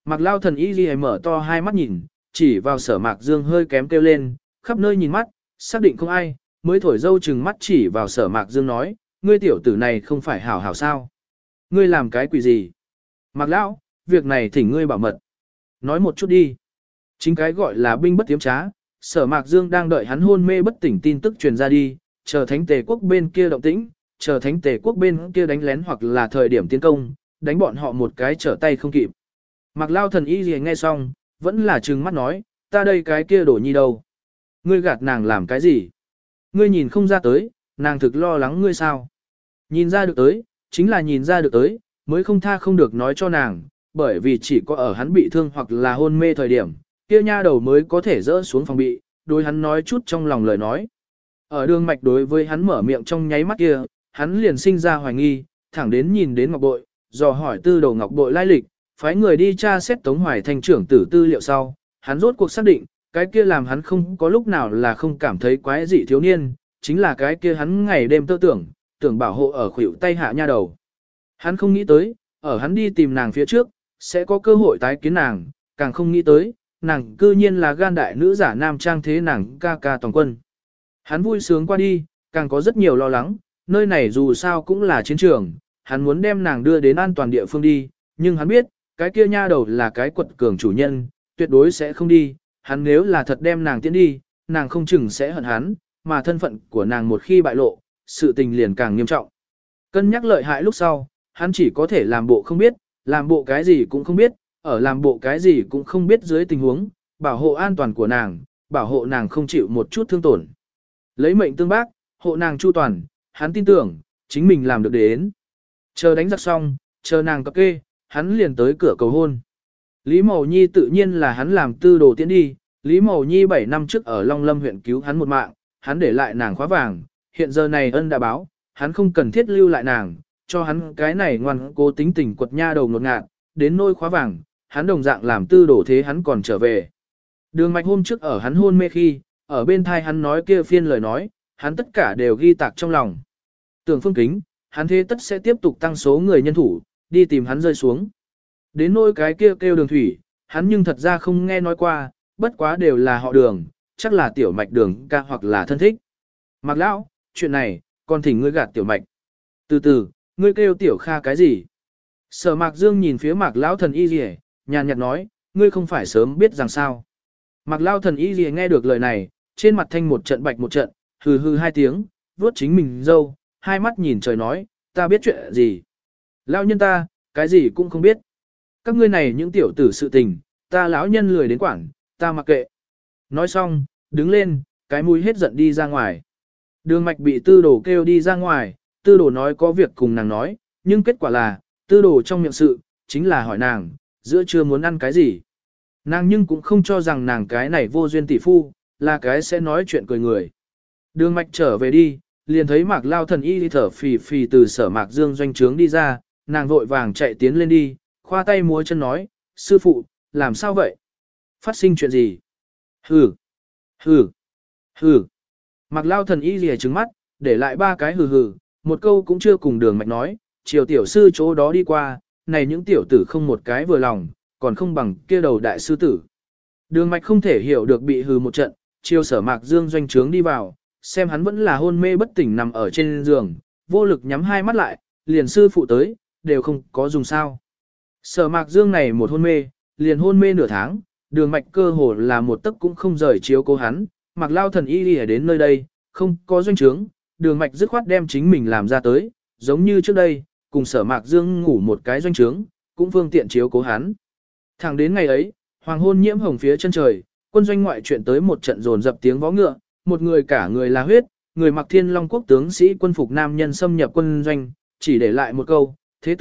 Mạc Lao thần y ghi mở to hai mắt nhìn, chỉ vào Sở Mạc Dương hơi kém kêu lên, khắp nơi nhìn mắt, xác định không ai, mới thổi dâu chừng mắt chỉ vào Sở Mạc Dương nói, ngươi tiểu tử này không phải hảo hảo sao? Ngươi làm cái quỷ gì? Mạc Lão, việc này thỉnh ngươi bảo mật. Nói một chút đi. Chính cái gọi là binh bất tiếm trá, Sở Mạc Dương đang đợi hắn hôn mê bất tỉnh tin tức truyền ra đi, chờ Thánh Tề quốc bên kia động tĩnh, chờ Thánh Tề quốc bên kia đánh lén hoặc là thời điểm tiến công, đánh bọn họ một cái trở tay không kịp. Mạc Lao thần y gì nghe xong, vẫn là trừng mắt nói, ta đây cái kia đổ nhi đâu? Ngươi gạt nàng làm cái gì? Ngươi nhìn không ra tới, nàng thực lo lắng ngươi sao? Nhìn ra được tới, chính là nhìn ra được tới, mới không tha không được nói cho nàng, bởi vì chỉ có ở hắn bị thương hoặc là hôn mê thời điểm, kia nha đầu mới có thể rỡ xuống phòng bị, đối hắn nói chút trong lòng lời nói. Ở đường mạch đối với hắn mở miệng trong nháy mắt kia, hắn liền sinh ra hoài nghi, thẳng đến nhìn đến Ngọc Bội, dò hỏi tư đầu Ngọc Bội lai lịch, phái người đi tra xét Tống Hoài Thành trưởng tử tư liệu sau, hắn rốt cuộc xác định, cái kia làm hắn không có lúc nào là không cảm thấy quái dị thiếu niên, chính là cái kia hắn ngày đêm tơ tưởng bảo hộ ở khuỷu tay hạ nha đầu. Hắn không nghĩ tới, ở hắn đi tìm nàng phía trước, sẽ có cơ hội tái kiến nàng, càng không nghĩ tới, nàng cư nhiên là gan đại nữ giả nam trang thế nàng ca ca toàn quân. Hắn vui sướng qua đi, càng có rất nhiều lo lắng, nơi này dù sao cũng là chiến trường, hắn muốn đem nàng đưa đến an toàn địa phương đi, nhưng hắn biết, cái kia nha đầu là cái quật cường chủ nhân, tuyệt đối sẽ không đi, hắn nếu là thật đem nàng tiến đi, nàng không chừng sẽ hận hắn, mà thân phận của nàng một khi bại lộ, sự tình liền càng nghiêm trọng. Cân nhắc lợi hại lúc sau, hắn chỉ có thể làm bộ không biết, làm bộ cái gì cũng không biết, ở làm bộ cái gì cũng không biết dưới tình huống, bảo hộ an toàn của nàng, bảo hộ nàng không chịu một chút thương tổn. Lấy mệnh tương bác, hộ nàng chu toàn, hắn tin tưởng, chính mình làm được đến. Chờ đánh giặc xong, chờ nàng cập kê, hắn liền tới cửa cầu hôn. Lý Mậu Nhi tự nhiên là hắn làm tư đồ tiễn đi, Lý Mậu Nhi 7 năm trước ở Long Lâm huyện cứu hắn một mạng, hắn để lại nàng khóa vàng, hiện giờ này ân đã báo, hắn không cần thiết lưu lại nàng, cho hắn cái này ngoan cố tính tình quật nha đầu ngột ngạt, đến nôi khóa vàng, hắn đồng dạng làm tư đổ thế hắn còn trở về. Đường mạch hôm trước ở hắn hôn mê khi, ở bên thai hắn nói kia phiên lời nói, hắn tất cả đều ghi tạc trong lòng. Tưởng Phương Kính, hắn thế tất sẽ tiếp tục tăng số người nhân thủ, đi tìm hắn rơi xuống. Đến nỗi cái kia kêu Đường Thủy, hắn nhưng thật ra không nghe nói qua, bất quá đều là họ Đường, chắc là tiểu mạch Đường ca hoặc là thân thích. Mạc Lão, chuyện này, còn thỉnh ngươi gạt tiểu mạch. Từ từ, ngươi kêu tiểu Kha cái gì? Sở Mạc Dương nhìn phía Mạc Lão thần y liề, nhàn nhạt nói, ngươi không phải sớm biết rằng sao. Mạc Lão thần y liề nghe được lời này, trên mặt thanh một trận bạch một trận, hừ hừ hai tiếng, vuốt chính mình dâu, hai mắt nhìn trời nói, ta biết chuyện gì. Lão nhân ta, cái gì cũng không biết. Các ngươi này những tiểu tử sự tình, ta lão nhân lười đến quản, ta mặc kệ. Nói xong, đứng lên, cái mũi hết giận đi ra ngoài. Đường mạch bị tư đồ kêu đi ra ngoài, tư đồ nói có việc cùng nàng nói, nhưng kết quả là, tư đồ trong miệng sự, chính là hỏi nàng, giữa trưa muốn ăn cái gì. Nàng nhưng cũng không cho rằng nàng cái này vô duyên tỷ phu, là cái sẽ nói chuyện cười người. Đường mạch trở về đi, liền thấy Mạc Lao thần y đi thở phì phì từ Sở Mạc Dương doanh trướng đi ra, nàng vội vàng chạy tiến lên đi, khoa tay múa chân nói, sư phụ, làm sao vậy? Phát sinh chuyện gì? Hừ, hừ, hừ. Mạc Lao thần y lìa trứng mắt, để lại ba cái hừ hừ, một câu cũng chưa cùng đường mạch nói, chiều tiểu sư chỗ đó đi qua, này những tiểu tử không một cái vừa lòng, còn không bằng kia đầu đại sư tử. Đường mạch không thể hiểu được bị hừ một trận, chiều Sở Mạc Dương doanh trướng đi vào, xem hắn vẫn là hôn mê bất tỉnh nằm ở trên giường, vô lực nhắm hai mắt lại, liền sư phụ tới, đều không có dùng sao. Sở Mạc Dương này một hôn mê, liền hôn mê nửa tháng, đường mạch cơ hồ là một tấc cũng không rời chiếu cố hắn, Mạc Lao thần y đi đến nơi đây, không có doanh trướng, đường mạch dứt khoát đem chính mình làm ra tới, giống như trước đây, cùng Sở Mạc Dương ngủ một cái doanh trướng, cũng phương tiện chiếu cố hắn. Thẳng đến ngày ấy, hoàng hôn nhiễm hồng phía chân trời, quân doanh ngoại chuyện tới một trận dồn dập tiếng vó ngựa, một người cả người là huyết, người mặc Thiên Long quốc tướng sĩ quân phục nam nhân xâm nhập quân doanh, chỉ để lại một câu,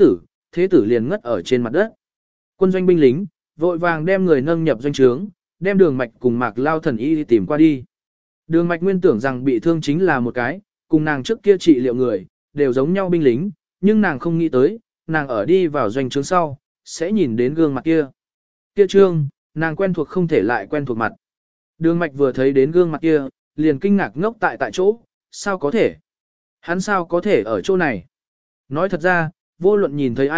thế tử liền ngất ở trên mặt đất. Quân doanh binh lính, vội vàng đem người nâng nhập doanh trướng, đem đường mạch cùng Mạc Lao thần y đi tìm qua đi. Đường mạch nguyên tưởng rằng bị thương chính là một cái, cùng nàng trước kia trị liệu người, đều giống nhau binh lính, nhưng nàng không nghĩ tới, nàng ở đi vào doanh trướng sau, sẽ nhìn đến gương mặt kia. Kia trương, nàng quen thuộc không thể lại quen thuộc mặt. Đường mạch vừa thấy đến gương mặt kia, liền kinh ngạc ngốc tại chỗ, sao có thể? Hắn sao có thể ở chỗ này? Nói thật ra, vô luận nhìn thấy ai,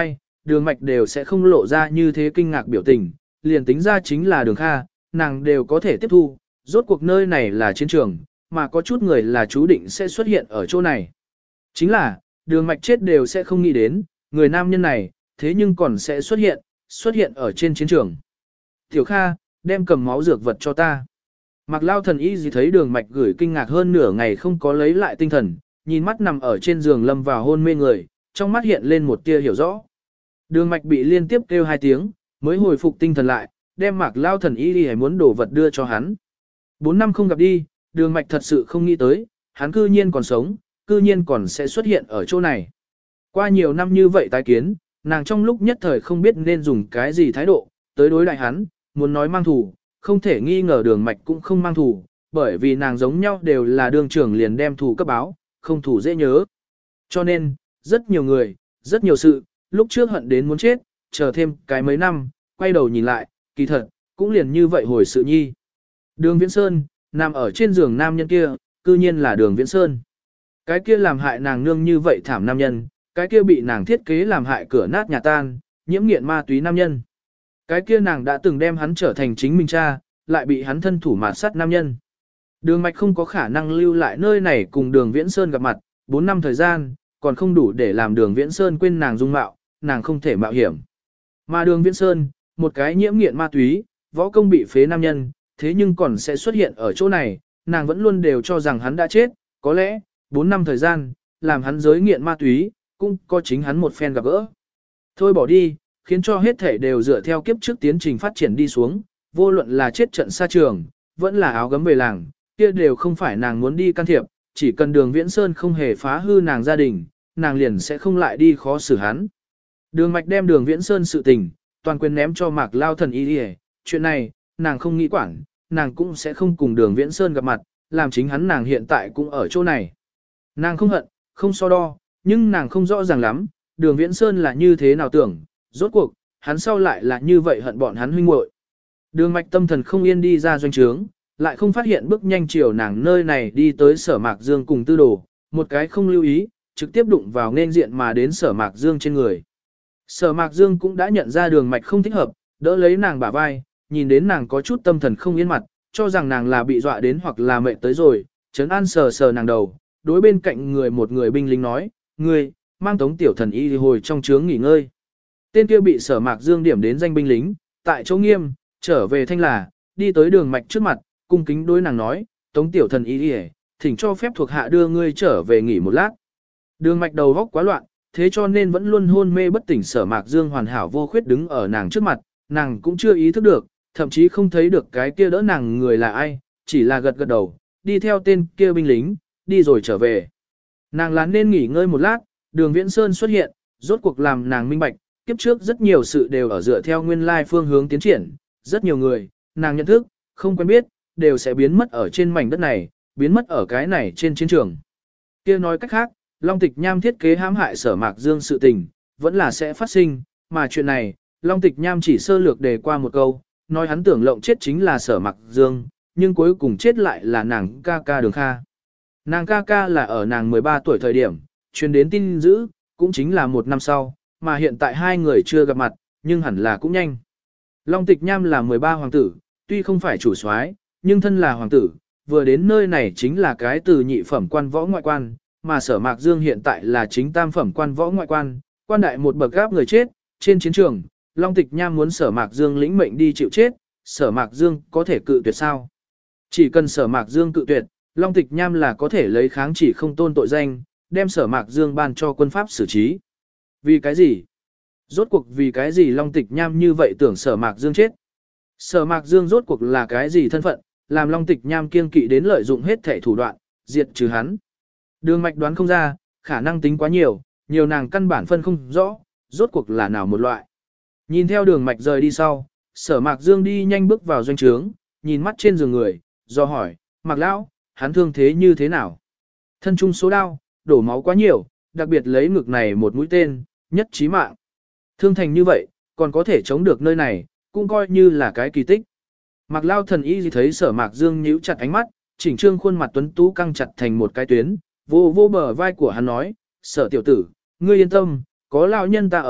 đường mạch đều sẽ không lộ ra như thế kinh ngạc biểu tình, liền tính ra chính là đường Kha, nàng đều có thể tiếp thu, rốt cuộc nơi này là chiến trường, mà có chút người là chú định sẽ xuất hiện ở chỗ này. Chính là, đường mạch chết đều sẽ không nghĩ đến, người nam nhân này, thế nhưng còn sẽ xuất hiện ở trên chiến trường. Tiểu Kha, đem cầm máu dược vật cho ta. Mạc Lao thần y gì thấy đường mạch gửi kinh ngạc hơn nửa ngày không có lấy lại tinh thần, nhìn mắt nằm ở trên giường lâm vào hôn mê người, trong mắt hiện lên một tia hiểu rõ. Đường mạch bị liên tiếp kêu 2 tiếng, mới hồi phục tinh thần lại, đem Mạc Lao thần y đi muốn đổ vật đưa cho hắn. 4 năm không gặp đi, đường mạch thật sự không nghĩ tới, hắn cư nhiên còn sống, cư nhiên còn sẽ xuất hiện ở chỗ này. Qua nhiều năm như vậy tái kiến, nàng trong lúc nhất thời không biết nên dùng cái gì thái độ, tới đối đại hắn, muốn nói mang thù, không thể nghi ngờ đường mạch cũng không mang thù, bởi vì nàng giống nhau đều là đường trưởng liền đem thù cấp báo, không thù dễ nhớ. Cho nên, rất nhiều người, rất nhiều sự, lúc trước hận đến muốn chết, chờ thêm cái mấy năm, quay đầu nhìn lại, kỳ thật, cũng liền như vậy hồi sự nhi. Đường Viễn Sơn, nằm ở trên giường nam nhân kia, cư nhiên là Đường Viễn Sơn. Cái kia làm hại nàng nương như vậy thảm nam nhân, cái kia bị nàng thiết kế làm hại cửa nát nhà tan, nhiễm nghiện ma túy nam nhân. Cái kia nàng đã từng đem hắn trở thành chính mình cha, lại bị hắn thân thủ mạt sát nam nhân. Đường mạch không có khả năng lưu lại nơi này cùng Đường Viễn Sơn gặp mặt, 4 năm thời gian, còn không đủ để làm Đường Viễn Sơn quên nàng dung mạo, nàng không thể mạo hiểm. Mà Đường Viễn Sơn, một cái nhiễm nghiện ma túy, võ công bị phế nam nhân, thế nhưng còn sẽ xuất hiện ở chỗ này, nàng vẫn luôn đều cho rằng hắn đã chết, có lẽ, 4 năm thời gian, làm hắn giới nghiện ma túy, cũng có chính hắn một phen gặp gỡ. Thôi bỏ đi, khiến cho hết thể đều dựa theo kiếp trước tiến trình phát triển đi xuống, vô luận là chết trận xa trường, vẫn là áo gấm về làng, kia đều không phải nàng muốn đi can thiệp, chỉ cần Đường Viễn Sơn không hề phá hư nàng gia đình, nàng liền sẽ không lại đi khó xử hắn. Đường mạch đem Đường Viễn Sơn sự tình, toàn quyền ném cho Mạc Lao thần y đi, chuyện này, nàng không nghĩ quản, nàng cũng sẽ không cùng Đường Viễn Sơn gặp mặt, làm chính hắn nàng hiện tại cũng ở chỗ này. Nàng không hận, không so đo, nhưng nàng không rõ ràng lắm, Đường Viễn Sơn là như thế nào tưởng, rốt cuộc, hắn sau lại là như vậy hận bọn hắn huynh muội. Đường mạch tâm thần không yên đi ra doanh trướng, lại không phát hiện bước nhanh chiều nàng nơi này đi tới Sở Mạc Dương cùng Tư Đồ, một cái không lưu ý, trực tiếp đụng vào nên diện mà đến Sở Mạc Dương trên người. Sở Mạc Dương cũng đã nhận ra đường mạch không thích hợp, đỡ lấy nàng bả vai, nhìn đến nàng có chút tâm thần không yên mặt, cho rằng nàng là bị dọa đến hoặc là mệt tới rồi, trấn an sờ sờ nàng đầu, đối bên cạnh người một người binh lính nói, ngươi, mang Tống tiểu thần y đi hồi trong trướng nghỉ ngơi. Tên kia bị Sở Mạc Dương điểm đến danh binh lính, tại chỗ nghiêm, trở về thanh là, đi tới đường mạch trước mặt, cung kính đối nàng nói, Tống tiểu thần y đi thỉnh cho phép thuộc hạ đưa ngươi trở về nghỉ một lát. Đường mạch đầu góc quá loạn, thế cho nên vẫn luôn hôn mê bất tỉnh Sở Mạc Dương hoàn hảo vô khuyết đứng ở nàng trước mặt, nàng cũng chưa ý thức được, thậm chí không thấy được cái kia đỡ nàng người là ai, chỉ là gật gật đầu, đi theo tên kia binh lính, đi rồi trở về. Nàng là nên nghỉ ngơi một lát, Đường Viễn Sơn xuất hiện, rốt cuộc làm nàng minh bạch, kiếp trước rất nhiều sự đều ở dựa theo nguyên lai phương hướng tiến triển, rất nhiều người, nàng nhận thức, không quen biết, đều sẽ biến mất ở trên mảnh đất này, biến mất ở cái này trên chiến trường. Kia nói cách khác, Long Tịch Nham thiết kế hãm hại Sở Mạc Dương sự tình, vẫn là sẽ phát sinh, mà chuyện này, Long Tịch Nham chỉ sơ lược đề qua một câu, nói hắn tưởng lộng chết chính là Sở Mạc Dương, nhưng cuối cùng chết lại là nàng ca ca Đường Kha. Nàng ca ca là ở nàng 13 tuổi thời điểm, truyền đến tin dữ, cũng chính là một năm sau, mà hiện tại hai người chưa gặp mặt, nhưng hẳn là cũng nhanh. Long Tịch Nham là 13 hoàng tử, tuy không phải chủ soái, nhưng thân là hoàng tử, vừa đến nơi này chính là cái từ nhị phẩm quan võ ngoại quan, mà Sở Mạc Dương hiện tại là chính tam phẩm quan võ ngoại quan, quan đại một bậc gáp người chết, trên chiến trường, Long Tịch Nham muốn Sở Mạc Dương lĩnh mệnh đi chịu chết, Sở Mạc Dương có thể cự tuyệt sao? Chỉ cần Sở Mạc Dương cự tuyệt, Long Tịch Nham là có thể lấy kháng chỉ không tôn tội danh, đem Sở Mạc Dương ban cho quân pháp xử trí. Vì cái gì? Rốt cuộc vì cái gì Long Tịch Nham như vậy tưởng Sở Mạc Dương chết? Sở Mạc Dương rốt cuộc là cái gì thân phận, làm Long Tịch Nham kiêng kỵ đến lợi dụng hết thể thủ đoạn, diệt trừ hắn. Đường mạch đoán không ra, khả năng tính quá nhiều, nhiều nàng căn bản phân không rõ, rốt cuộc là nào một loại. Nhìn theo đường mạch rời đi sau, Sở Mạc Dương đi nhanh bước vào doanh trướng, nhìn mắt trên giường người, do hỏi, Mạc Lão, hắn thương thế như thế nào? Thân trung số đau, đổ máu quá nhiều, đặc biệt lấy ngực này một mũi tên, nhất chí mạng. Thương thành như vậy, còn có thể chống được nơi này, cũng coi như là cái kỳ tích. Mạc Lao thần y thấy Sở Mạc Dương nhíu chặt ánh mắt, chỉnh trương khuôn mặt tuấn tú căng chặt thành một cái tuyến, vô bờ vai của hắn nói, Sở tiểu tử, ngươi yên tâm, có lão nhân ta ở,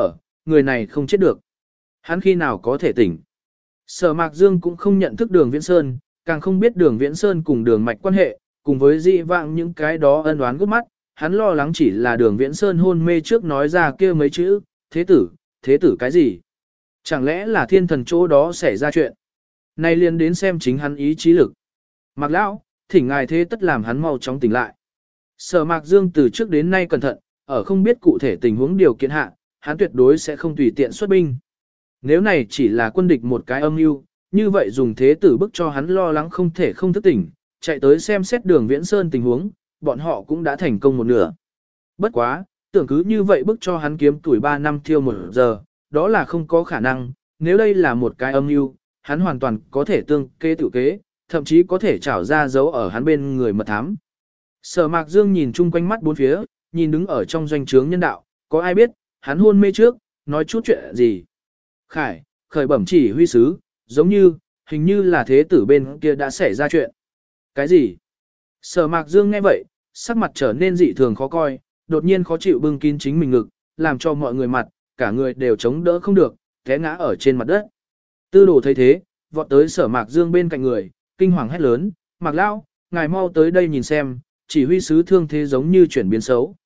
người này không chết được. Hắn khi nào có thể tỉnh? Sở Mạc Dương cũng không nhận thức Đường Viễn Sơn, càng không biết Đường Viễn Sơn cùng Đường Mạch quan hệ, cùng với dị vãng những cái đó ân oán gút mắt, hắn lo lắng chỉ là Đường Viễn Sơn hôn mê trước nói ra kia mấy chữ, thế tử cái gì? Chẳng lẽ là thiên thần chỗ đó xảy ra chuyện? Nay liền đến xem chính hắn ý chí lực. Mạc lão, thỉnh ngài thế tất làm hắn mau chóng tỉnh lại. Sở Mạc Dương từ trước đến nay cẩn thận, ở không biết cụ thể tình huống điều kiện hạ, hắn tuyệt đối sẽ không tùy tiện xuất binh. Nếu này chỉ là quân địch một cái âm mưu, như vậy dùng thế tử bức cho hắn lo lắng không thể không thức tỉnh, chạy tới xem xét Đường Viễn Sơn tình huống, bọn họ cũng đã thành công một nửa. Bất quá, tưởng cứ như vậy bức cho hắn kiếm tuổi 3 năm thiêu 1 giờ, đó là không có khả năng, nếu đây là một cái âm mưu, hắn hoàn toàn có thể tương kế tự kế, thậm chí có thể trảo ra dấu ở hắn bên người mật thám. Sở Mạc Dương nhìn chung quanh mắt bốn phía, nhìn đứng ở trong doanh trướng nhân đạo, có ai biết, hắn hôn mê trước, nói chút chuyện gì. Khởi bẩm chỉ huy sứ, giống như, hình như là thế tử bên kia đã xảy ra chuyện. Cái gì? Sở Mạc Dương nghe vậy, sắc mặt trở nên dị thường khó coi, đột nhiên khó chịu bưng kín chính mình ngực, làm cho mọi người mặt, cả người đều chống đỡ không được, té ngã ở trên mặt đất. Tư đồ thấy thế, vọt tới Sở Mạc Dương bên cạnh người, kinh hoàng hét lớn, Mạc Lão, ngài mau tới đây nhìn xem, chỉ huy sứ thương thế giống như chuyển biến xấu.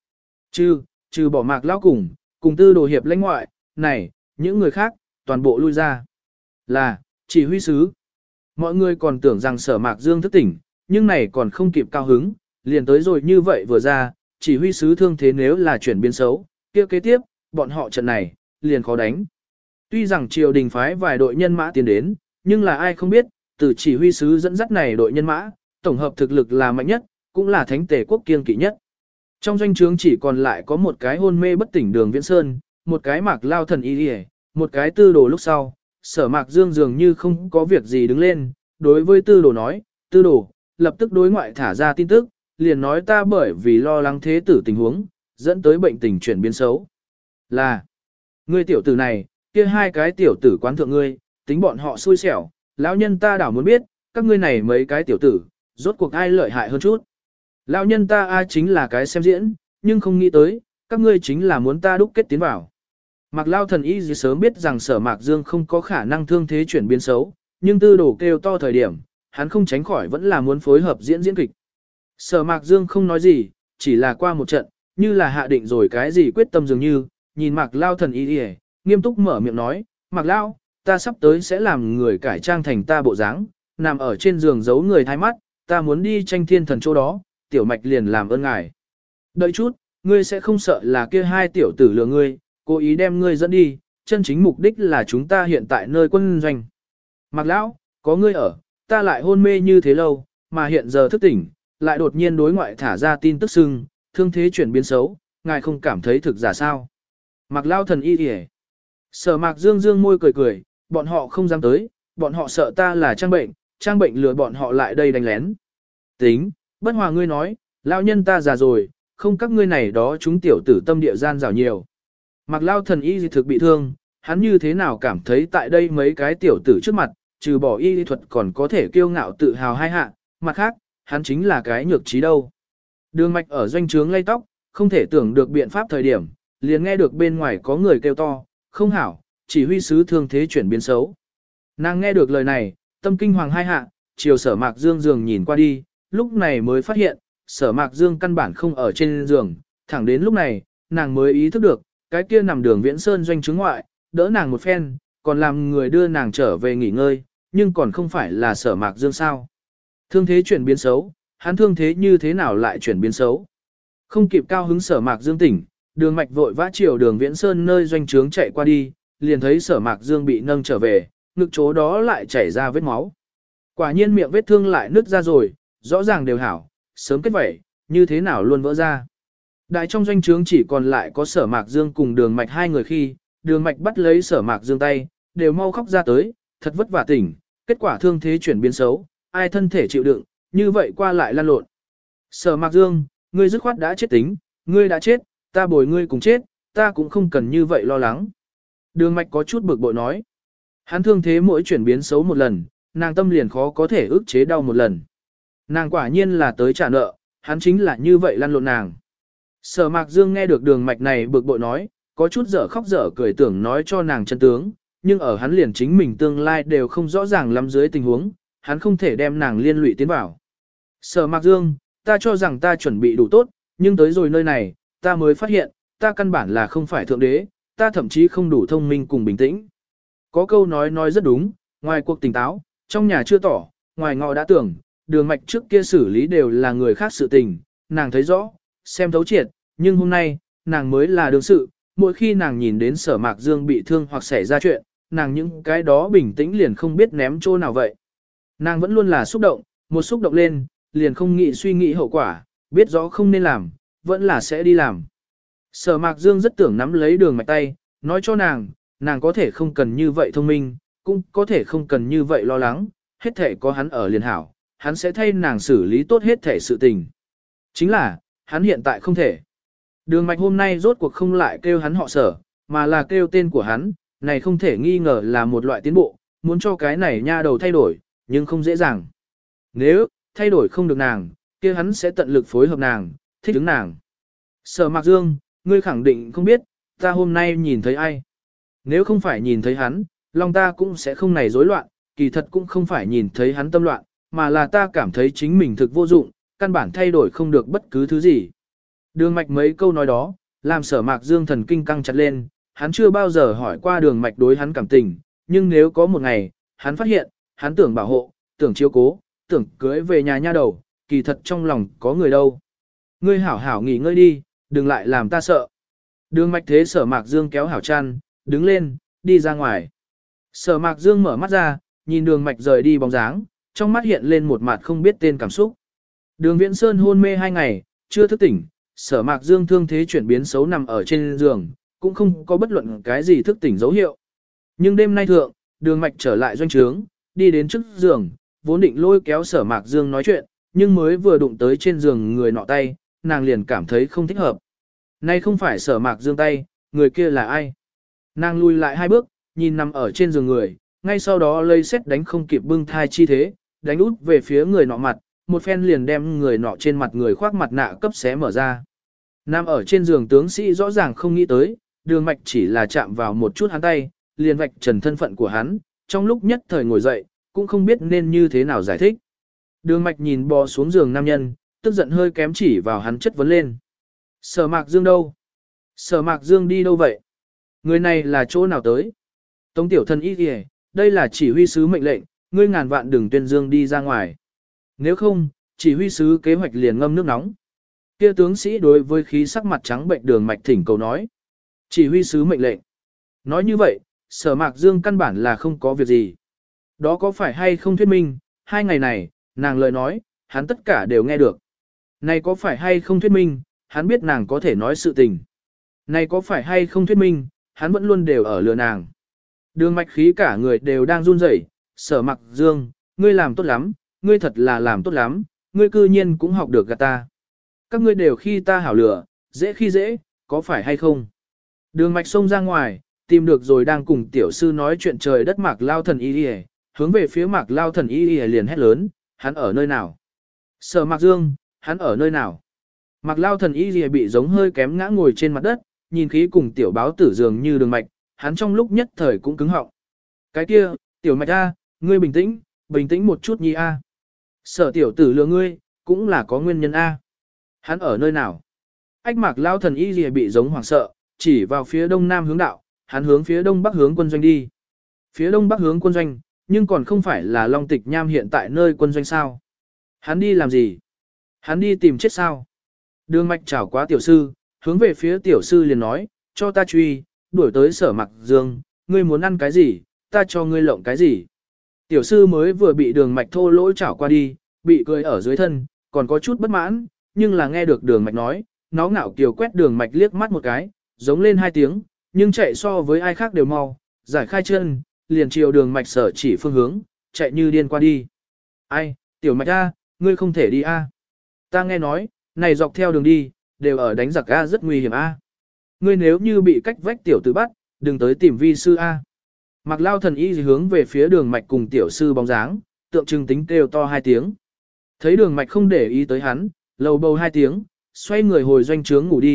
Trừ bỏ Mạc Lão cùng tư đồ hiệp lãnh ngoại, này, những người khác, toàn bộ lui ra. Là, chỉ huy sứ. Mọi người còn tưởng rằng Sở Mạc Dương thức tỉnh, nhưng này còn không kịp cao hứng, liền tới rồi như vậy vừa ra, chỉ huy sứ thương thế nếu là chuyển biến xấu, kia kế tiếp, bọn họ trận này, liền khó đánh. Tuy rằng triều đình phái vài đội nhân mã tiến đến, nhưng là ai không biết, từ chỉ huy sứ dẫn dắt này đội nhân mã, tổng hợp thực lực là mạnh nhất, cũng là thánh tể quốc kiên kỵ nhất. Trong doanh trướng chỉ còn lại có một cái hôn mê bất tỉnh Đường Viễn Sơn, một cái Mạc Lao thần y, một cái tư đồ lúc sau, Sở Mạc Dương dường như không có việc gì đứng lên, đối với tư đồ nói, tư đồ, lập tức đối ngoại thả ra tin tức, liền nói ta bởi vì lo lắng thế tử tình huống, dẫn tới bệnh tình chuyển biến xấu. Là, ngươi tiểu tử này, kia hai cái tiểu tử quán thượng ngươi, tính bọn họ xui xẻo, lão nhân ta đảo muốn biết, các ngươi này mấy cái tiểu tử, rốt cuộc ai lợi hại hơn chút. Lão nhân ta ai chính là cái xem diễn, nhưng không nghĩ tới, các ngươi chính là muốn ta đúc kết tiến vào. Mạc Lao thần y gì sớm biết rằng Sở Mạc Dương không có khả năng thương thế chuyển biến xấu, nhưng tư đồ kêu to thời điểm, hắn không tránh khỏi vẫn là muốn phối hợp diễn kịch. Sở Mạc Dương không nói gì, chỉ là qua một trận, như là hạ định rồi cái gì quyết tâm dường như, nhìn Mạc Lao thần y nghiêm túc mở miệng nói, Mạc Lao, ta sắp tới sẽ làm người cải trang thành ta bộ dáng, nằm ở trên giường giấu người thái mắt, ta muốn đi tranh thiên thần chỗ đó, tiểu mạch liền làm ơn ngài. Đợi chút, ngươi sẽ không sợ là kia hai tiểu tử lừa ngươi, cố ý đem ngươi dẫn đi, chân chính mục đích là chúng ta hiện tại nơi quân doanh. Mạc Lão, có ngươi ở, ta lại hôn mê như thế lâu, mà hiện giờ thức tỉnh, lại đột nhiên đối ngoại thả ra tin tức xưng, thương thế chuyển biến xấu, ngài không cảm thấy thực giả sao. Mạc Lão thần y kìa. Sở Mạc Dương dương môi cười cười, bọn họ không dám tới, bọn họ sợ ta là trang bệnh lừa bọn họ lại đây đánh lén. Tính, bất hòa ngươi nói, lão nhân ta già rồi, không các ngươi này đó chúng tiểu tử tâm địa gian rào nhiều. Mạc Lao thần y thực bị thương, hắn như thế nào cảm thấy tại đây mấy cái tiểu tử trước mặt, trừ bỏ y thuật còn có thể kiêu ngạo tự hào hai hạ, mặt khác, hắn chính là cái nhược trí đâu. Đường Mạch ở doanh trướng lay tóc, không thể tưởng được biện pháp thời điểm, liền nghe được bên ngoài có người kêu to, không hảo, chỉ huy sứ thương thế chuyển biến xấu. Nàng nghe được lời này, tâm kinh hoàng hai hạ, chiều Sở Mạc Dương giường nhìn qua đi, lúc này mới phát hiện, Sở Mạc Dương căn bản không ở trên giường, thẳng đến lúc này, nàng mới ý thức được, cái kia nằm Đường Viễn Sơn doanh trướng ngoại, đỡ nàng một phen, còn làm người đưa nàng trở về nghỉ ngơi, nhưng còn không phải là Sở Mạc Dương sao. Thương thế chuyển biến xấu, hắn thương thế như thế nào lại chuyển biến xấu. Không kịp cao hứng Sở Mạc Dương tỉnh, Đường Mạch vội vã chiều Đường Viễn Sơn nơi doanh trướng chạy qua đi, liền thấy Sở Mạc Dương bị nâng trở về, ngực chỗ đó lại chảy ra vết máu. Quả nhiên miệng vết thương lại nứt ra rồi, rõ ràng đều hảo, sớm kết vẩy, như thế nào luôn vỡ ra. Đại trong doanh trướng chỉ còn lại có Sở Mạc Dương cùng Đường Mạch hai người khi, Đường Mạch bắt lấy Sở Mạc Dương tay, đều mau khóc ra tới, thật vất vả tỉnh, kết quả thương thế chuyển biến xấu, ai thân thể chịu đựng, như vậy qua lại lan lộn. Sở Mạc Dương, ngươi dứt khoát đã chết tính, ngươi đã chết, ta bồi ngươi cùng chết, ta cũng không cần như vậy lo lắng. Đường Mạch có chút bực bội nói. Hắn thương thế mỗi chuyển biến xấu một lần, nàng tâm liền khó có thể ức chế đau một lần. Nàng quả nhiên là tới trả nợ, hắn chính là như vậy lăn lộn nàng. Sở Mạc Dương nghe được Đường Mạch này bực bội nói, có chút dở khóc dở cười tưởng nói cho nàng chân tướng, nhưng ở hắn liền chính mình tương lai đều không rõ ràng lắm dưới tình huống, hắn không thể đem nàng liên lụy tiến vào. Sở Mạc Dương, ta cho rằng ta chuẩn bị đủ tốt, nhưng tới rồi nơi này, ta mới phát hiện, ta căn bản là không phải thượng đế, ta thậm chí không đủ thông minh cùng bình tĩnh. Có câu nói rất đúng, ngoài cuộc tỉnh táo, trong nhà chưa tỏ, ngoài ngọ đã tưởng, Đường Mạch trước kia xử lý đều là người khác sự tình, nàng thấy rõ, xem thấu triệt, nhưng hôm nay, nàng mới là đương sự, mỗi khi nàng nhìn đến Sở Mạc Dương bị thương hoặc xảy ra chuyện, nàng những cái đó bình tĩnh liền không biết ném chỗ nào vậy. Nàng vẫn luôn là xúc động, một xúc động lên, liền không nghĩ suy nghĩ hậu quả, biết rõ không nên làm, vẫn là sẽ đi làm. Sở Mạc Dương rất tưởng nắm lấy Đường Mạch tay, nói cho nàng có thể không cần như vậy thông minh, cũng có thể không cần như vậy lo lắng, hết thể có hắn ở liền hảo, hắn sẽ thay nàng xử lý tốt hết thể sự tình. Chính là, hắn hiện tại không thể. Đường Mạch hôm nay rốt cuộc không lại kêu hắn họ Sở, mà là kêu tên của hắn, này không thể nghi ngờ là một loại tiến bộ, muốn cho cái này nha đầu thay đổi, nhưng không dễ dàng. Nếu thay đổi không được nàng, kia hắn sẽ tận lực phối hợp nàng, thích ứng nàng. Sở Mạc Dương, ngươi khẳng định không biết, ta hôm nay nhìn thấy ai. Nếu không phải nhìn thấy hắn, lòng ta cũng sẽ không này rối loạn, kỳ thật cũng không phải nhìn thấy hắn tâm loạn, mà là ta cảm thấy chính mình thực vô dụng, căn bản thay đổi không được bất cứ thứ gì. Đường Mạch mấy câu nói đó, làm Sở Mạc Dương thần kinh căng chặt lên, hắn chưa bao giờ hỏi qua Đường Mạch đối hắn cảm tình, nhưng nếu có một ngày, hắn phát hiện, hắn tưởng bảo hộ, tưởng chiếu cố, tưởng cưới về nhà nha đầu, kỳ thật trong lòng có người đâu. Ngươi hảo hảo nghỉ ngơi đi, đừng lại làm ta sợ. Đường Mạch thế Sở Mạc Dương kéo hảo chăn, đứng lên, đi ra ngoài. Sở Mạc Dương mở mắt ra, nhìn Đường Mạch rời đi bóng dáng, trong mắt hiện lên một mặt không biết tên cảm xúc. Đường Viễn Sơn hôn mê 2 ngày, chưa thức tỉnh, Sở Mạc Dương thương thế chuyển biến xấu nằm ở trên giường, cũng không có bất luận cái gì thức tỉnh dấu hiệu. Nhưng đêm nay thượng, Đường Mạch trở lại doanh trướng, đi đến trước giường, vốn định lôi kéo Sở Mạc Dương nói chuyện, nhưng mới vừa đụng tới trên giường người nọ tay, nàng liền cảm thấy không thích hợp. Nay không phải Sở Mạc Dương tay, người kia là ai? Nàng lùi lại 2 bước, nhìn nằm ở trên giường người, ngay sau đó lây xét đánh không kịp bưng thai chi thế, đánh út về phía người nọ mặt, một phen liền đem người nọ trên mặt người khoác mặt nạ cấp xé mở ra. Nằm ở trên giường tướng sĩ rõ ràng không nghĩ tới, Đường Mạch chỉ là chạm vào một chút hắn tay, liền vạch trần thân phận của hắn, trong lúc nhất thời ngồi dậy, cũng không biết nên như thế nào giải thích. Đường Mạch nhìn bò xuống giường nam nhân, tức giận hơi kém chỉ vào hắn chất vấn lên. Sở Mạc Dương đâu? Sở Mạc Dương đi đâu vậy? Người này là chỗ nào tới? Tống tiểu thần y kìa, đây là chỉ huy sứ mệnh lệnh, ngươi ngàn vạn đừng tuyên dương đi ra ngoài. Nếu không, chỉ huy sứ kế hoạch liền ngâm nước nóng. Kia tướng sĩ đối với khí sắc mặt trắng bệnh Đường Mạch thỉnh cầu nói. Chỉ huy sứ mệnh lệnh. Nói như vậy, Sở Mạc Dương căn bản là không có việc gì. Đó có phải hay không thuyết minh, 2 ngày này, nàng lời nói, hắn tất cả đều nghe được. Này có phải hay không thuyết minh, hắn biết nàng có thể nói sự tình. Này có phải hay không thuyết minh, hắn vẫn luôn đều ở lừa nàng. Đường Mạch khí cả người đều đang run rẩy. Sở Mạc Dương, ngươi làm tốt lắm, ngươi thật là làm tốt lắm, ngươi cư nhiên cũng học được gạt ta. Các ngươi đều khi ta hảo lừa, dễ khi dễ, có phải hay không? Đường Mạch xông ra ngoài, tìm được rồi đang cùng tiểu sư nói chuyện trời đất Mạc Lao Thần Y Y, hướng về phía Mạc Lao Thần Y Y liền hét lớn, hắn ở nơi nào? Sở Mạc Dương, hắn ở nơi nào? Mạc Lao Thần Y Y bị giống hơi kém ngã ngồi trên mặt đất, nhìn khí cùng tiểu báo tử dường như Đường Mạch, hắn trong lúc nhất thời cũng cứng họng. Cái kia, tiểu Mạch a, ngươi bình tĩnh một chút nhi a. Sở tiểu tử lừa ngươi, cũng là có nguyên nhân a. Hắn ở nơi nào? Ách Mạc Lao Thần Y Y bị giống hoảng sợ, chỉ vào phía đông nam hướng đạo, hắn hướng phía đông bắc hướng quân doanh đi. Phía đông bắc hướng quân doanh, nhưng còn không phải là Long Tịch Nham hiện tại nơi quân doanh sao? Hắn đi làm gì? Hắn đi tìm chết sao? Đường Mạch chảo quá tiểu sư, hướng về phía tiểu sư liền nói, cho ta truy, đuổi tới Sở Mạc Dương, ngươi muốn ăn cái gì, ta cho ngươi lộng cái gì. Tiểu sư mới vừa bị Đường Mạch thô lỗ chảo qua đi, bị cười ở dưới thân, còn có chút bất mãn, nhưng là nghe được Đường Mạch nói, nó ngạo kiều quét Đường Mạch liếc mắt một cái, giống lên 2 tiếng, nhưng chạy so với ai khác đều mau, giải khai chân, liền chiều Đường Mạch sở chỉ phương hướng, chạy như điên qua đi. Ai, tiểu Mạch a, ngươi không thể đi a. Ta nghe nói, này dọc theo đường đi, đều ở đánh giặc a, rất nguy hiểm a. Ngươi nếu như bị cách vách tiểu tử bắt, đừng tới tìm vi sư a. Mạc Lao Thần Y hướng về phía Đường Mạch cùng tiểu sư bóng dáng, tượng trưng tính kêu to 2 tiếng. Thấy Đường Mạch không để ý tới hắn, lầu bầu 2 tiếng, xoay người hồi doanh trướng ngủ đi,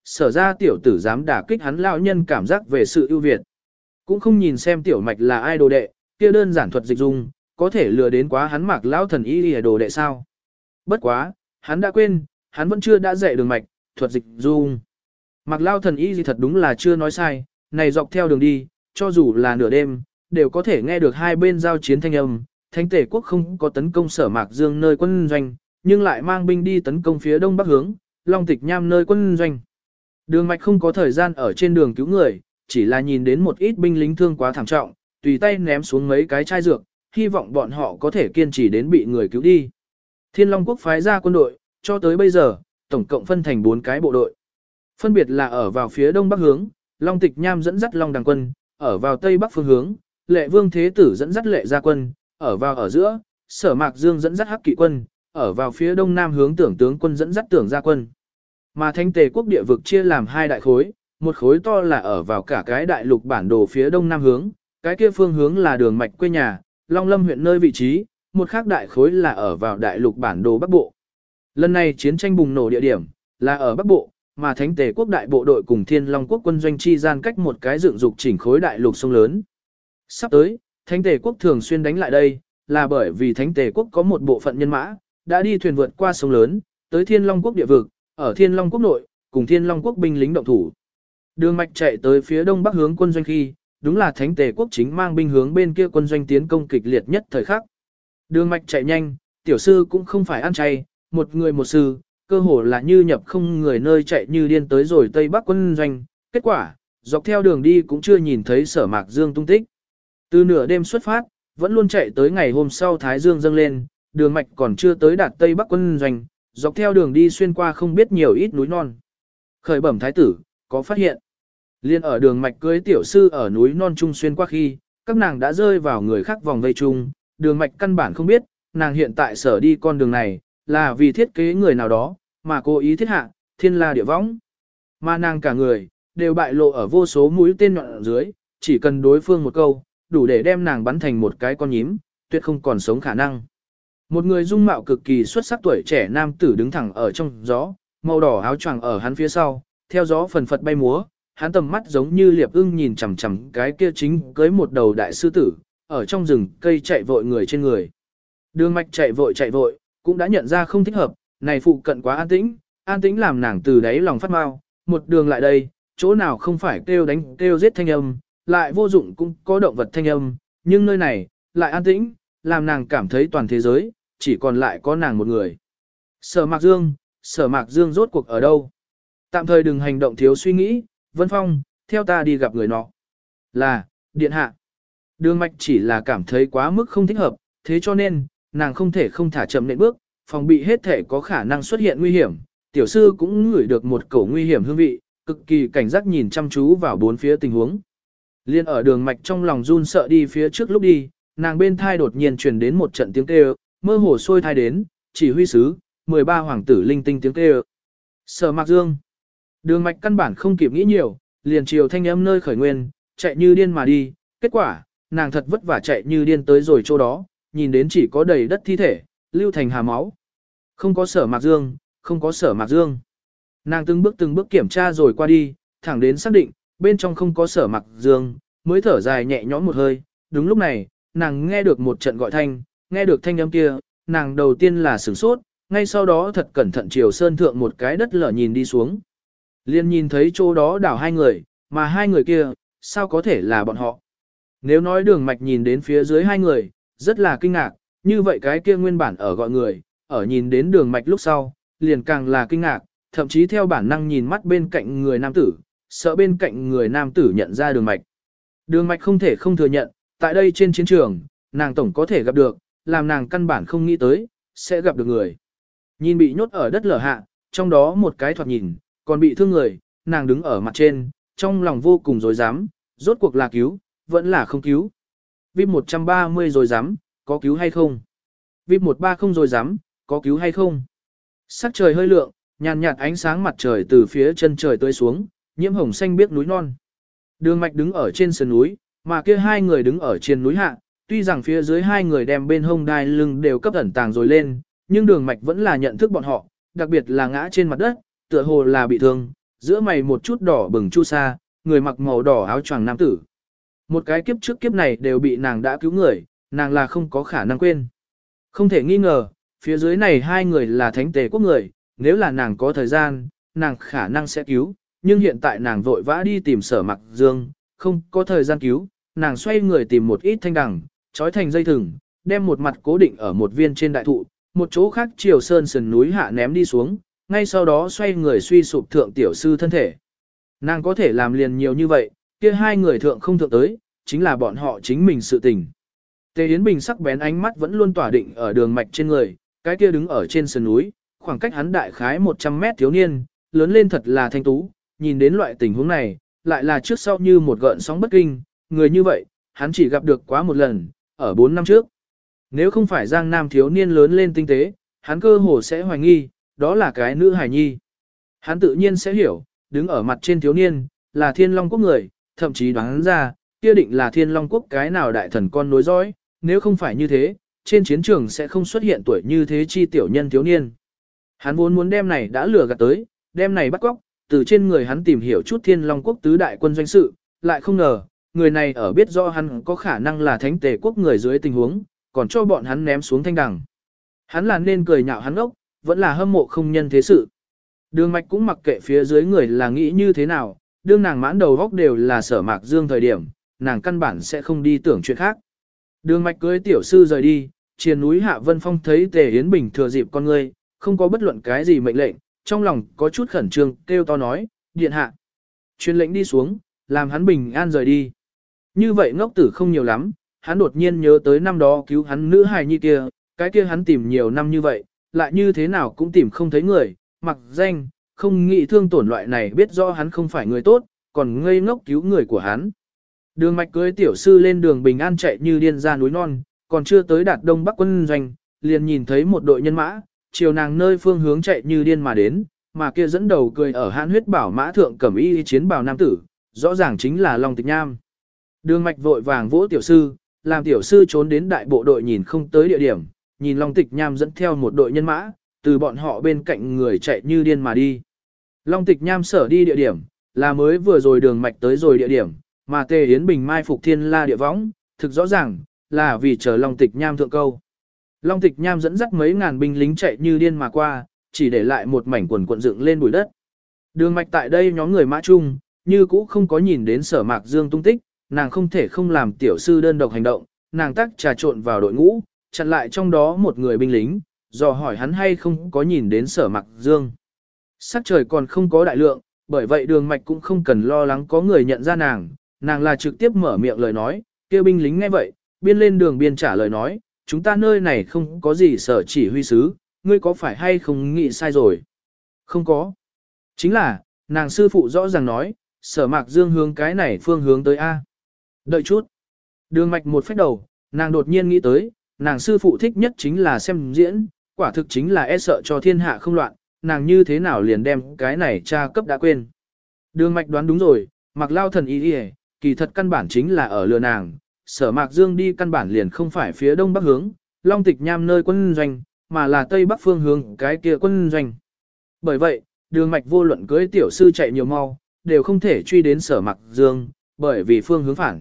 sở ra tiểu tử dám đả kích hắn lão nhân cảm giác về sự ưu việt. Cũng không nhìn xem tiểu mạch là ai đồ đệ, kia đơn giản thuật dịch dung, có thể lừa đến quá hắn Mạc lão thần y lìa đồ đệ sao. Bất quá, hắn đã quên, hắn vẫn chưa đã dạy đường mạch, thuật dịch dung. Mạc lão thần y gì thật đúng là chưa nói sai, này dọc theo đường đi, cho dù là nửa đêm, đều có thể nghe được hai bên giao chiến thanh âm. Thánh Tề quốc không có tấn công sở Mạc Dương nơi quân doanh, nhưng lại mang binh đi tấn công phía đông bắc hướng, Long Tịch Nham nơi quân doanh. Đường mạch không có thời gian ở trên đường cứu người, chỉ là nhìn đến một ít binh lính thương quá thảm trọng, tùy tay ném xuống mấy cái chai dược, hy vọng bọn họ có thể kiên trì đến bị người cứu đi. Thiên Long quốc phái ra quân đội, cho tới bây giờ, tổng cộng phân thành 4 cái bộ đội. Phân biệt là ở vào phía đông bắc hướng, Long Tịch Nham dẫn dắt Long Đằng quân, ở vào tây bắc phương hướng, Lệ Vương Thế Tử dẫn dắt Lệ Gia quân, ở vào ở giữa, Sở Mạc Dương dẫn dắt Hắc Kỵ quân, ở vào phía đông nam hướng Tưởng tướng quân dẫn dắt Tưởng Gia quân. Mà Thánh Tề quốc địa vực chia làm 2 đại khối, một khối to là ở vào cả cái đại lục bản đồ phía đông nam hướng, cái kia phương hướng là đường mạch quê nhà, Long Lâm huyện nơi vị trí, một khác đại khối là ở vào đại lục bản đồ Bắc Bộ. Lần này chiến tranh bùng nổ địa điểm là ở Bắc Bộ, mà Thánh Tề quốc đại bộ đội cùng Thiên Long quốc quân doanh chi gian cách một cái dựng dục chỉnh khối đại lục sông lớn. Sắp tới, Thánh Tề quốc thường xuyên đánh lại đây, là bởi vì Thánh Tề quốc có một bộ phận nhân mã đã đi thuyền vượt qua sông lớn, tới Thiên Long quốc địa vực, ở Thiên Long quốc nội, cùng Thiên Long quốc binh lính động thủ. Đường mạch chạy tới phía đông bắc hướng quân doanh khi, đúng là Thánh Tề quốc chính mang binh hướng bên kia quân doanh tiến công kịch liệt nhất thời khắc. Đường mạch chạy nhanh, tiểu sư cũng không phải ăn chay, một người một sư, cơ hồ là như nhập không người nơi chạy như điên tới rồi tây bắc quân doanh. Kết quả, dọc theo đường đi cũng chưa nhìn thấy Sở Mạc Dương tung tích. Từ nửa đêm xuất phát, vẫn luôn chạy tới ngày hôm sau Thái Dương dâng lên, đường mạch còn chưa tới đạt tây bắc quân doanh, dọc theo đường đi xuyên qua không biết nhiều ít núi non. Khởi bẩm thái tử, có phát hiện. Liên ở đường mạch cưới tiểu sư ở núi non trung xuyên qua khi, các nàng đã rơi vào người khác vòng vây chung, đường mạch căn bản không biết, nàng hiện tại sở đi con đường này, là vì thiết kế người nào đó, mà cố ý thiết hạ, thiên la địa võng. Mà nàng cả người, đều bại lộ ở vô số mũi tên nhọn ở dưới, chỉ cần đối phương một câu, đủ để đem nàng bắn thành một cái con nhím, tuyệt không còn sống khả năng. Một người dung mạo cực kỳ xuất sắc tuổi trẻ nam tử đứng thẳng ở trong gió, màu đỏ áo choàng ở hắn phía sau, theo gió phần phật bay múa, hắn tầm mắt giống như liệp ưng nhìn chằm chằm cái kia chính cưới một đầu đại sư tử, ở trong rừng cây chạy vội người trên người. Đường mạch chạy vội, cũng đã nhận ra không thích hợp, này phụ cận quá an tĩnh làm nàng từ đáy lòng phát mau, một đường lại đây, chỗ nào không phải kêu đánh kêu giết thanh âm, lại vô dụng cũng có động vật thanh âm, nhưng nơi này, lại an tĩnh, làm nàng cảm thấy toàn thế giới, chỉ còn lại có nàng một người. Sở Mạc Dương rốt cuộc ở đâu? Tạm thời đừng hành động thiếu suy nghĩ, Vân Phong, theo ta đi gặp người nọ. Là, điện hạ. Đường mạch chỉ là cảm thấy quá mức không thích hợp, thế cho nên, nàng không thể không thả chậm nện bước, phòng bị hết thể có khả năng xuất hiện nguy hiểm. Tiểu sư cũng ngửi được một cổ nguy hiểm hương vị, cực kỳ cảnh giác nhìn chăm chú vào bốn phía tình huống. Liên ở đường mạch trong lòng run sợ đi phía trước lúc đi, nàng bên thai đột nhiên truyền đến một trận tiếng kêu, mơ hồ xôi thai đến, chỉ huy sứ, 13 hoàng tử linh tinh tiếng kêu. Sở Mạc Dương. Đường mạch căn bản không kịp nghĩ nhiều, liền chiều thanh âm nơi khởi nguyên, chạy như điên mà đi, kết quả, nàng thật vất vả chạy như điên tới rồi chỗ đó, nhìn đến chỉ có đầy đất thi thể, lưu thành hà máu. Không có Sở Mạc Dương, không có Sở Mạc Dương. Nàng từng bước kiểm tra rồi qua đi, thẳng đến xác định, bên trong không có Sở Mạc Dương, mới thở dài nhẹ nhõm một hơi. Đúng lúc này, nàng nghe được một trận gọi thanh, nghe được thanh âm kia, nàng đầu tiên là sửng sốt, ngay sau đó thật cẩn thận chiều sơn thượng một cái đất lở nhìn đi xuống. Liên nhìn thấy chỗ đó đảo hai người, mà hai người kia, sao có thể là bọn họ? Nếu nói đường mạch nhìn đến phía dưới hai người, rất là kinh ngạc, như vậy cái kia nguyên bản ở gọi người, ở nhìn đến đường mạch lúc sau, liền càng là kinh ngạc, thậm chí theo bản năng nhìn mắt bên cạnh người nam tử, sợ bên cạnh người nam tử nhận ra đường mạch. Đường mạch không thể không thừa nhận, tại đây trên chiến trường, nàng tổng có thể gặp được, làm nàng căn bản không nghĩ tới, sẽ gặp được người. Nhìn bị nhốt ở đất lở hạ, trong đó một cái thoạt nhìn, còn bị thương người, nàng đứng ở mặt trên, trong lòng vô cùng rối rắm, rốt cuộc là cứu, vẫn là không cứu. VIP 130 rồi dám, có cứu hay không? VIP 130 rồi dám, có cứu hay không? Sắc trời hơi lượng, nhàn nhạt ánh sáng mặt trời từ phía chân trời tươi xuống, nhiễm hồng xanh biếc núi non. Đường mạch đứng ở trên sườn núi, mà kia hai người đứng ở trên núi hạ, tuy rằng phía dưới hai người đem bên hông đai lưng đều cấp ẩn tàng rồi lên, nhưng đường mạch vẫn là nhận thức bọn họ, đặc biệt là ngã trên mặt đất, tựa hồ là bị thương, giữa mày một chút đỏ bừng chu sa, người mặc màu đỏ áo choàng nam tử. Một cái kiếp trước kiếp này đều bị nàng đã cứu người, nàng là không có khả năng quên. Không thể nghi ngờ, phía dưới này hai người là thánh tề quốc người, nếu là nàng có thời gian, nàng khả năng sẽ cứu, nhưng hiện tại nàng vội vã đi tìm Sở Mặc Dương, không có thời gian cứu, nàng xoay người tìm một ít thanh đằng, trói thành dây thừng, đem một mặt cố định ở một viên trên đại thụ, một chỗ khác chiều sơn sườn núi hạ ném đi xuống, ngay sau đó xoay người suy sụp thượng tiểu sư thân thể. Nàng có thể làm liền nhiều như vậy, kia hai người thượng không thượng tới, chính là bọn họ chính mình sự tình. Tề Yến Bình sắc bén ánh mắt vẫn luôn tỏa định ở đường mạch trên người, cái kia đứng ở trên sườn núi, khoảng cách hắn đại khái 100 mét thiếu niên, lớn lên thật là thanh tú, nhìn đến loại tình huống này, lại là trước sau như một gợn sóng bất kinh, người như vậy, hắn chỉ gặp được quá một lần, ở 4 năm trước. Nếu không phải Giang Nam thiếu niên lớn lên tinh tế, hắn cơ hồ sẽ hoài nghi, đó là cái nữ hài nhi. Hắn tự nhiên sẽ hiểu, đứng ở mặt trên thiếu niên, là Thiên Long Quốc người, thậm chí đoán ra, kia định là Thiên Long Quốc cái nào đại thần con nối dõi, nếu không phải như thế, trên chiến trường sẽ không xuất hiện tuổi như thế chi tiểu nhân thiếu niên. Hắn vốn muốn đem này đã lừa gạt tới, đem này bắt cóc, từ trên người hắn tìm hiểu chút Thiên Long Quốc tứ đại quân doanh sự, lại không ngờ, người này ở biết rõ hắn có khả năng là thánh tề quốc người dưới tình huống, còn cho bọn hắn ném xuống thanh đằng. Hắn là nên cười nhạo hắn ốc, vẫn là hâm mộ không nhân thế sự. Đường mạch cũng mặc kệ phía dưới người là nghĩ như thế nào, đương nàng mãn đầu góc đều là Sở Mạc Dương thời điểm, nàng căn bản sẽ không đi tưởng chuyện khác. Đường mạch cưới tiểu sư rời đi, triền núi Hạ Vân Phong thấy Tề Yến Bình thừa dịp con ngươi, không có bất luận cái gì mệnh lệnh, trong lòng có chút khẩn trương, kêu to nói, điện hạ. Truyền lệnh đi xuống, làm hắn bình an rời đi. Như vậy ngốc tử không nhiều lắm, hắn đột nhiên nhớ tới năm đó cứu hắn nữ hài nhi kia, cái kia hắn tìm nhiều năm như vậy, lại như thế nào cũng tìm không thấy người, mặc danh, không nghĩ thương tổn loại này biết rõ hắn không phải người tốt, còn ngây ngốc cứu người của hắn. Đường mạch cưới tiểu sư lên đường bình an chạy như điên ra núi non, còn chưa tới đạt đông bắc quân doanh, liền nhìn thấy một đội nhân mã, chiều nàng nơi phương hướng chạy như điên mà đến, mà kia dẫn đầu cười ở hãn huyết bảo mã thượng cẩm y chiến bào nam tử, rõ ràng chính là Long Tịch Nham. Đường mạch vội vàng vỗ tiểu sư, làm tiểu sư trốn đến đại bộ đội nhìn không tới địa điểm, nhìn Long Tịch Nham dẫn theo một đội nhân mã, từ bọn họ bên cạnh người chạy như điên mà đi. Long Tịch Nham sở đi địa điểm, là mới vừa rồi đường mạch tới rồi địa điểm, mà Tề Yến Bình mai phục thiên la địa võng, thực rõ ràng, là vì chờ Long Tịch Nham thượng câu. Long Tịch Nham dẫn dắt mấy ngàn binh lính chạy như điên mà qua, chỉ để lại một mảnh quần cuộn dựng lên bụi đất. Đường mạch tại đây nhóm người mã chung, như cũ không có nhìn đến Sở Mạc Dương tung tích, nàng không thể không làm tiểu sư đơn độc hành động, nàng tác trà trộn vào đội ngũ, chặn lại trong đó một người binh lính, dò hỏi hắn hay không có nhìn đến Sở Mạc Dương. Sắc trời còn không có đại lượng, bởi vậy đường mạch cũng không cần lo lắng có người nhận ra nàng là trực tiếp mở miệng lời nói, kêu binh lính nghe vậy, biên lên đường biên trả lời nói, chúng ta nơi này không có gì sở chỉ huy sứ, ngươi có phải hay không nghĩ sai rồi? Không có. Chính là, nàng sư phụ rõ ràng nói, Sở Mạc Dương hướng cái này phương hướng tới A. Đợi chút. Đường mạch một phách đầu, nàng đột nhiên nghĩ tới, nàng sư phụ thích nhất chính là xem diễn, quả thực chính là e sợ cho thiên hạ không loạn, nàng như thế nào liền đem cái này tra cấp đã quên. Đường mạch đoán đúng rồi, Mặc Lao thần y đi, kỳ thật căn bản chính là ở lừa nàng, Sở Mạc Dương đi căn bản liền không phải phía đông bắc hướng, Long Tịch Nham nơi quân doanh, mà là tây bắc phương hướng cái kia quân doanh. Bởi vậy, đường mạch vô luận cưới tiểu sư chạy nhiều mau, đều không thể truy đến Sở Mạc Dương, bởi vì phương hướng phản.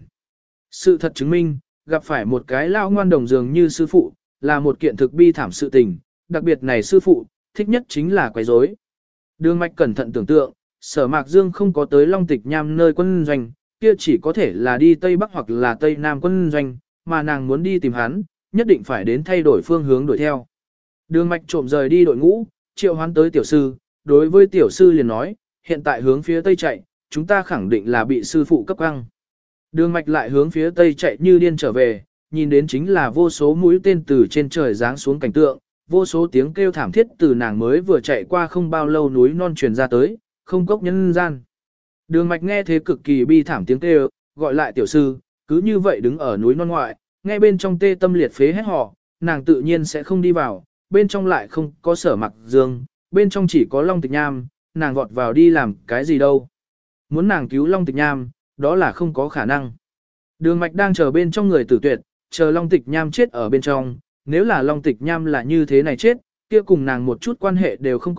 Sự thật chứng minh, gặp phải một cái lao ngoan đồng dường như sư phụ, là một kiện thực bi thảm sự tình, đặc biệt này sư phụ, thích nhất chính là quấy rối. Đường mạch cẩn thận tưởng tượng, Sở Mạc Dương không có tới Long Tịch Nham nơi quân doanh, kia chỉ có thể là đi Tây Bắc hoặc là Tây Nam quân doanh, mà nàng muốn đi tìm hắn, nhất định phải đến thay đổi phương hướng đuổi theo. Đường mạch trộm rời đi đội ngũ, triệu hoán tới tiểu sư, đối với tiểu sư liền nói, hiện tại hướng phía Tây chạy, chúng ta khẳng định là bị sư phụ cấp căng. Đường mạch lại hướng phía Tây chạy như điên trở về, nhìn đến chính là vô số mũi tên từ trên trời giáng xuống cảnh tượng, vô số tiếng kêu thảm thiết từ nàng mới vừa chạy qua không bao lâu núi non truyền ra tới, không cốc nhân gian. Đường mạch nghe thế cực kỳ bi thảm tiếng kêu, gọi lại tiểu sư, cứ như vậy đứng ở núi non ngoại, nghe bên trong tê tâm liệt phế hét họ, nàng tự nhiên sẽ không đi vào, bên trong lại không có Sở Mạc Dương, bên trong chỉ có Long Tịch Nham, nàng vọt vào đi làm cái gì đâu. Muốn nàng cứu Long Tịch Nham, đó là không có khả năng. Đường mạch đang chờ bên trong người tử tuyệt, chờ Long Tịch Nham chết ở bên trong, nếu là Long Tịch Nham là như thế này chết, kia cùng nàng một chút quan hệ đều không có,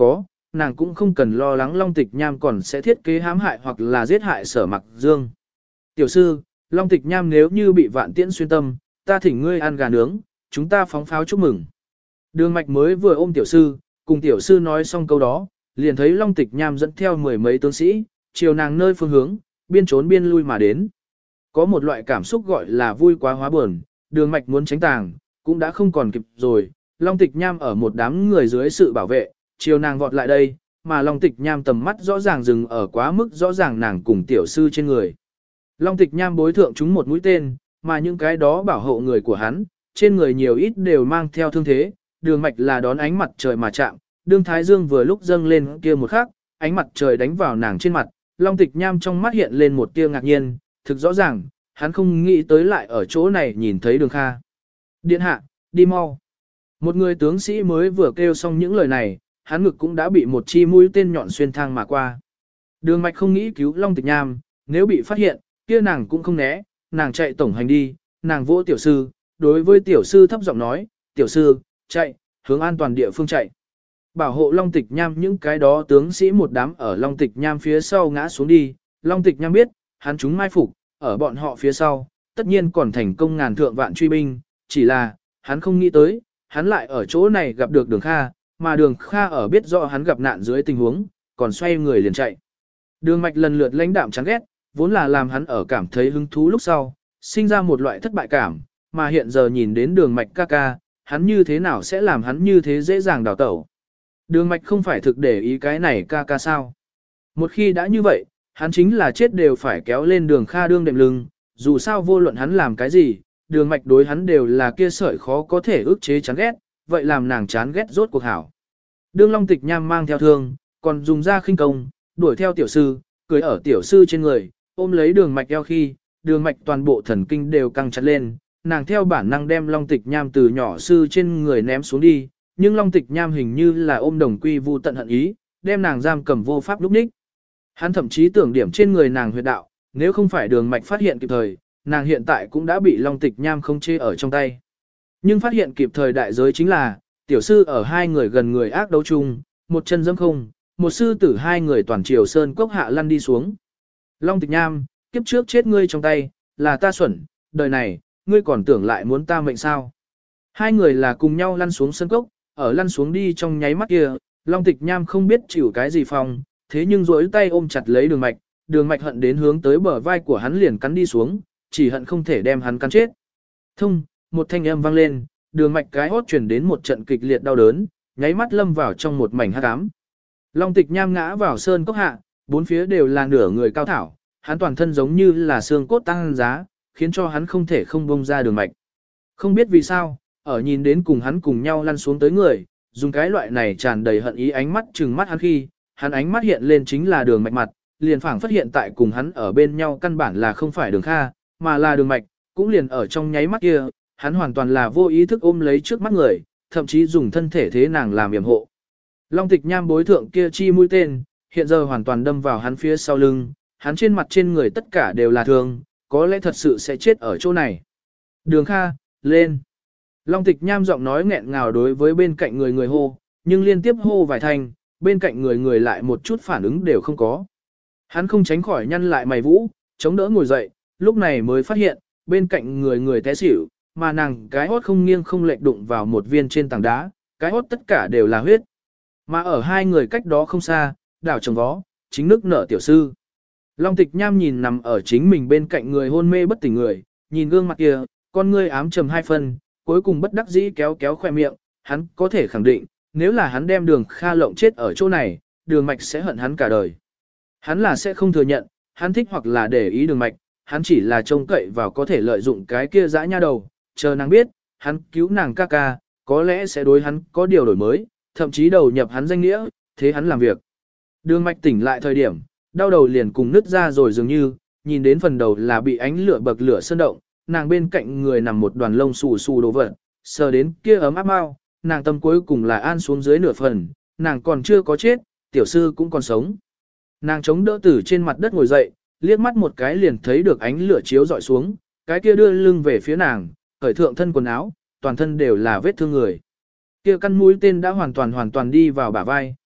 nàng cũng không cần lo lắng Long Tịch Nham còn sẽ thiết kế hãm hại hoặc là giết hại Sở Mặc Dương. Tiểu sư, Long Tịch Nham nếu như bị Vạn Tiễn xuyên tâm, ta thỉnh ngươi ăn gà nướng, chúng ta phóng pháo chúc mừng. Đường Mạch mới vừa ôm tiểu sư, cùng tiểu sư nói xong câu đó, liền thấy Long Tịch Nham dẫn theo mười mấy tướng sĩ, chiều nàng nơi phương hướng, biên trốn biên lui mà đến. Có một loại cảm xúc gọi là vui quá hóa buồn, Đường Mạch muốn tránh tàng, cũng đã không còn kịp rồi. Long Tịch Nham ở một đám người dưới sự bảo vệ, chiều nàng vọt lại đây, mà Long Tịch Nham tầm mắt rõ ràng dừng ở quá mức rõ ràng nàng cùng tiểu sư trên người. Long Tịch Nham bối thượng chúng một mũi tên, mà những cái đó bảo hộ người của hắn, trên người nhiều ít đều mang theo thương thế, Đường Mạch là đón ánh mặt trời mà chạm, đương thái dương vừa lúc dâng lên kia một khắc, ánh mặt trời đánh vào nàng trên mặt, Long Tịch Nham trong mắt hiện lên một tia ngạc nhiên, thực rõ ràng, hắn không nghĩ tới lại ở chỗ này nhìn thấy Đường Kha. Điện hạ, đi mau. Một người tướng sĩ mới vừa kêu xong những lời này, hắn ngực cũng đã bị một chi mũi tên nhọn xuyên thang mà qua. Đường Mạch không nghĩ cứu Long Tịch Nham, nếu bị phát hiện, kia nàng cũng không né, nàng chạy tổng hành đi, nàng vỗ tiểu sư, đối với tiểu sư thấp giọng nói, tiểu sư, chạy, hướng an toàn địa phương chạy. Bảo hộ Long Tịch Nham những cái đó tướng sĩ một đám ở Long Tịch Nham phía sau ngã xuống đi, Long Tịch Nham biết, hắn chúng mai phục, ở bọn họ phía sau, tất nhiên còn thành công ngàn thượng vạn truy binh, chỉ là, hắn không nghĩ tới, hắn lại ở chỗ này gặp được Đường Kha, mà Đường Kha ở biết rõ hắn gặp nạn dưới tình huống, còn xoay người liền chạy. Đường Mạch lần lượt lãnh đạm chán ghét, vốn là làm hắn ở cảm thấy hứng thú lúc sau, sinh ra một loại thất bại cảm, mà hiện giờ nhìn đến Đường Mạch ca ca, hắn như thế nào sẽ làm hắn như thế dễ dàng đào tẩu. Đường Mạch không phải thực để ý cái này ca ca sao. Một khi đã như vậy, hắn chính là chết đều phải kéo lên Đường Kha đương đệm lưng, dù sao vô luận hắn làm cái gì, Đường Mạch đối hắn đều là kia sợi khó có thể ức chế chán ghét, vậy làm nàng chán ghét rốt cuộc hảo. Đường Long Tịch Nham mang theo thương, còn dùng ra khinh công, đuổi theo tiểu sư, cưỡi ở tiểu sư trên người, ôm lấy Đường Mạch eo khi, Đường Mạch toàn bộ thần kinh đều căng chặt lên, nàng theo bản năng đem Long Tịch Nham từ nhỏ sư trên người ném xuống đi, nhưng Long Tịch Nham hình như là ôm đồng quy vu tận hận ý, đem nàng giam cầm vô pháp lúc ních. Hắn thậm chí tưởng điểm trên người nàng huyệt đạo, nếu không phải Đường Mạch phát hiện kịp thời, nàng hiện tại cũng đã bị Long Tịch Nham không chê ở trong tay. Nhưng phát hiện kịp thời đại giới chính là, tiểu sư ở hai người gần người ác đấu chung, một chân dẫm không, một sư tử hai người toàn triều sơn cốc hạ lăn đi xuống. Long Tịch Nham, kiếp trước chết ngươi trong tay, là ta xuẩn, đời này, ngươi còn tưởng lại muốn ta mệnh sao. Hai người là cùng nhau lăn xuống sơn cốc, ở lăn xuống đi trong nháy mắt kia, Long Tịch Nham không biết chịu cái gì phòng, thế nhưng duỗi tay ôm chặt lấy Đường Mạch hận đến hướng tới bờ vai của hắn liền cắn đi xuống, chỉ hận không thể đem hắn cắn chết. Thông, một thanh âm vang lên, Đường Mạch cái hốt truyền đến một trận kịch liệt đau đớn, nháy mắt lâm vào trong một mảnh hắc ám. Long Tịch Nham ngã vào sơn cốc hạ, bốn phía đều là nửa người cao thảo, hắn toàn thân giống như là xương cốt tăng giá, khiến cho hắn không thể không bông ra Đường Mạch. Không biết vì sao, ở nhìn đến cùng hắn cùng nhau lăn xuống tới người, dùng cái loại này tràn đầy hận ý ánh mắt trừng mắt hắn khi, hắn ánh mắt hiện lên chính là Đường Mạch mặt, liền phảng phát hiện tại cùng hắn ở bên nhau căn bản là không phải Đường Kha, mà là Đường Mạch, cũng liền ở trong nháy mắt kia, hắn hoàn toàn là vô ý thức ôm lấy trước mắt người, thậm chí dùng thân thể thế nàng làm yểm hộ. Long Tịch Nham bối thượng kia chi mũi tên, hiện giờ hoàn toàn đâm vào hắn phía sau lưng, hắn trên mặt trên người tất cả đều là thương, có lẽ thật sự sẽ chết ở chỗ này. Đường Kha, lên. Long Tịch Nham giọng nói nghẹn ngào đối với bên cạnh người hô, nhưng liên tiếp hô vài thanh, bên cạnh người lại một chút phản ứng đều không có. Hắn không tránh khỏi nhăn lại mày vũ, chống đỡ ngồi dậy, lúc này mới phát hiện, bên cạnh người té xỉu, mà nàng cái hốt không nghiêng không lệch đụng vào một viên trên tảng đá, cái hốt tất cả đều là huyết. Mà ở hai người cách đó không xa, đảo chồng vó, chính nước nở tiểu sư. Long Tịch Nham nhìn nằm ở chính mình bên cạnh người hôn mê bất tỉnh người, nhìn gương mặt kia, con ngươi ám trầm hai phân, cuối cùng bất đắc dĩ kéo kéo khoe miệng, hắn có thể khẳng định, nếu là hắn đem Đường Kha lộng chết ở chỗ này, Đường Mạch sẽ hận hắn cả đời. Hắn là sẽ không thừa nhận, hắn thích hoặc là để ý Đường Mạch, hắn chỉ là trông cậy vào có thể lợi dụng cái kia dã nha đầu, chờ nàng biết, hắn cứu nàng ca ca, có lẽ sẽ đối hắn có điều đổi mới, thậm chí đầu nhập hắn danh nghĩa, thế hắn làm việc. Đường Mạch tỉnh lại thời điểm, đau đầu liền cùng nứt ra rồi dường như, nhìn đến phần đầu là bị ánh lửa bậc lửa sơn động, nàng bên cạnh người nằm một đoàn lông xù xù đồ vật, sờ đến kia ấm áp mau, nàng tâm cuối cùng là an xuống dưới nửa phần, nàng còn chưa có chết, tiểu sư cũng còn sống. Nàng chống đỡ từ trên mặt đất ngồi dậy, liếc mắt một cái liền thấy được ánh lửa chiếu dọi xuống, cái kia đưa lưng về phía nàng, cởi thượng thân quần áo, toàn thân đều là vết thương người. Kia căn mũi tên đã hoàn toàn đi vào bả vai,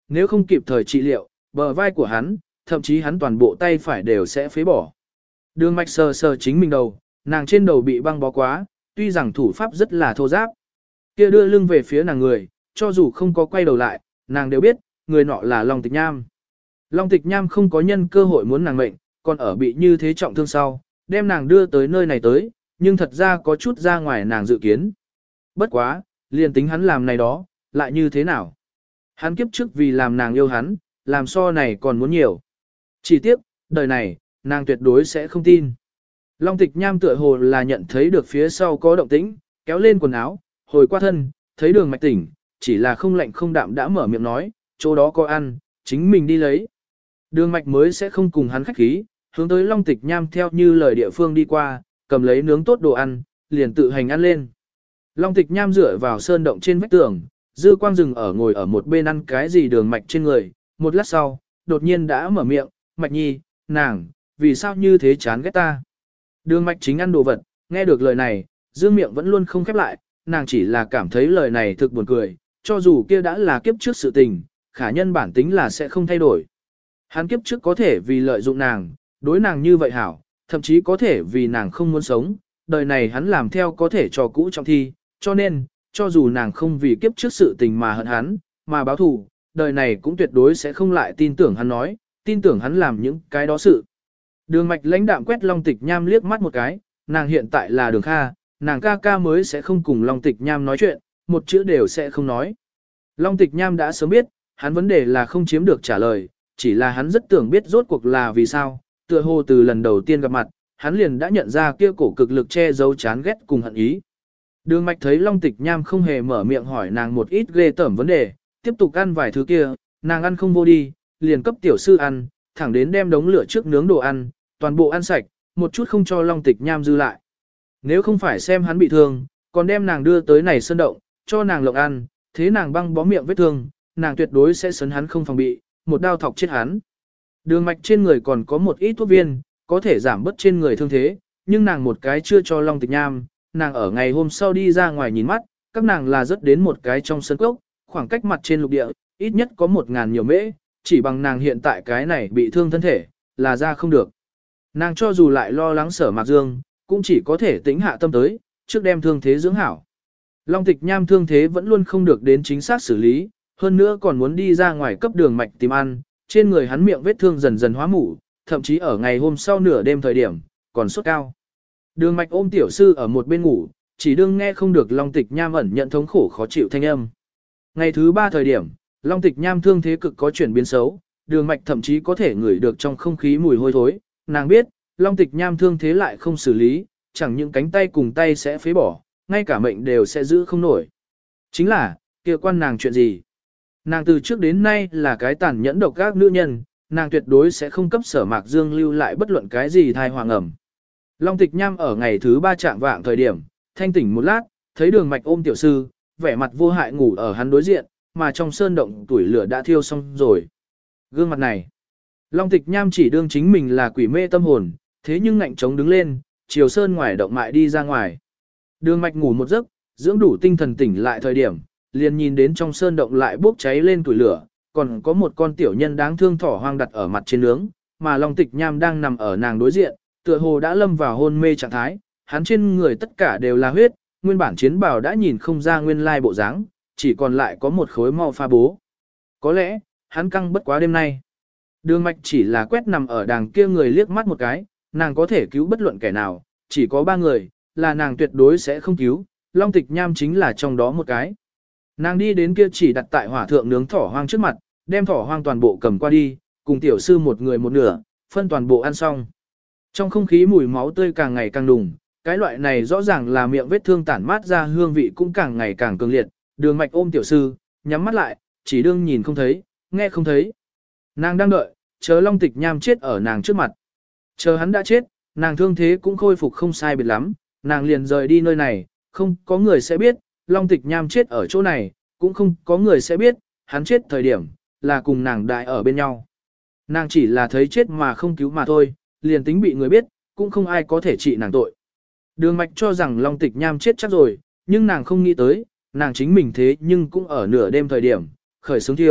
nếu không kịp thời trị liệu, bờ vai của hắn, thậm chí hắn toàn bộ tay phải đều sẽ phế bỏ. Đường mạch sờ sờ chính mình đầu, nàng trên đầu bị băng bó quá, tuy rằng thủ pháp rất là thô giáp. Kia đưa lưng về phía nàng người, cho dù không có quay đầu lại, nàng đều biết, người nọ là Long Tịch Nham. Long Tịch Nham không có nhân cơ hội muốn nàng mệnh, còn ở bị như thế trọng thương sau, đem nàng đưa tới nơi này tới, nhưng thật ra có chút ra ngoài nàng dự kiến. Bất quá, liền tính hắn làm này đó, lại như thế nào? Hắn kiếp trước vì làm nàng yêu hắn, làm so này còn muốn nhiều. Chỉ tiếc, đời này, nàng tuyệt đối sẽ không tin. Long Tịch Nham tựa hồ là nhận thấy được phía sau có động tĩnh, kéo lên quần áo, hồi qua thân, thấy đường mạch tỉnh, chỉ là không lạnh không đạm đã mở miệng nói, chỗ đó có ăn, chính mình đi lấy. Đường mạch mới sẽ không cùng hắn khách khí, hướng tới Long Tịch Nham theo như lời địa phương đi qua, cầm lấy nướng tốt đồ ăn, liền tự hành ăn lên. Long Tịch Nham dựa vào sơn động trên vách tường, dư quang rừng ở ngồi ở một bên ăn cái gì đường mạch trên người, một lát sau, đột nhiên đã mở miệng, mạch nhi, nàng, vì sao như thế chán ghét ta. Đường mạch chính ăn đồ vật, nghe được lời này, dương miệng vẫn luôn không khép lại, nàng chỉ là cảm thấy lời này thực buồn cười, cho dù kia đã là kiếp trước sự tình, khả nhân bản tính là sẽ không thay đổi. Hắn kiếp trước có thể vì lợi dụng nàng, đối nàng như vậy hảo, thậm chí có thể vì nàng không muốn sống, đời này hắn làm theo có thể cho cũ trong thi, cho nên, cho dù nàng không vì kiếp trước sự tình mà hận hắn, mà báo thù, đời này cũng tuyệt đối sẽ không lại tin tưởng hắn nói, tin tưởng hắn làm những cái đó sự. Đường mạch lãnh đạm quét Long Tịch Nham liếc mắt một cái, nàng hiện tại là Đường Kha, nàng ca ca mới sẽ không cùng Long Tịch Nham nói chuyện, một chữ đều sẽ không nói. Long Tịch Nham đã sớm biết, hắn vấn đề là không chiếm được trả lời, chỉ là hắn rất tưởng biết rốt cuộc là vì sao, tựa hồ từ lần đầu tiên gặp mặt, hắn liền đã nhận ra kia cổ cực lực che giấu chán ghét cùng hận ý. Đường mạch thấy Long Tịch Nham không hề mở miệng hỏi nàng một ít ghê tởm vấn đề, tiếp tục ăn vài thứ kia, nàng ăn không vô đi, liền cấp tiểu sư ăn, thẳng đến đem đống lửa trước nướng đồ ăn, toàn bộ ăn sạch, một chút không cho Long Tịch Nham dư lại. Nếu không phải xem hắn bị thương, còn đem nàng đưa tới này sơn động, cho nàng lộng ăn, thế nàng băng bó miệng vết thương, nàng tuyệt đối sẽ sấn hắn không phòng bị, một đao thọc chết hắn. Đường mạch trên người còn có một ít thuốc viên, có thể giảm bớt trên người thương thế, nhưng nàng một cái chưa cho Long Tịch Nham, nàng ở ngày hôm sau đi ra ngoài nhìn mắt, các nàng là rất đến một cái trong sân cốc, khoảng cách mặt trên lục địa, ít nhất có 1000 nhiều mễ, chỉ bằng nàng hiện tại cái này bị thương thân thể, là ra không được. Nàng cho dù lại lo lắng Sở Mạc Dương, cũng chỉ có thể tĩnh hạ tâm tới, trước đem thương thế dưỡng hảo. Long Tịch Nham thương thế vẫn luôn không được đến chính xác xử lý, hơn nữa còn muốn đi ra ngoài cấp đường mạch tìm ăn, trên người hắn miệng vết thương dần dần hóa mủ, thậm chí ở ngày hôm sau nửa đêm thời điểm, còn sốt cao. Đường mạch ôm tiểu sư ở một bên ngủ, chỉ đương nghe không được Long Tịch Nham ẩn nhận thống khổ khó chịu thanh âm. Ngày thứ 3 thời điểm, Long Tịch Nham thương thế cực có chuyển biến xấu, đường mạch thậm chí có thể ngửi được trong không khí mùi hôi thối, nàng biết, Long Tịch Nham thương thế lại không xử lý, chẳng những cánh tay cùng tay sẽ phế bỏ, ngay cả mệnh đều sẽ giữ không nổi. Chính là, kia quan nàng chuyện gì? Nàng từ trước đến nay là cái tàn nhẫn độc ác nữ nhân, nàng tuyệt đối sẽ không cấp Sở Mạc Dương lưu lại bất luận cái gì thai hoàng ẩm. Long Tịch Nham ở ngày thứ 3 trạng vạng thời điểm, thanh tỉnh một lát, thấy đường mạch ôm tiểu sư, vẻ mặt vô hại ngủ ở hắn đối diện, mà trong sơn động tuổi lửa đã thiêu xong rồi. Gương mặt này, Long Tịch Nham chỉ đương chính mình là quỷ mê tâm hồn, thế nhưng ngạnh chống đứng lên, chiều sơn ngoài động mại đi ra ngoài. Đường mạch ngủ một giấc, dưỡng đủ tinh thần tỉnh lại thời điểm, liền nhìn đến trong sơn động lại bốc cháy lên tuổi lửa, còn có một con tiểu nhân đáng thương thỏ hoang đặt ở mặt trên nướng, mà Long Tịch Nham đang nằm ở nàng đối diện, tựa hồ đã lâm vào hôn mê trạng thái, hắn trên người tất cả đều là huyết, nguyên bản chiến bào đã nhìn không ra nguyên lai bộ dáng, chỉ còn lại có một khối mau pha bố. Có lẽ, hắn căng bất quá đêm nay. Đường mạch chỉ là quét nằm ở đàng kia người liếc mắt một cái, nàng có thể cứu bất luận kẻ nào, chỉ có 3 người, là nàng tuyệt đối sẽ không cứu, Long Tịch Nham chính là trong đó một cái. Nàng đi đến kia chỉ đặt tại hỏa thượng nướng thỏ hoang trước mặt, đem thỏ hoang toàn bộ cầm qua đi, cùng tiểu sư một người một nửa, phân toàn bộ ăn xong. Trong không khí mùi máu tươi càng ngày càng đùng, cái loại này rõ ràng là miệng vết thương tản mát ra hương vị cũng càng ngày càng cường liệt, đường mạch ôm tiểu sư, nhắm mắt lại, chỉ đương nhìn không thấy, nghe không thấy. Nàng đang đợi, chờ Long Tịch Nham chết ở nàng trước mặt. Chờ hắn đã chết, nàng thương thế cũng khôi phục không sai biệt lắm, nàng liền rời đi nơi này, không có người sẽ biết, Long Tịch Nham chết ở chỗ này, cũng không có người sẽ biết, hắn chết thời điểm, là cùng nàng đại ở bên nhau. Nàng chỉ là thấy chết mà không cứu mà thôi, liền tính bị người biết, cũng không ai có thể trị nàng tội. Đường mạch cho rằng Long Tịch Nham chết chắc rồi, nhưng nàng không nghĩ tới, nàng chính mình thế nhưng cũng ở nửa đêm thời điểm, khởi sướng thiêu,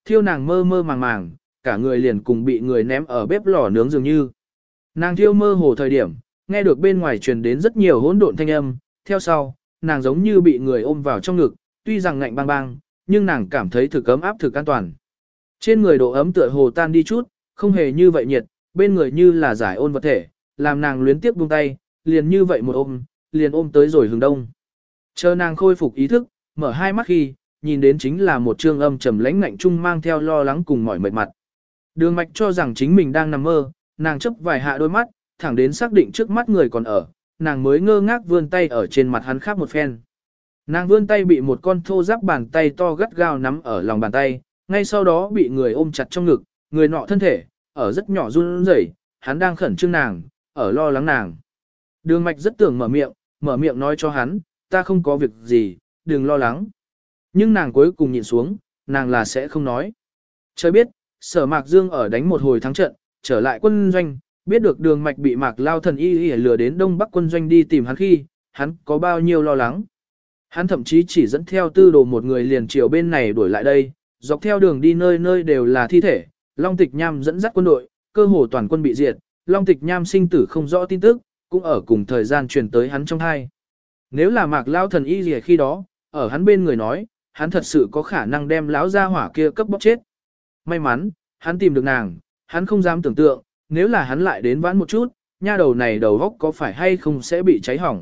thiêu nàng mơ mơ màng màng, cả người liền cùng bị người ném ở bếp lò nướng dường như. Nàng thiêu mơ hồ thời điểm, nghe được bên ngoài truyền đến rất nhiều hỗn độn thanh âm, theo sau, nàng giống như bị người ôm vào trong ngực, tuy rằng ngạnh bang bang, nhưng nàng cảm thấy thực ấm áp thực an toàn. Trên người độ ấm tựa hồ tan đi chút, không hề như vậy nhiệt, bên người như là giải ôn vật thể, làm nàng luyến tiếp buông tay, liền như vậy một ôm, liền ôm tới rồi hướng đông. Chờ nàng khôi phục ý thức, mở hai mắt khi, nhìn đến chính là một trương âm trầm lãnh ngạnh trung mang theo lo lắng cùng mỏi mệt mặt. Đường Mạch cho rằng chính mình đang nằm mơ, nàng chớp vài hạ đôi mắt, thẳng đến xác định trước mắt người còn ở, nàng mới ngơ ngác vươn tay ở trên mặt hắn khắp một phen. Nàng vươn tay bị một con thô ráp bàn tay to gắt gao nắm ở lòng bàn tay, ngay sau đó bị người ôm chặt trong ngực, người nọ thân thể, ở rất nhỏ run rẩy, hắn đang khẩn trương nàng, ở lo lắng nàng. Đường Mạch rất tưởng mở miệng nói cho hắn, ta không có việc gì, đừng lo lắng. Nhưng nàng cuối cùng nhịn xuống, nàng là sẽ không nói. Trời biết, Sở Mạc Dương ở đánh một hồi thắng trận, trở lại quân doanh, biết được Đường Mạch bị Mạc Lao Thần Y lừa đến Đông Bắc quân doanh đi tìm hắn khi, hắn có bao nhiêu lo lắng. Hắn thậm chí chỉ dẫn theo tư đồ một người liền chiều bên này đuổi lại đây, dọc theo đường đi nơi nơi đều là thi thể, Long Tịch Nham dẫn dắt quân đội, cơ hồ toàn quân bị diệt, Long Tịch Nham sinh tử không rõ tin tức, cũng ở cùng thời gian truyền tới hắn trong hai. Nếu là Mạc Lao Thần Y gì khi đó, ở hắn bên người nói, hắn thật sự có khả năng đem lão gia hỏa kia cấp bóc chết. May mắn, hắn tìm được nàng, hắn không dám tưởng tượng, nếu là hắn lại đến vãn một chút, nha đầu này đầu góc có phải hay không sẽ bị cháy hỏng.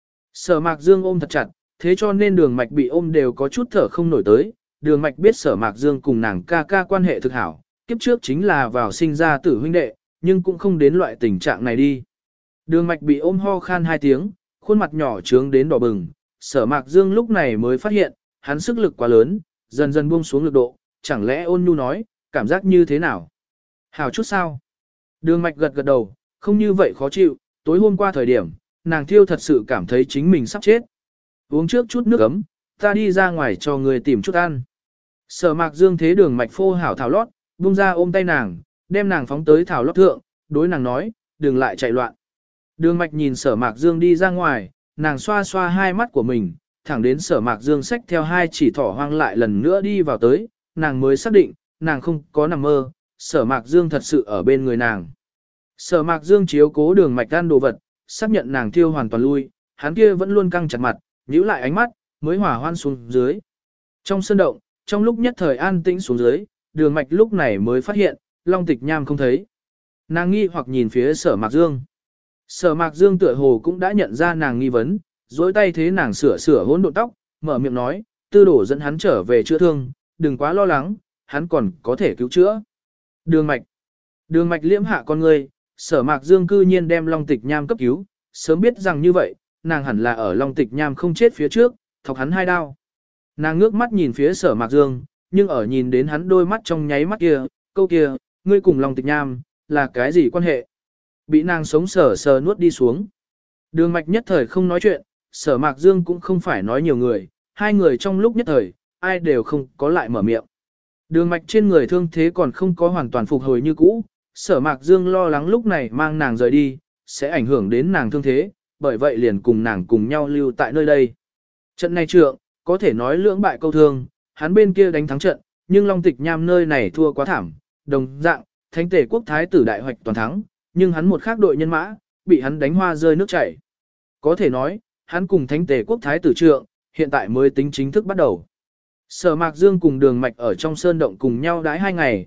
Sở Mạc Dương ôm thật chặt, thế cho nên Đường Mạch bị ôm đều có chút thở không nổi tới. Đường Mạch biết Sở Mạc Dương cùng nàng ca ca quan hệ thực hảo, kiếp trước chính là vào sinh ra tử huynh đệ, nhưng cũng không đến loại tình trạng này đi. Đường Mạch bị ôm ho khan 2 tiếng, khuôn mặt nhỏ trướng đến đỏ bừng, Sở Mạc Dương lúc này mới phát hiện, hắn sức lực quá lớn, dần dần buông xuống lực độ, chẳng lẽ ôn nhu nói, cảm giác như thế nào? Hảo chút sao? Đường Mạch gật gật đầu, không như vậy khó chịu, tối hôm qua thời điểm, nàng thiêu thật sự cảm thấy chính mình sắp chết. Uống trước chút nước ấm, ta đi ra ngoài cho người tìm chút ăn. Sở Mạc Dương thế Đường Mạch phô hảo thảo lót, buông ra ôm tay nàng, đem nàng phóng tới thảo lót thượng, đối nàng nói, đừng lại chạy loạn. Đường Mạch nhìn Sở Mạc Dương đi ra ngoài, nàng xoa xoa hai mắt của mình, thẳng đến Sở Mạc Dương xách theo hai chỉ thỏ hoang lại lần nữa đi vào tới, nàng mới xác định, nàng không có nằm mơ, Sở Mạc Dương thật sự ở bên người nàng. Sở Mạc Dương chiếu cố Đường Mạch ăn đồ vật, xác nhận nàng thiêu hoàn toàn lui, hắn kia vẫn luôn căng chặt mặt, nhíu lại ánh mắt, mới hỏa hoan xuống dưới. Trong sân động, trong lúc nhất thời an tĩnh xuống dưới, Đường Mạch lúc này mới phát hiện, Long Tịch Nham không thấy. Nàng nghi hoặc nhìn phía Sở Mạc Dương. Sở Mạc Dương tựa hồ cũng đã nhận ra nàng nghi vấn, dối tay thế nàng sửa hỗn độn tóc, mở miệng nói, Tư Đổ dẫn hắn trở về chữa thương, đừng quá lo lắng, hắn còn có thể cứu chữa. Đường Mạch liễm hạ con ngươi, Sở Mạc Dương cư nhiên đem Long Tịch Nham cấp cứu, sớm biết rằng như vậy, nàng hẳn là ở Long Tịch Nham không chết phía trước, thọc hắn 2 đao. Nàng ngước mắt nhìn phía Sở Mạc Dương, nhưng ở nhìn đến hắn đôi mắt trong nháy mắt kia, câu kia, ngươi cùng Long Tịch Nham, là cái gì quan hệ? Bị nàng sống sờ nuốt đi xuống. Đường Mạch nhất thời không nói chuyện, Sở Mạc Dương cũng không phải nói nhiều người, hai người trong lúc nhất thời, ai đều không có lại mở miệng. Đường Mạch trên người thương thế còn không có hoàn toàn phục hồi như cũ, Sở Mạc Dương lo lắng lúc này mang nàng rời đi, sẽ ảnh hưởng đến nàng thương thế, bởi vậy liền cùng nàng cùng nhau lưu tại nơi đây. Trận này trượng, có thể nói lưỡng bại câu thương, hắn bên kia đánh thắng trận, nhưng Long Tịch Nham nơi này thua quá thảm, đồng dạng, Thánh Tề quốc thái tử đại hoạch toàn thắng, nhưng hắn một khác đội nhân mã, bị hắn đánh hoa rơi nước chảy. Có thể nói, hắn cùng Thánh Tề quốc thái tử trượng, hiện tại mới tính chính thức bắt đầu. Sở Mạc Dương cùng Đường Mạch ở trong sơn động cùng nhau đãi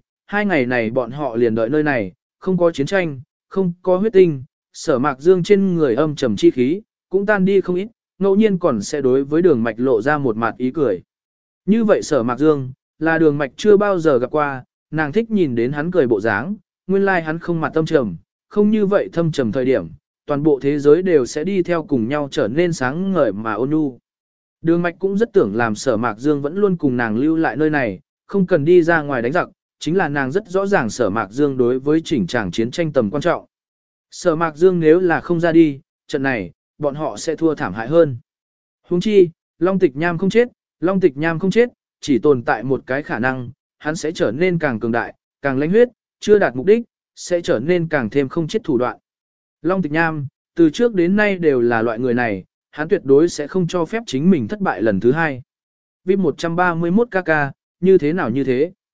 2 ngày này bọn họ liền đợi nơi này, không có chiến tranh, không có huyết tinh, Sở Mạc Dương trên người âm trầm chi khí, cũng tan đi không ít, ngẫu nhiên còn sẽ đối với Đường Mạch lộ ra một mặt ý cười. Như vậy Sở Mạc Dương, là Đường Mạch chưa bao giờ gặp qua, nàng thích nhìn đến hắn cười bộ dáng, nguyên lai hắn không mặt tâm trầm, không như vậy thâm trầm thời điểm, toàn bộ thế giới đều sẽ đi theo cùng nhau trở nên sáng ngời mà ôn nhu. Đường Mạch cũng rất tưởng làm Sở Mạc Dương vẫn luôn cùng nàng lưu lại nơi này, không cần đi ra ngoài đánh giặc, chính là nàng rất rõ ràng Sở Mạc Dương đối với chỉnh tràng chiến tranh tầm quan trọng. Sở Mạc Dương nếu là không ra đi, trận này, bọn họ sẽ thua thảm hại hơn. Huống chi, Long Tịch Nham không chết, chỉ tồn tại một cái khả năng, hắn sẽ trở nên càng cường đại, càng lãnh huyết, chưa đạt mục đích, sẽ trở nên càng thêm không chết thủ đoạn. Long Tịch Nham, từ trước đến nay đều là loại người này, hắn tuyệt đối sẽ không cho phép chính mình thất bại lần thứ 2. VIP 131 kk, như thế nào như thế?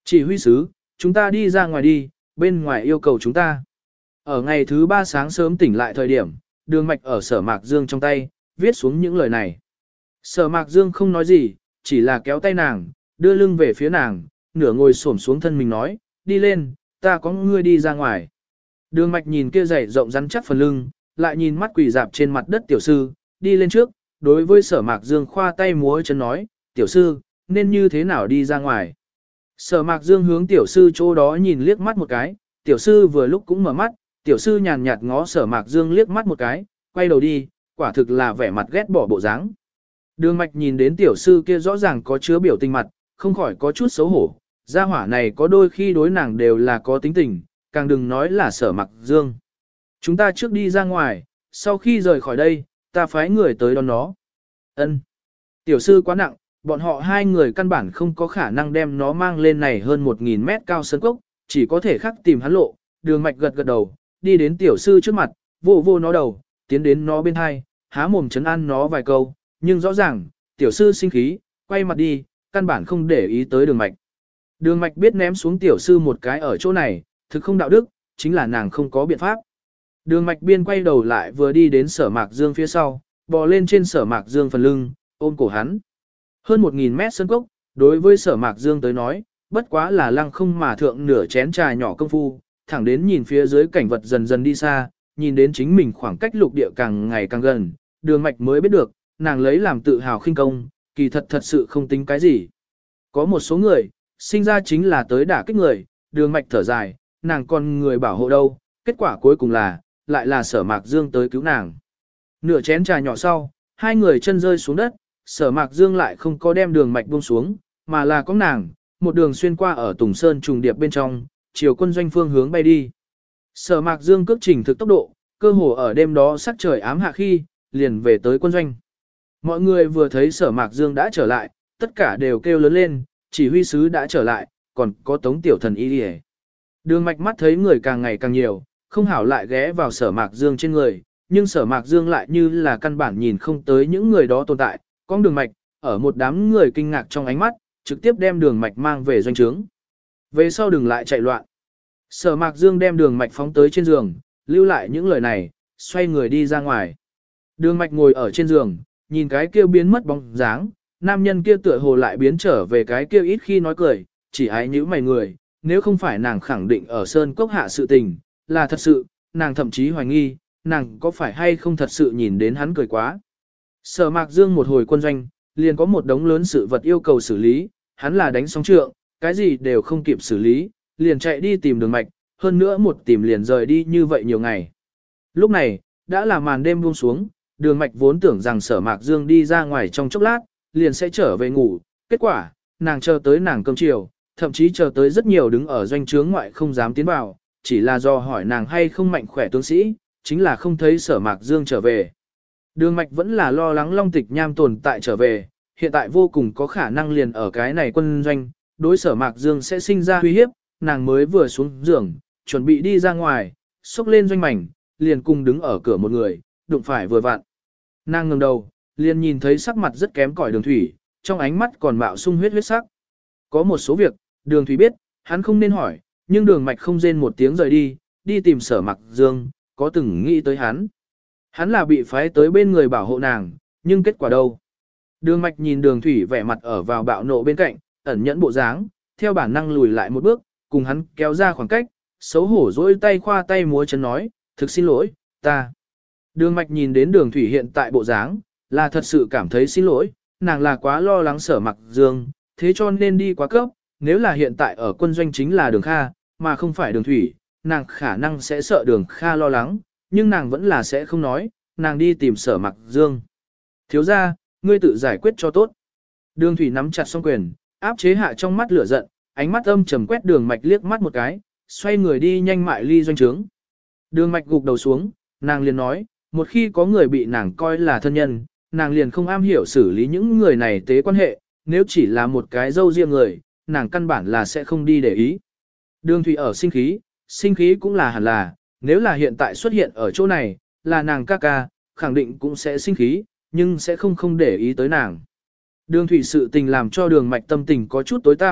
Chỉ huy sứ, chúng ta đi ra ngoài đi, bên ngoài yêu cầu chúng ta. Ở ngày thứ 3 sáng sớm tỉnh lại thời điểm, đường mạch ở Sở Mạc Dương trong tay, viết xuống những lời này. Sở Mạc Dương không nói gì, chỉ là kéo tay nàng, đưa lưng về phía nàng, nửa ngồi xổm xuống thân mình nói, đi lên, ta có ngươi đi ra ngoài. Đường mạch nhìn kia dày rộng rắn chắc phần lưng, lại nhìn mắt quỳ dạp trên mặt đất tiểu sư, đi lên trước, đối với Sở Mạc Dương khoa tay múa chân nói, tiểu sư, nên như thế nào đi ra ngoài. Sở Mạc Dương hướng tiểu sư chỗ đó nhìn liếc mắt một cái, tiểu sư vừa lúc cũng mở mắt, tiểu sư nhàn nhạt ngó Sở Mạc Dương liếc mắt một cái, quay đầu đi, quả thực là vẻ mặt ghét bỏ bộ dáng. Đường mạch nhìn đến tiểu sư kia rõ ràng có chứa biểu tình mặt, không khỏi có chút xấu hổ, gia hỏa này có đôi khi đối nàng đều là có tính tình, càng đừng nói là Sở Mạc Dương. Chúng ta trước đi ra ngoài, sau khi rời khỏi đây, ta phái người tới đón nó. Ân. Tiểu sư quá nặng, bọn họ hai người căn bản không có khả năng đem nó mang lên này hơn 1.000 mét cao sơn cốc, chỉ có thể khắc tìm hắn lộ. Đường mạch gật gật đầu, đi đến tiểu sư trước mặt, vô vô nó đầu, tiến đến nó bên hai, há mồm chấn an nó vài câu, nhưng rõ ràng, tiểu sư sinh khí, quay mặt đi, căn bản không để ý tới đường mạch. Đường mạch biết ném xuống tiểu sư một cái ở chỗ này, thực không đạo đức, chính là nàng không có biện pháp. Đường mạch biên quay đầu lại vừa đi đến Sở Mạc Dương phía sau, bò lên trên Sở Mạc Dương phần lưng, ôm cổ hắn. Hơn 1.000 mét sơn cốc, đối với Sở Mạc Dương tới nói, bất quá là lăng không mà thượng nửa chén trà nhỏ công phu, thẳng đến nhìn phía dưới cảnh vật dần dần đi xa, nhìn đến chính mình khoảng cách lục địa càng ngày càng gần, đường mạch mới biết được, nàng lấy làm tự hào khinh công, kỳ thật thật sự không tính cái gì. Có một số người, sinh ra chính là tới đả kích người, đường mạch thở dài, nàng còn người bảo hộ đâu, kết quả cuối cùng là, lại là Sở Mạc Dương tới cứu nàng. Nửa chén trà nhỏ sau, hai người chân rơi xuống đất, Sở Mạc Dương lại không có đem đường mạch buông xuống, mà là có nàng, một đường xuyên qua ở Tùng Sơn trùng điệp bên trong, chiều quân doanh phương hướng bay đi. Sở Mạc Dương cước trình thực tốc độ, cơ hồ ở đêm đó sắc trời ám hạ khi, liền về tới quân doanh. Mọi người vừa thấy Sở Mạc Dương đã trở lại, tất cả đều kêu lớn lên, chỉ huy sứ đã trở lại, còn có Tống tiểu thần y đi. Đường mạch mắt thấy người càng ngày càng nhiều, không hảo lại ghé vào Sở Mạc Dương trên người, nhưng Sở Mạc Dương lại như là căn bản nhìn không tới những người đó tồn tại, con đường mạch, ở một đám người kinh ngạc trong ánh mắt, trực tiếp đem đường mạch mang về doanh trướng. Về sau đừng lại chạy loạn. Sở Mạc Dương đem đường mạch phóng tới trên giường, lưu lại những lời này, xoay người đi ra ngoài. Đường mạch ngồi ở trên giường, nhìn cái kia biến mất bóng dáng, nam nhân kia tựa hồ lại biến trở về cái kia ít khi nói cười, chỉ ái nhíu mày người, nếu không phải nàng khẳng định ở sơn cốc hạ sự tình, là thật sự, nàng thậm chí hoài nghi, nàng có phải hay không thật sự nhìn đến hắn cười quá. Sở Mạc Dương một hồi quân doanh, liền có một đống lớn sự vật yêu cầu xử lý, hắn là đánh sóng trượng, cái gì đều không kịp xử lý, liền chạy đi tìm đường mạch, hơn nữa một tìm liền rời đi như vậy nhiều ngày. Lúc này, đã là màn đêm buông xuống, đường mạch vốn tưởng rằng Sở Mạc Dương đi ra ngoài trong chốc lát, liền sẽ trở về ngủ, kết quả, nàng chờ tới nàng cơm chiều, thậm chí chờ tới rất nhiều đứng ở doanh trướng ngoại không dám tiến vào, chỉ là do hỏi nàng hay không mạnh khỏe tướng sĩ, chính là không thấy Sở Mạc Dương trở về. Đường mạch vẫn là lo lắng Long Tịch Nham tồn tại trở về, hiện tại vô cùng có khả năng liền ở cái này quân doanh, đối Sở Mạc Dương sẽ sinh ra uy hiếp, nàng mới vừa xuống giường, chuẩn bị đi ra ngoài, xốc lên doanh mảnh, liền cùng đứng ở cửa một người, đụng phải vừa vặn. Nàng ngẩng đầu, liền nhìn thấy sắc mặt rất kém cỏi Đường Thủy, trong ánh mắt còn mạo sung huyết sắc. Có một số việc, Đường Thủy biết, hắn không nên hỏi, nhưng Đường Mạch không rên một tiếng rời đi, đi tìm Sở Mạc Dương, có từng nghĩ tới hắn. Hắn là bị phái tới bên người bảo hộ nàng, nhưng kết quả đâu? Đường Mạch nhìn Đường Thủy vẻ mặt ở vào bạo nộ bên cạnh, ẩn nhẫn bộ dáng, theo bản năng lùi lại một bước, cùng hắn kéo ra khoảng cách, xấu hổ dỗi tay khoa tay múa chân nói, thực xin lỗi, ta. Đường Mạch nhìn đến Đường Thủy hiện tại bộ dáng, là thật sự cảm thấy xin lỗi, nàng là quá lo lắng Sở Mạc Dương, thế cho nên đi quá cấp, nếu là hiện tại ở quân doanh chính là Đường Kha, mà không phải Đường Thủy, nàng khả năng sẽ sợ Đường Kha lo lắng, nhưng nàng vẫn là sẽ không nói, nàng đi tìm Sở Mạc Dương. Thiếu gia, ngươi tự giải quyết cho tốt. Đường Thủy nắm chặt song quyền, áp chế hạ trong mắt lửa giận, ánh mắt âm trầm quét Đường Mạch liếc mắt một cái, xoay người đi nhanh mại ly doanh trướng. Đường Mạch gục đầu xuống, nàng liền nói, một khi có người bị nàng coi là thân nhân, nàng liền không am hiểu xử lý những người này tế quan hệ, nếu chỉ là một cái dâu riêng người, nàng căn bản là sẽ không đi để ý. Đường Thủy ở sinh khí cũng là hẳn là, nếu là hiện tại xuất hiện ở chỗ này, là nàng ca ca, khẳng định cũng sẽ sinh khí, nhưng sẽ không để ý tới nàng. Đường Thủy sự tình làm cho Đường Mạch tâm tình có chút tối tăm,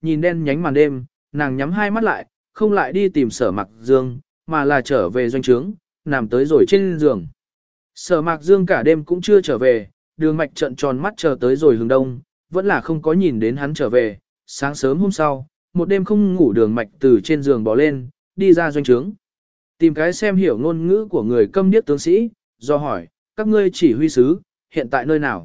nhìn đen nhánh màn đêm, nàng nhắm hai mắt lại, không lại đi tìm Sở Mạc Dương, mà là trở về doanh trướng, nằm tới rồi trên giường. Sở Mạc Dương cả đêm cũng chưa trở về, Đường Mạch trợn tròn mắt chờ tới rồi hướng đông, vẫn là không có nhìn đến hắn trở về. Sáng sớm hôm sau, một đêm không ngủ Đường Mạch từ trên giường bỏ lên, đi ra doanh trướng. Tìm cái xem hiểu ngôn ngữ của người câm điếc tướng sĩ, do hỏi, các ngươi chỉ huy sứ, hiện tại nơi nào?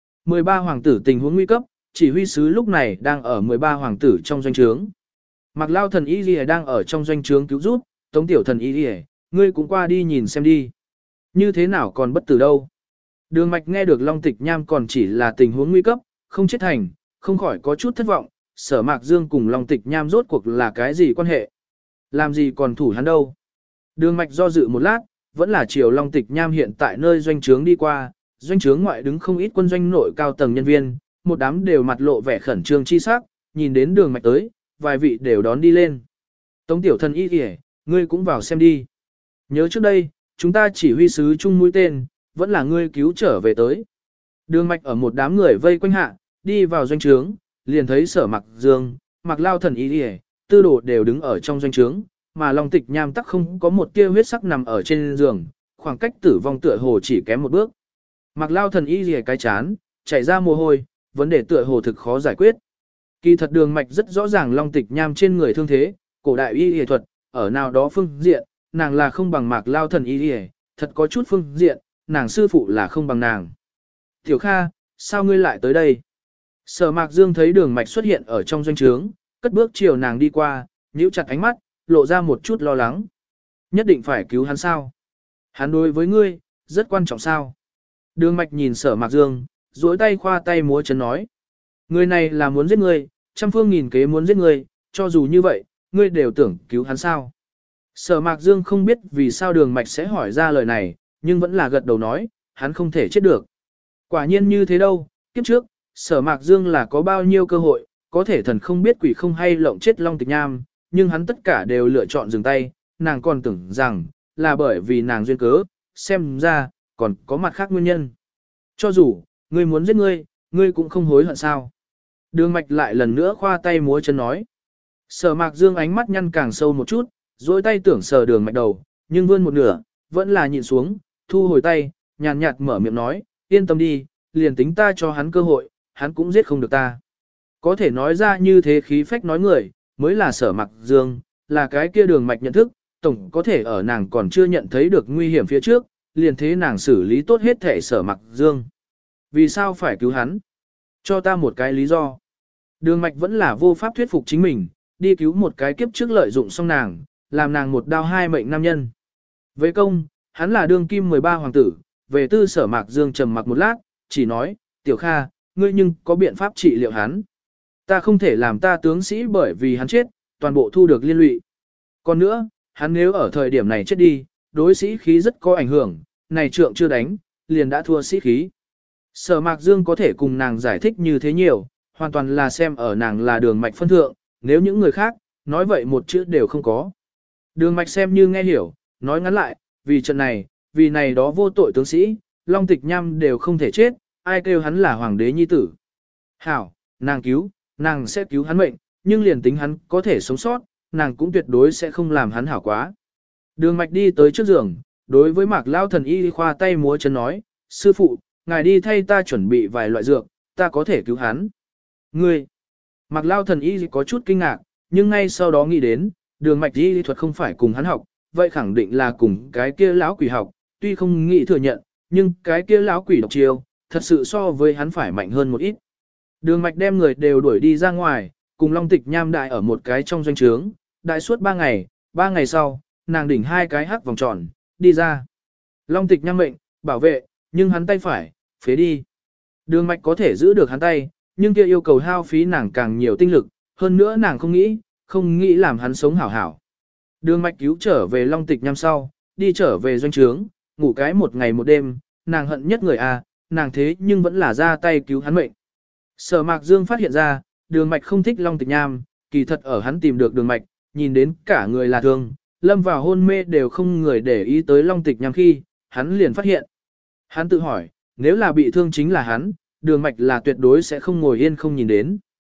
13 hoàng tử tình huống nguy cấp, chỉ huy sứ lúc này đang ở 13 hoàng tử trong doanh trướng. Mạc Lao thần y Lìa đang ở trong doanh trướng cứu giúp, Tống tiểu thần y Lìa, ngươi cũng qua đi nhìn xem đi. Như thế nào còn bất tử đâu? Đường Mạch nghe được Long Tịch Nham còn chỉ là tình huống nguy cấp, không chết thành, không khỏi có chút thất vọng, Sở Mạc Dương cùng Long Tịch Nham rốt cuộc là cái gì quan hệ? Làm gì còn thủ hắn đâu? Đường Mạch do dự một lát, vẫn là chiều Long Tịch Nham hiện tại nơi doanh trướng đi qua, doanh trướng ngoại đứng không ít quân doanh nội cao tầng nhân viên, một đám đều mặt lộ vẻ khẩn trương chi sắc, nhìn đến Đường Mạch tới, vài vị đều đón đi lên. Tống tiểu thần y kìa, ngươi cũng vào xem đi. Nhớ trước đây, chúng ta chỉ huy sứ chung mũi tên, vẫn là ngươi cứu trở về tới. Đường Mạch ở một đám người vây quanh hạ, đi vào doanh trướng, liền thấy Sở Mạc Dương, Mạc Lao thần y kìa, tư đồ đều đứng ở trong doanh trướng, mà Long Tịch Nham tắc không có một tia huyết sắc nằm ở trên giường, khoảng cách tử vong tựa hồ chỉ kém một bước. Mạc Lao thần y kìa cái chán, chảy ra mồ hôi, vấn đề tựa hồ thực khó giải quyết. Kỳ thật Đường Mạch rất rõ ràng Long Tịch Nham trên người thương thế, cổ đại y y thuật, ở nào đó phương diện, nàng là không bằng Mạc Lao thần y y, thật có chút phương diện, nàng sư phụ là không bằng nàng. Tiểu Kha, sao ngươi lại tới đây? Sở Mạc Dương thấy Đường Mạch xuất hiện ở trong doanh trướng, cất bước chiều nàng đi qua, nhíu chặt ánh mắt, lộ ra một chút lo lắng. Nhất định phải cứu hắn sao? Hắn đối với ngươi, rất quan trọng sao? Đường Mạch nhìn Sở Mạc Dương, duỗi tay khoa tay múa chân nói. Người này là muốn giết ngươi, trăm phương nghìn kế muốn giết ngươi, cho dù như vậy, ngươi đều tưởng cứu hắn sao. Sở Mạc Dương không biết vì sao Đường Mạch sẽ hỏi ra lời này, nhưng vẫn là gật đầu nói, hắn không thể chết được. Quả nhiên như thế đâu, kiếp trước, Sở Mạc Dương là có bao nhiêu cơ hội, có thể thần không biết quỷ không hay lộng chết Long Tịch Nham, nhưng hắn tất cả đều lựa chọn dừng tay, nàng còn tưởng rằng, là bởi vì nàng duyên cớ, xem ra, còn có mặt khác nguyên nhân. Cho dù, ngươi muốn giết ngươi, ngươi cũng không hối hận sao. Đường Mạch lại lần nữa khoa tay múa chân nói. Sở Mạc Dương ánh mắt nhăn càng sâu một chút, duỗi tay tưởng sờ Đường Mạch đầu, nhưng vươn một nửa, vẫn là nhịn xuống, thu hồi tay, nhàn nhạt mở miệng nói, yên tâm đi, liền tính ta cho hắn cơ hội, hắn cũng giết không được ta. Có thể nói ra như thế khí phách nói người, mới là Sở Mạc Dương, là cái kia Đường Mạch nhận thức, tổng có thể ở nàng còn chưa nhận thấy được nguy hiểm phía trước, liền thế nàng xử lý tốt hết thể Sở Mạc Dương. Vì sao phải cứu hắn? Cho ta một cái lý do. Đường Mạch vẫn là vô pháp thuyết phục chính mình, đi cứu một cái kiếp trước lợi dụng xong nàng, làm nàng một đao hai mệnh nam nhân. Với công, hắn là đương kim 13 hoàng tử, về tư Sở Mạc Dương trầm mặc một lát, chỉ nói, Tiểu Kha, ngươi nhưng có biện pháp trị liệu hắn. Ta không thể làm ta tướng sĩ bởi vì hắn chết, toàn bộ thu được liên lụy. Còn nữa, hắn nếu ở thời điểm này chết đi, đối sĩ khí rất có ảnh hưởng, này trượng chưa đánh, liền đã thua sĩ khí. Sở Mạc Dương có thể cùng nàng giải thích như thế nhiều, hoàn toàn là xem ở nàng là Đường Mạch phân thượng, nếu những người khác, nói vậy một chữ đều không có. Đường Mạch xem như nghe hiểu, nói ngắn lại, vì trận này, vì này đó vô tội tướng sĩ, Long Tịch Nham đều không thể chết, ai kêu hắn là hoàng đế nhi tử. Hảo, nàng cứu, nàng sẽ cứu hắn mệnh, nhưng liền tính hắn có thể sống sót, nàng cũng tuyệt đối sẽ không làm hắn hảo quá. Đường Mạch đi tới trước giường, đối với Mạc Lao thần y khoa tay múa chân nói, sư phụ, ngài đi thay ta chuẩn bị vài loại dược, ta có thể cứu hắn. Ngươi, Mạc Lao thần y có chút kinh ngạc, nhưng ngay sau đó nghĩ đến, Đường Mạch y thuật không phải cùng hắn học, vậy khẳng định là cùng cái kia lão quỷ học, tuy không nghĩ thừa nhận, nhưng cái kia lão quỷ độc chiêu, thật sự so với hắn phải mạnh hơn một ít. Đường Mạch đem người đều đuổi đi ra ngoài, cùng Long Tịch Nham đại ở một cái trong doanh trướng, đại suốt 3 ngày sau, nàng đỉnh 2 cái hắc vòng tròn, đi ra. Long Tịch Nham mệnh, bảo vệ, nhưng hắn tay phải, phế đi. Đường Mạch có thể giữ được hắn tay, nhưng kia yêu cầu hao phí nàng càng nhiều tinh lực, hơn nữa nàng không nghĩ làm hắn sống hảo hảo. Đường Mạch cứu trở về Long Tịch Nham sau, đi trở về doanh trướng, ngủ cái một ngày một đêm, nàng hận nhất người nàng thế nhưng vẫn là ra tay cứu hắn mệnh. Sở Mạc Dương phát hiện ra, Đường Mạch không thích Long Tịch Nham, kỳ thật ở hắn tìm được Đường Mạch, nhìn đến cả người là thương, lâm vào hôn mê đều không người để ý tới Long Tịch Nham khi, hắn liền phát hiện. Hắn tự hỏi, nếu là bị thương chính là hắn, Đường Mạch là tuyệt đối sẽ không ngồi yên không nhìn đến.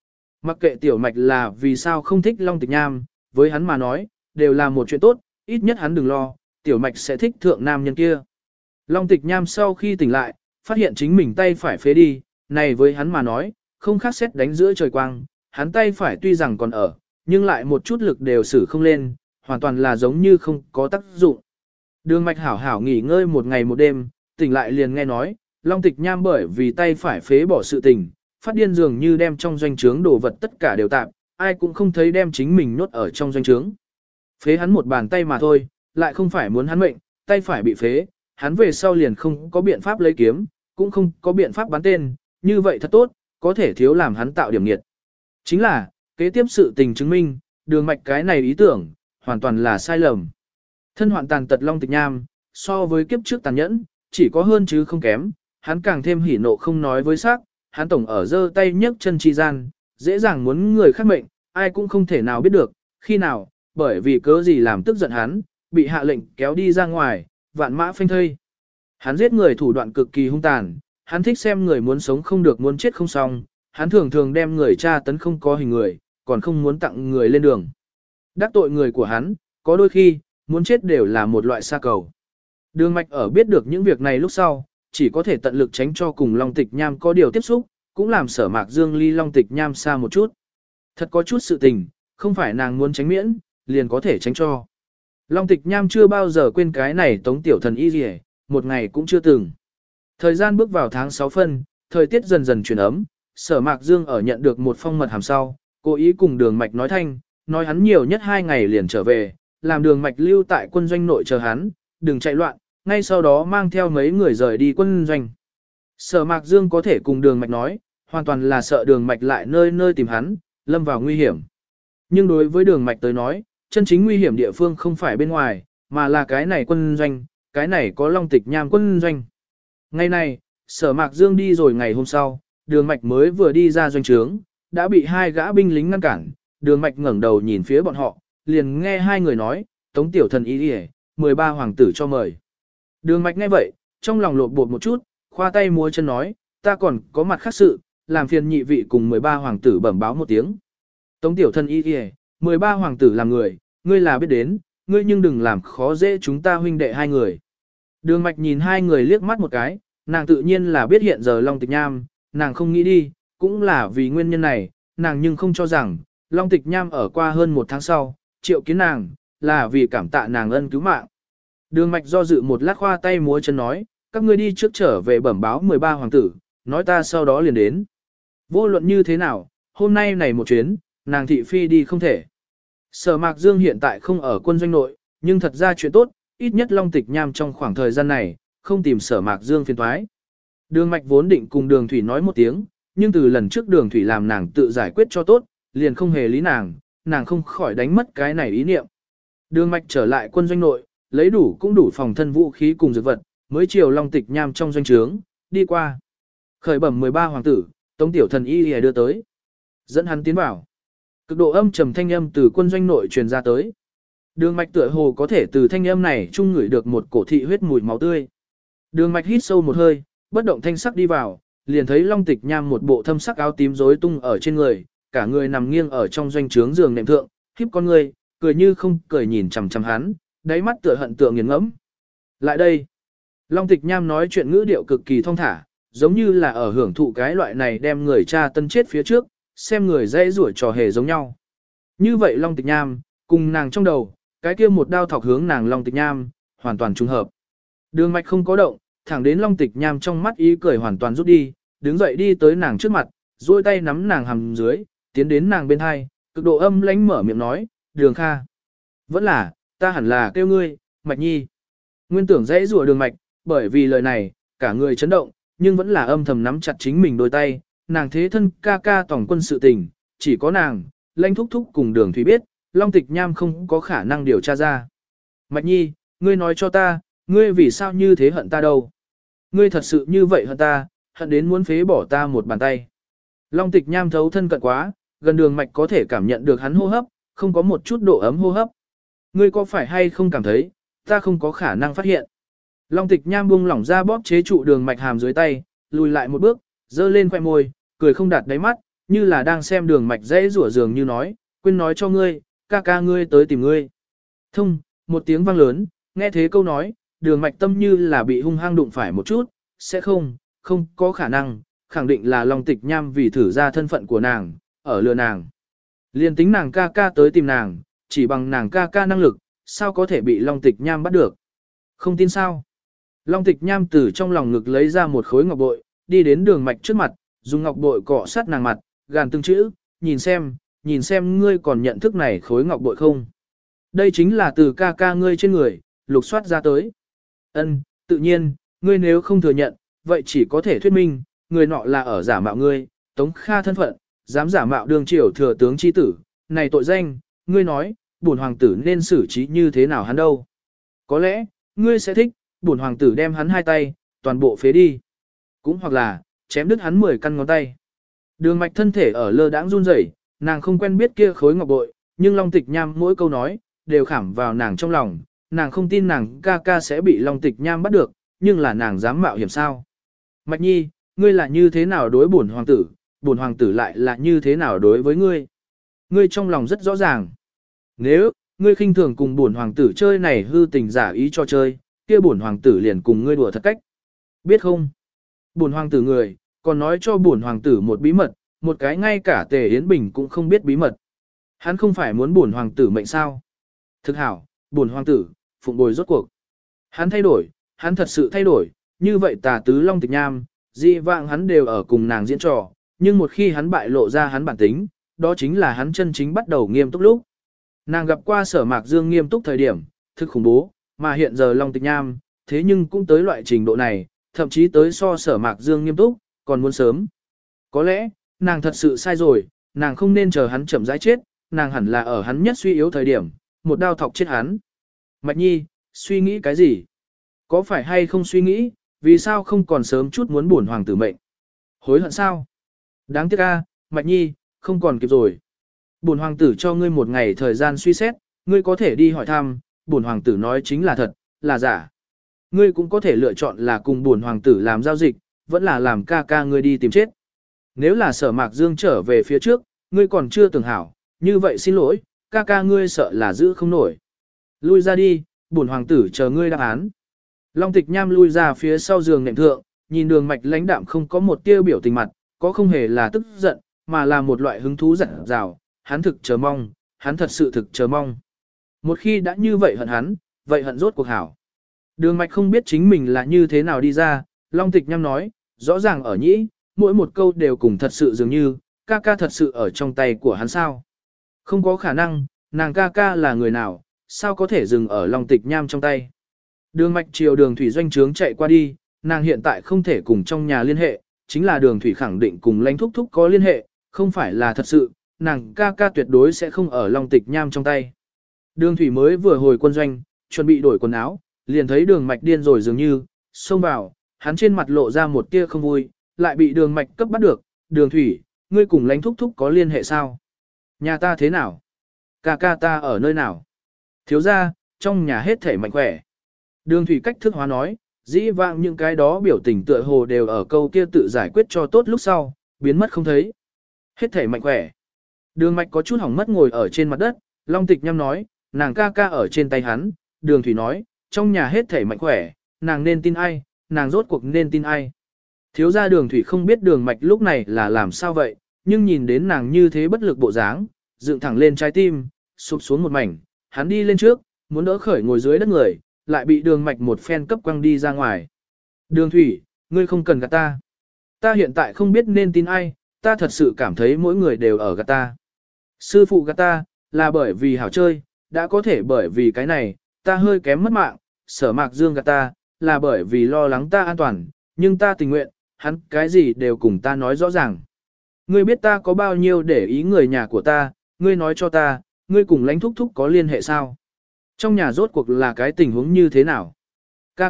Mặc kệ tiểu mạch là vì sao không thích Long Tịch Nham, với hắn mà nói, đều là một chuyện tốt, ít nhất hắn đừng lo, tiểu mạch sẽ thích thượng nam nhân kia. Long Tịch Nham sau khi tỉnh lại, phát hiện chính mình tay phải phế đi, này với hắn mà nói, không khác xét đánh giữa trời quang, hắn tay phải tuy rằng còn ở, nhưng lại một chút lực đều sử không lên, hoàn toàn là giống như không có tác dụng. Đường mạch hảo hảo nghỉ ngơi một ngày một đêm, tỉnh lại liền nghe nói, Long Tịch Nham bởi vì tay phải phế bỏ sự tình, phát điên dường như đem trong doanh trướng đồ vật tất cả đều tạp, ai cũng không thấy đem chính mình nhốt ở trong doanh trướng. Phế hắn một bàn tay mà thôi, lại không phải muốn hắn mệnh, tay phải bị phế, hắn về sau liền không có biện pháp lấy kiếm, cũng không có biện pháp bắn tên, như vậy thật tốt, có thể thiếu làm hắn tạo điểm nghiệt. Chính là, kế tiếp sự tình chứng minh, đường mạch cái này ý tưởng, hoàn toàn là sai lầm. Thân hoạn tàn tật Long Tịch Nham, so với kiếp trước tàn nhẫn, chỉ có hơn chứ không kém, hắn càng thêm hỉ nộ không nói với xác, hắn tổng ở giơ tay nhấc chân chi gian, dễ dàng muốn người khác mệnh, ai cũng không thể nào biết được, khi nào, bởi vì cớ gì làm tức giận hắn, bị hạ lệnh kéo đi ra ngoài, vạn mã phanh thây. Hắn giết người thủ đoạn cực kỳ hung tàn, hắn thích xem người muốn sống không được muốn chết không xong, hắn thường thường đem người tra tấn không có hình người, còn không muốn tặng người lên đường. Đắc tội người của hắn, có đôi khi, muốn chết đều là một loại sa cầu. Đường mạch ở biết được những việc này lúc sau, chỉ có thể tận lực tránh cho cùng Long Tịch Nham có điều tiếp xúc, cũng làm Sở Mạc Dương ly Long Tịch Nham xa một chút. Thật có chút sự tình, không phải nàng muốn tránh miễn, liền có thể tránh cho. Long Tịch Nham chưa bao giờ quên cái này Tống tiểu thần y gì, một ngày cũng chưa từng. Thời gian bước vào tháng 6 phân, thời tiết dần dần chuyển ấm, Sở Mạc Dương ở nhận được một phong mật hàm sau, cố ý cùng Đường Mạch nói thanh, nói hắn nhiều nhất 2 ngày liền trở về, làm Đường Mạch lưu tại quân doanh nội chờ hắn, đừng chạy loạn, ngay sau đó mang theo mấy người rời đi quân doanh. Sở Mạc Dương có thể cùng Đường Mạch nói, hoàn toàn là sợ Đường Mạch lại nơi nơi tìm hắn, lâm vào nguy hiểm. Nhưng đối với Đường Mạch tới nói, chân chính nguy hiểm địa phương không phải bên ngoài, mà là cái này quân doanh, cái này có Long Tịch Nham quân doanh. Ngày này, Sở Mạc Dương đi rồi ngày hôm sau, Đường Mạch mới vừa đi ra doanh trướng, đã bị 2 gã binh lính ngăn cản, Đường Mạch ngẩng đầu nhìn phía bọn họ, liền nghe 2 người nói, Tống tiểu thần y đi 13 hoàng tử cho mời. Đường Mạch nghe vậy, trong lòng lột bột một chút, khoa tay múa chân nói, ta còn có mặt khác sự, làm phiền nhị vị cùng 13 hoàng tử bẩm báo một tiếng. Tống tiểu thần y đi 13 hoàng tử làm người, ngươi là biết đến, ngươi nhưng đừng làm khó dễ chúng ta huynh đệ 2 người. Đường Mạch nhìn 2 người liếc mắt một cái, nàng tự nhiên là biết hiện giờ Long Tịch Nham, nàng không nghĩ đi, cũng là vì nguyên nhân này, nàng nhưng không cho rằng, Long Tịch Nham ở qua hơn 1 tháng sau, triệu kiến nàng, là vì cảm tạ nàng ân cứu mạng. Đường Mạch do dự một lát khoa tay múa chân nói, các ngươi đi trước trở về bẩm báo 13 hoàng tử, nói ta sau đó liền đến. Vô luận như thế nào, hôm nay này một chuyến, nàng thị phi đi không thể. Sở Mạc Dương hiện tại không ở quân doanh nội, nhưng thật ra chuyện tốt, ít nhất Long Tịch Nham trong khoảng thời gian này, không tìm Sở Mạc Dương phiền toái. Đường Mạch vốn định cùng Đường Thủy nói một tiếng, nhưng từ lần trước Đường Thủy làm nàng tự giải quyết cho tốt, liền không hề lý nàng không khỏi đánh mất cái này ý niệm. Đường Mạch trở lại quân doanh nội, lấy đủ cũng đủ phòng thân vũ khí cùng dược vật, mới chiều Long Tịch Nham trong doanh trướng, đi qua. Khởi bẩm 13 hoàng tử, Tống tiểu thần y đưa tới. Dẫn hắn tiến vào. Cực độ âm trầm thanh âm từ quân doanh nội truyền ra tới. Đường Mạch tựa hồ có thể từ thanh âm này chung ngửi được một cổ thị huyết mùi máu tươi. Đường Mạch hít sâu một hơi, bất động thanh sắc đi vào, liền thấy Long Tịch Nham một bộ thâm sắc áo tím rối tung ở trên người, cả người nằm nghiêng ở trong doanh trướng giường nệm thượng, híp con người, cười như không cười nhìn chằm chằm hắn, đáy mắt tựa hận tựa nghiền ngẫm. Lại đây. Long Tịch Nham nói chuyện ngữ điệu cực kỳ thong thả, giống như là ở hưởng thụ cái loại này đem người cha tân chết phía trước, xem người dễ rủa trò hề giống nhau. Như vậy Long Tịch Nham, cùng nàng trong đầu, cái kia một đao thọc hướng nàng Long Tịch Nham, hoàn toàn trùng hợp. Đường Mạch không có động, thẳng đến Long Tịch Nham trong mắt ý cười hoàn toàn rút đi, đứng dậy đi tới nàng trước mặt, duỗi tay nắm nàng hầm dưới, tiến đến nàng bên hai, cực độ âm lãnh mở miệng nói, Đường Kha. Vẫn là, ta hẳn là kêu ngươi, Mạch Nhi. Nguyên tưởng dễ rủa Đường Mạch, bởi vì lời này, cả người chấn động, nhưng vẫn là âm thầm nắm chặt chính mình đôi tay, nàng thế thân ca ca tổng quân sự tình, chỉ có nàng, lãnh thúc thúc cùng Đường Thủy biết, Long Tịch Nham không có khả năng điều tra ra. Mạch Nhi, ngươi nói cho ta, ngươi vì sao như thế hận ta đâu? Ngươi thật sự như vậy hận ta, hận đến muốn phế bỏ ta một bàn tay. Long Tịch Nham thấu thân cận quá, gần Đường Mạch có thể cảm nhận được hắn hô hấp, không có một chút độ ấm hô hấp. Ngươi có phải hay không cảm thấy, ta không có khả năng phát hiện. Long Tịch Nham buông lỏng ra bóp chế trụ Đường Mạch hàm dưới tay, lùi lại một bước, dơ lên khoẻ môi, cười không đạt đáy mắt, như là đang xem đường mạch dễ rủa dường như nói, quên nói cho ngươi, ca ca ngươi tới tìm ngươi. Thông, một tiếng vang lớn, nghe thế câu nói, đường mạch tâm như là bị hung hăng đụng phải một chút, sẽ không có khả năng, khẳng định là Long Tịch Nham vì thử ra thân phận của nàng, ở lừa nàng. Liên tính nàng ca ca tới tìm nàng, chỉ bằng nàng ca ca năng lực, sao có thể bị Long Tịch Nham bắt được. Không tin sao? Long Tịch Nham từ trong lòng ngực lấy ra một khối ngọc bội, đi đến đường mạch trước mặt, dùng ngọc bội cọ sát nàng mặt, gàn từng chữ, nhìn xem ngươi còn nhận thức này khối ngọc bội không? Đây chính là từ ca ca ngươi trên người, lục soát ra tới. Ân, tự nhiên, ngươi nếu không thừa nhận, vậy chỉ có thể thuyết minh, người nọ là ở giả mạo ngươi, Tống Kha thân phận, dám giả mạo đường triều thừa tướng chi tử, này tội danh, ngươi nói, bổn hoàng tử nên xử trí như thế nào hắn đâu? Có lẽ, ngươi sẽ thích, bổn hoàng tử đem hắn hai tay, toàn bộ phế đi. Cũng hoặc là, chém đứt hắn 10 căn ngón tay. Đường mạch thân thể ở lơ đãng run rẩy, nàng không quen biết kia khối ngọc bội, nhưng Long Tịch Nham mỗi câu nói, đều khảm vào nàng trong lòng, nàng không tin nàng ca ca sẽ bị Long Tịch Nham bắt được, nhưng là nàng dám mạo hiểm sao. Mạch Nhi, ngươi là như thế nào đối bổn hoàng tử lại là như thế nào đối với ngươi. Ngươi trong lòng rất rõ ràng. Nếu, ngươi khinh thường cùng bổn hoàng tử chơi này hư tình giả ý cho chơi, kia bổn hoàng tử liền cùng ngươi đùa thật cách. Biết không? Bổn hoàng tử người, còn nói cho bổn hoàng tử một bí mật, một cái ngay cả Tề Yến Bình cũng không biết bí mật. Hắn không phải muốn bổn hoàng tử mệnh sao? Thực hảo, bổn hoàng tử, phụng bồi rốt cuộc. Hắn thay đổi, hắn thật sự thay đổi, như vậy tà tứ Long Tịch Nham, dị vạng hắn đều ở cùng nàng diễn trò, nhưng một khi hắn bại lộ ra hắn bản tính, đó chính là hắn chân chính bắt đầu nghiêm túc lúc. Nàng gặp qua Sở Mạc Dương nghiêm túc thời điểm, thực khủng bố, mà hiện giờ Long Tịch Nham, thế nhưng cũng tới loại trình độ này, thậm chí tới so Sở Mạc Dương nghiêm túc, còn muốn sớm. Có lẽ, nàng thật sự sai rồi, nàng không nên chờ hắn chậm rãi chết, nàng hẳn là ở hắn nhất suy yếu thời điểm, một đao thọc chết hắn. Mạch Nhi, suy nghĩ cái gì? Có phải hay không suy nghĩ, vì sao không còn sớm chút muốn bổn hoàng tử mệnh? Hối hận sao? Đáng tiếc a, Mạch Nhi, không còn kịp rồi. Bổn hoàng tử cho ngươi một ngày thời gian suy xét, ngươi có thể đi hỏi thăm, bổn hoàng tử nói chính là thật, là giả. Ngươi cũng có thể lựa chọn là cùng bổn hoàng tử làm giao dịch, vẫn là làm ca ca ngươi đi tìm chết. Nếu là Sở Mạc Dương trở về phía trước, ngươi còn chưa tưởng hảo, như vậy xin lỗi, ca ca ngươi sợ là giữ không nổi. Lui ra đi, bổn hoàng tử chờ ngươi đáp án. Long Tịch Nham lui ra phía sau giường nệm thượng, nhìn đường mạch lãnh đạm không có một tia biểu tình mặt, có không hề là tức giận, mà là một loại hứng thú dặn dào, hắn thực chờ mong, hắn thật sự thực chờ mong. Một khi đã như vậy hận hắn, vậy hận rốt cuộc hảo. Đường mạch không biết chính mình là như thế nào đi ra, Long Tịch Nham nói, rõ ràng ở nhĩ, mỗi một câu đều cùng thật sự dường như, ca ca thật sự ở trong tay của hắn sao. Không có khả năng, nàng ca ca là người nào, sao có thể dừng ở Long Tịch Nham trong tay. Đường mạch chiều đường thủy doanh trướng chạy qua đi, nàng hiện tại không thể cùng trong nhà liên hệ, chính là đường thủy khẳng định cùng lãnh thúc thúc có liên hệ, không phải là thật sự, nàng ca ca tuyệt đối sẽ không ở Long Tịch Nham trong tay. Đường thủy mới vừa hồi quân doanh, chuẩn bị đổi quần áo, liền thấy đường mạch điên rồi dường như, xông vào, hắn trên mặt lộ ra một tia không vui, lại bị đường mạch cấp bắt được, đường thủy, ngươi cùng lãnh thúc thúc có liên hệ sao? Nhà ta thế nào? Ca ca ta ở nơi nào? Thiếu gia, trong nhà hết thể mạnh khỏe. Đường thủy cách thức hóa nói, dĩ vãng những cái đó biểu tình tựa hồ đều ở câu kia tự giải quyết cho tốt lúc sau, biến mất không thấy. Hết thể mạnh khỏe. Đường mạch có chút hỏng mất ngồi ở trên mặt đất, Long Tịch Nham nói, nàng ca ca ở trên tay hắn, đường thủy nói, trong nhà hết thể mạnh khỏe, nàng nên tin ai, nàng rốt cuộc nên tin ai. Thiếu gia đường thủy không biết đường mạch lúc này là làm sao vậy, nhưng nhìn đến nàng như thế bất lực bộ dáng, dựng thẳng lên trái tim, sụp xuống một mảnh, hắn đi lên trước, muốn đỡ khởi ngồi dưới đất người, lại bị đường mạch một phen cấp quăng đi ra ngoài. Đường thủy, ngươi không cần gạt ta. Ta hiện tại không biết nên tin ai, ta thật sự cảm thấy mỗi người đều ở gạt ta. Sư phụ gạt ta, là bởi vì hảo chơi, đã có thể bởi vì cái này, ta hơi kém mất mạng, Sở Mạc Dương gạt ta, là bởi vì lo lắng ta an toàn, nhưng ta tình nguyện, hắn cái gì đều cùng ta nói rõ ràng. Ngươi biết ta có bao nhiêu để ý người nhà của ta, ngươi nói cho ta, ngươi cùng lãnh thúc thúc có liên hệ sao? Trong nhà rốt cuộc là cái tình huống như thế nào? Ca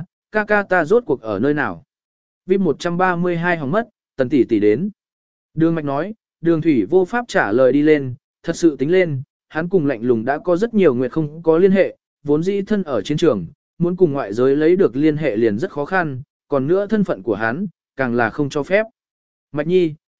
ca ta rốt cuộc ở nơi nào? Vim 132 hỏng mất, Tần tỷ tỷ đến. Đường mạch nói, đường thủy vô pháp trả lời đi lên, thật sự tính lên, hắn cùng lạnh lùng đã có rất nhiều nguyệt không có liên hệ, vốn dĩ thân ở chiến trường, muốn cùng ngoại giới lấy được liên hệ liền rất khó khăn, còn nữa thân phận của hắn, càng là không cho phép. Mạch Nhi,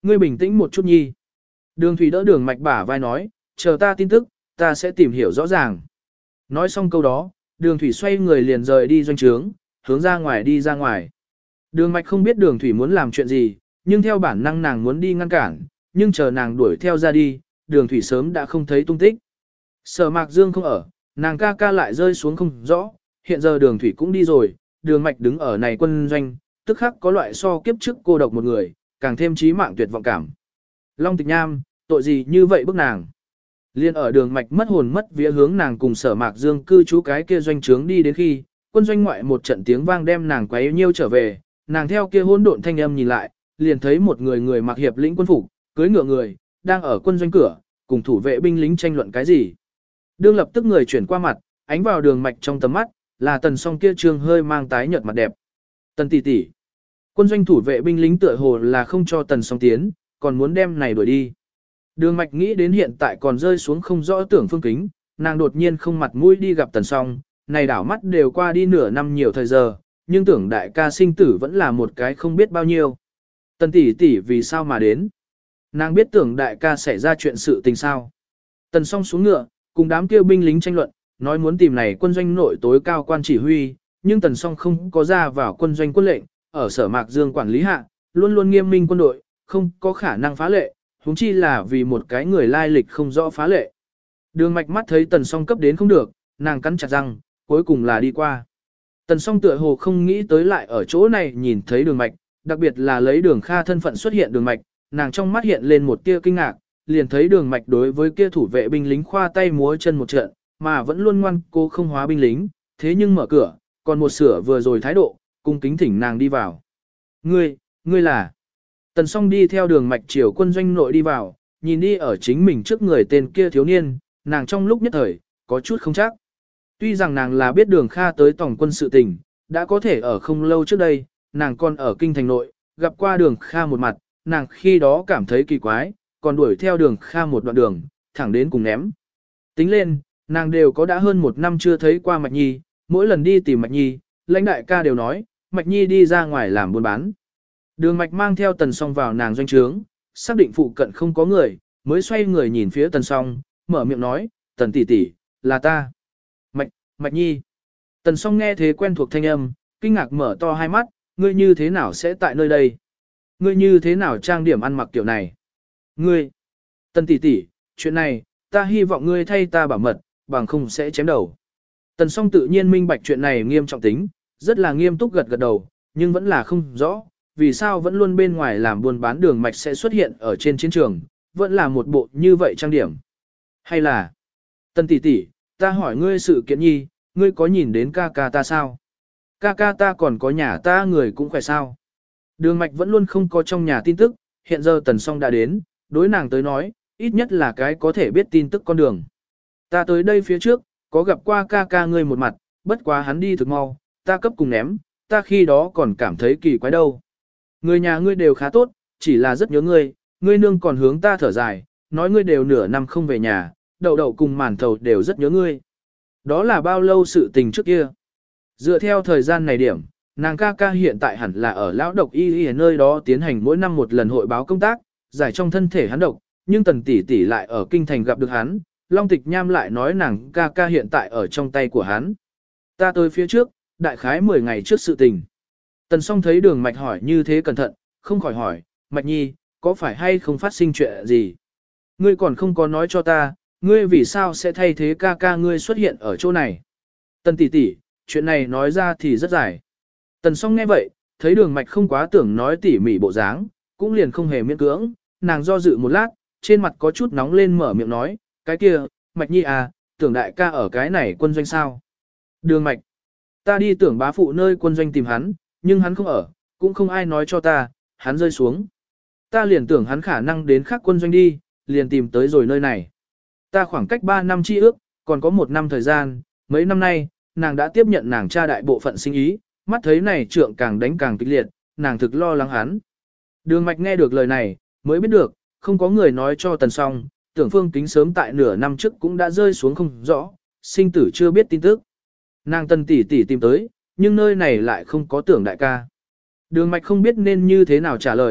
Ngươi bình tĩnh một chút nhi. Đường thủy đỡ đường mạch bả vai nói, chờ ta tin tức, ta sẽ tìm hiểu rõ ràng. Nói xong câu đó, đường thủy xoay người liền rời đi doanh trướng, hướng ra ngoài đi ra ngoài. Đường mạch không biết đường thủy muốn làm chuyện gì, nhưng theo bản năng nàng muốn đi ngăn cản, nhưng chờ nàng đuổi theo ra đi, đường thủy sớm đã không thấy tung tích. Sở Mạc Dương không ở, nàng ca ca lại rơi xuống không rõ, hiện giờ đường thủy cũng đi rồi, đường mạch đứng ở này quân doanh, tức khắc có loại so kiếp trước cô độc một người, càng thêm chí mạng tuyệt vọng cảm. Long Tịch Nham, tội gì như vậy bức nàng. Liên ở đường mạch mất hồn mất vía hướng nàng cùng Sở Mạc Dương cư trú cái kia doanh trướng đi đến khi, quân doanh ngoại một trận tiếng vang đem nàng quấy nhiêu trở về, nàng theo kia hỗn độn thanh âm nhìn lại, liền thấy một người mặc hiệp lĩnh quân phục, cưỡi ngựa người, đang ở quân doanh cửa, cùng thủ vệ binh lính tranh luận cái gì. Đương lập tức người chuyển qua mặt, ánh vào đường mạch trong tầm mắt, là Tần Song kia trương hơi mang tái nhợt mặt đẹp. Tần tỷ tỷ. Quân doanh thủ vệ binh lính tựa hồ là không cho Tần Song tiến, còn muốn đem này đuổi đi. Đường mạch nghĩ đến hiện tại còn rơi xuống không rõ tưởng phương kính, nàng đột nhiên không mặt mũi đi gặp Tần Song, này đảo mắt đều qua đi nửa năm nhiều thời giờ, nhưng tưởng đại ca sinh tử vẫn là một cái không biết bao nhiêu. Tần tỷ tỷ vì sao mà đến? Nàng biết tưởng đại ca xảy ra chuyện sự tình sao. Tần Song xuống ngựa, cùng đám kêu binh lính tranh luận, nói muốn tìm này quân doanh nội tối cao quan chỉ huy, nhưng Tần Song không có ra vào quân doanh quân lệnh, ở Sở Mạc Dương quản lý hạ, luôn luôn nghiêm minh quân đội, không có khả năng phá lệ, huống chi là vì một cái người lai lịch không rõ phá lệ. Đường mạch mắt thấy Tần Song cấp đến không được, nàng cắn chặt răng, cuối cùng là đi qua. Tần Song tựa hồ không nghĩ tới lại ở chỗ này nhìn thấy đường mạch, đặc biệt là lấy đường Kha thân phận xuất hiện đường mạch, nàng trong mắt hiện lên một tia kinh ngạc, liền thấy đường mạch đối với kia thủ vệ binh lính khoa tay múa chân một trận, mà vẫn luôn ngoan cố không hóa binh lính, thế nhưng mở cửa, còn một sửa vừa rồi thái độ, cung kính thỉnh nàng đi vào. Ngươi là... Tần Song đi theo đường mạch chiều quân doanh nội đi vào, nhìn đi ở chính mình trước người tên kia thiếu niên, nàng trong lúc nhất thời, có chút không chắc. Tuy rằng nàng là biết đường Kha tới tổng quân sự tình, đã có thể ở không lâu trước đây, nàng còn ở kinh thành nội, gặp qua đường Kha một mặt, nàng khi đó cảm thấy kỳ quái, còn đuổi theo đường Kha một đoạn đường, thẳng đến cùng ném. Tính lên, nàng đều có đã hơn một năm chưa thấy qua Mạch Nhi, mỗi lần đi tìm Mạch Nhi, lãnh đại ca đều nói, Mạch Nhi đi ra ngoài làm buôn bán. Đường Mạch mang theo Tần Song vào nàng doanh trướng, xác định phụ cận không có người, mới xoay người nhìn phía Tần Song, mở miệng nói, Tần tỷ tỷ, là ta. Mạch Nhi. Tần Song nghe thế quen thuộc thanh âm, kinh ngạc mở to hai mắt, ngươi như thế nào sẽ tại nơi đây? Ngươi như thế nào trang điểm ăn mặc kiểu này? Ngươi. Tần tỷ tỷ, chuyện này, ta hy vọng ngươi thay ta bảo mật, bằng không sẽ chém đầu. Tần Song tự nhiên minh bạch chuyện này nghiêm trọng tính, rất là nghiêm túc gật gật đầu, nhưng vẫn là không rõ, vì sao vẫn luôn bên ngoài làm buôn bán đường mạch sẽ xuất hiện ở trên chiến trường, vẫn là một bộ như vậy trang điểm. Hay là, Tần tỷ tỷ, ta hỏi ngươi sự kiện nhi, ngươi có nhìn đến ca ca ta sao? Ca ca ta còn có nhà ta người cũng khỏe sao? Đường mạch vẫn luôn không có trong nhà tin tức, hiện giờ Tần Song đã đến, đối nàng tới nói, ít nhất là cái có thể biết tin tức con đường. Ta tới đây phía trước, có gặp qua ca ca ngươi một mặt, bất quá hắn đi thực mau, ta cấp cùng ném, ta khi đó còn cảm thấy kỳ quái đâu. Người nhà ngươi đều khá tốt, chỉ là rất nhớ ngươi, ngươi nương còn hướng ta thở dài, nói ngươi đều nửa năm không về nhà, đậu đậu cùng màn thầu đều rất nhớ ngươi. Đó là bao lâu sự tình trước kia? Dựa theo thời gian này điểm, nàng ca ca hiện tại hẳn là ở lão độc y nơi đó tiến hành mỗi năm một lần hội báo công tác, giải trong thân thể hắn độc, nhưng Tần tỷ tỷ lại ở kinh thành gặp được hắn, Long Tịch Nham lại nói nàng ca ca hiện tại ở trong tay của hắn. Ta tới phía trước, đại khái 10 ngày trước sự tình. Tần Song thấy đường mạch hỏi như thế cẩn thận, không khỏi hỏi, Mạch Nhi, có phải hay không phát sinh chuyện gì? Ngươi còn không có nói cho ta, ngươi vì sao sẽ thay thế ca ca ngươi xuất hiện ở chỗ này? Tần tỷ tỷ, chuyện này nói ra thì rất dài. Tần Song nghe vậy, thấy đường mạch không quá tưởng nói tỉ mỉ bộ dáng, cũng liền không hề miễn cưỡng, nàng do dự một lát, trên mặt có chút nóng lên mở miệng nói, cái kia, Mạch Nhi à, tưởng đại ca ở cái này quân doanh sao? Đường mạch, ta đi tưởng bá phụ nơi quân doanh tìm hắn, nhưng hắn không ở, cũng không ai nói cho ta, hắn rơi xuống. Ta liền tưởng hắn khả năng đến khác quân doanh đi, liền tìm tới rồi nơi này. Ta khoảng cách 3 năm chi ước, còn có 1 năm thời gian, mấy năm nay, nàng đã tiếp nhận nàng cha đại bộ phận sinh ý, mắt thấy này trượng càng đánh càng kịch liệt, nàng thực lo lắng hắn. Đường mạch nghe được lời này, mới biết được, không có người nói cho Tần Song, tưởng Phương Kính sớm tại nửa năm trước cũng đã rơi xuống không rõ, sinh tử chưa biết tin tức. Nàng Tần tỷ tỷ tìm tới, nhưng nơi này lại không có tưởng đại ca. Đường mạch không biết nên như thế nào trả lời,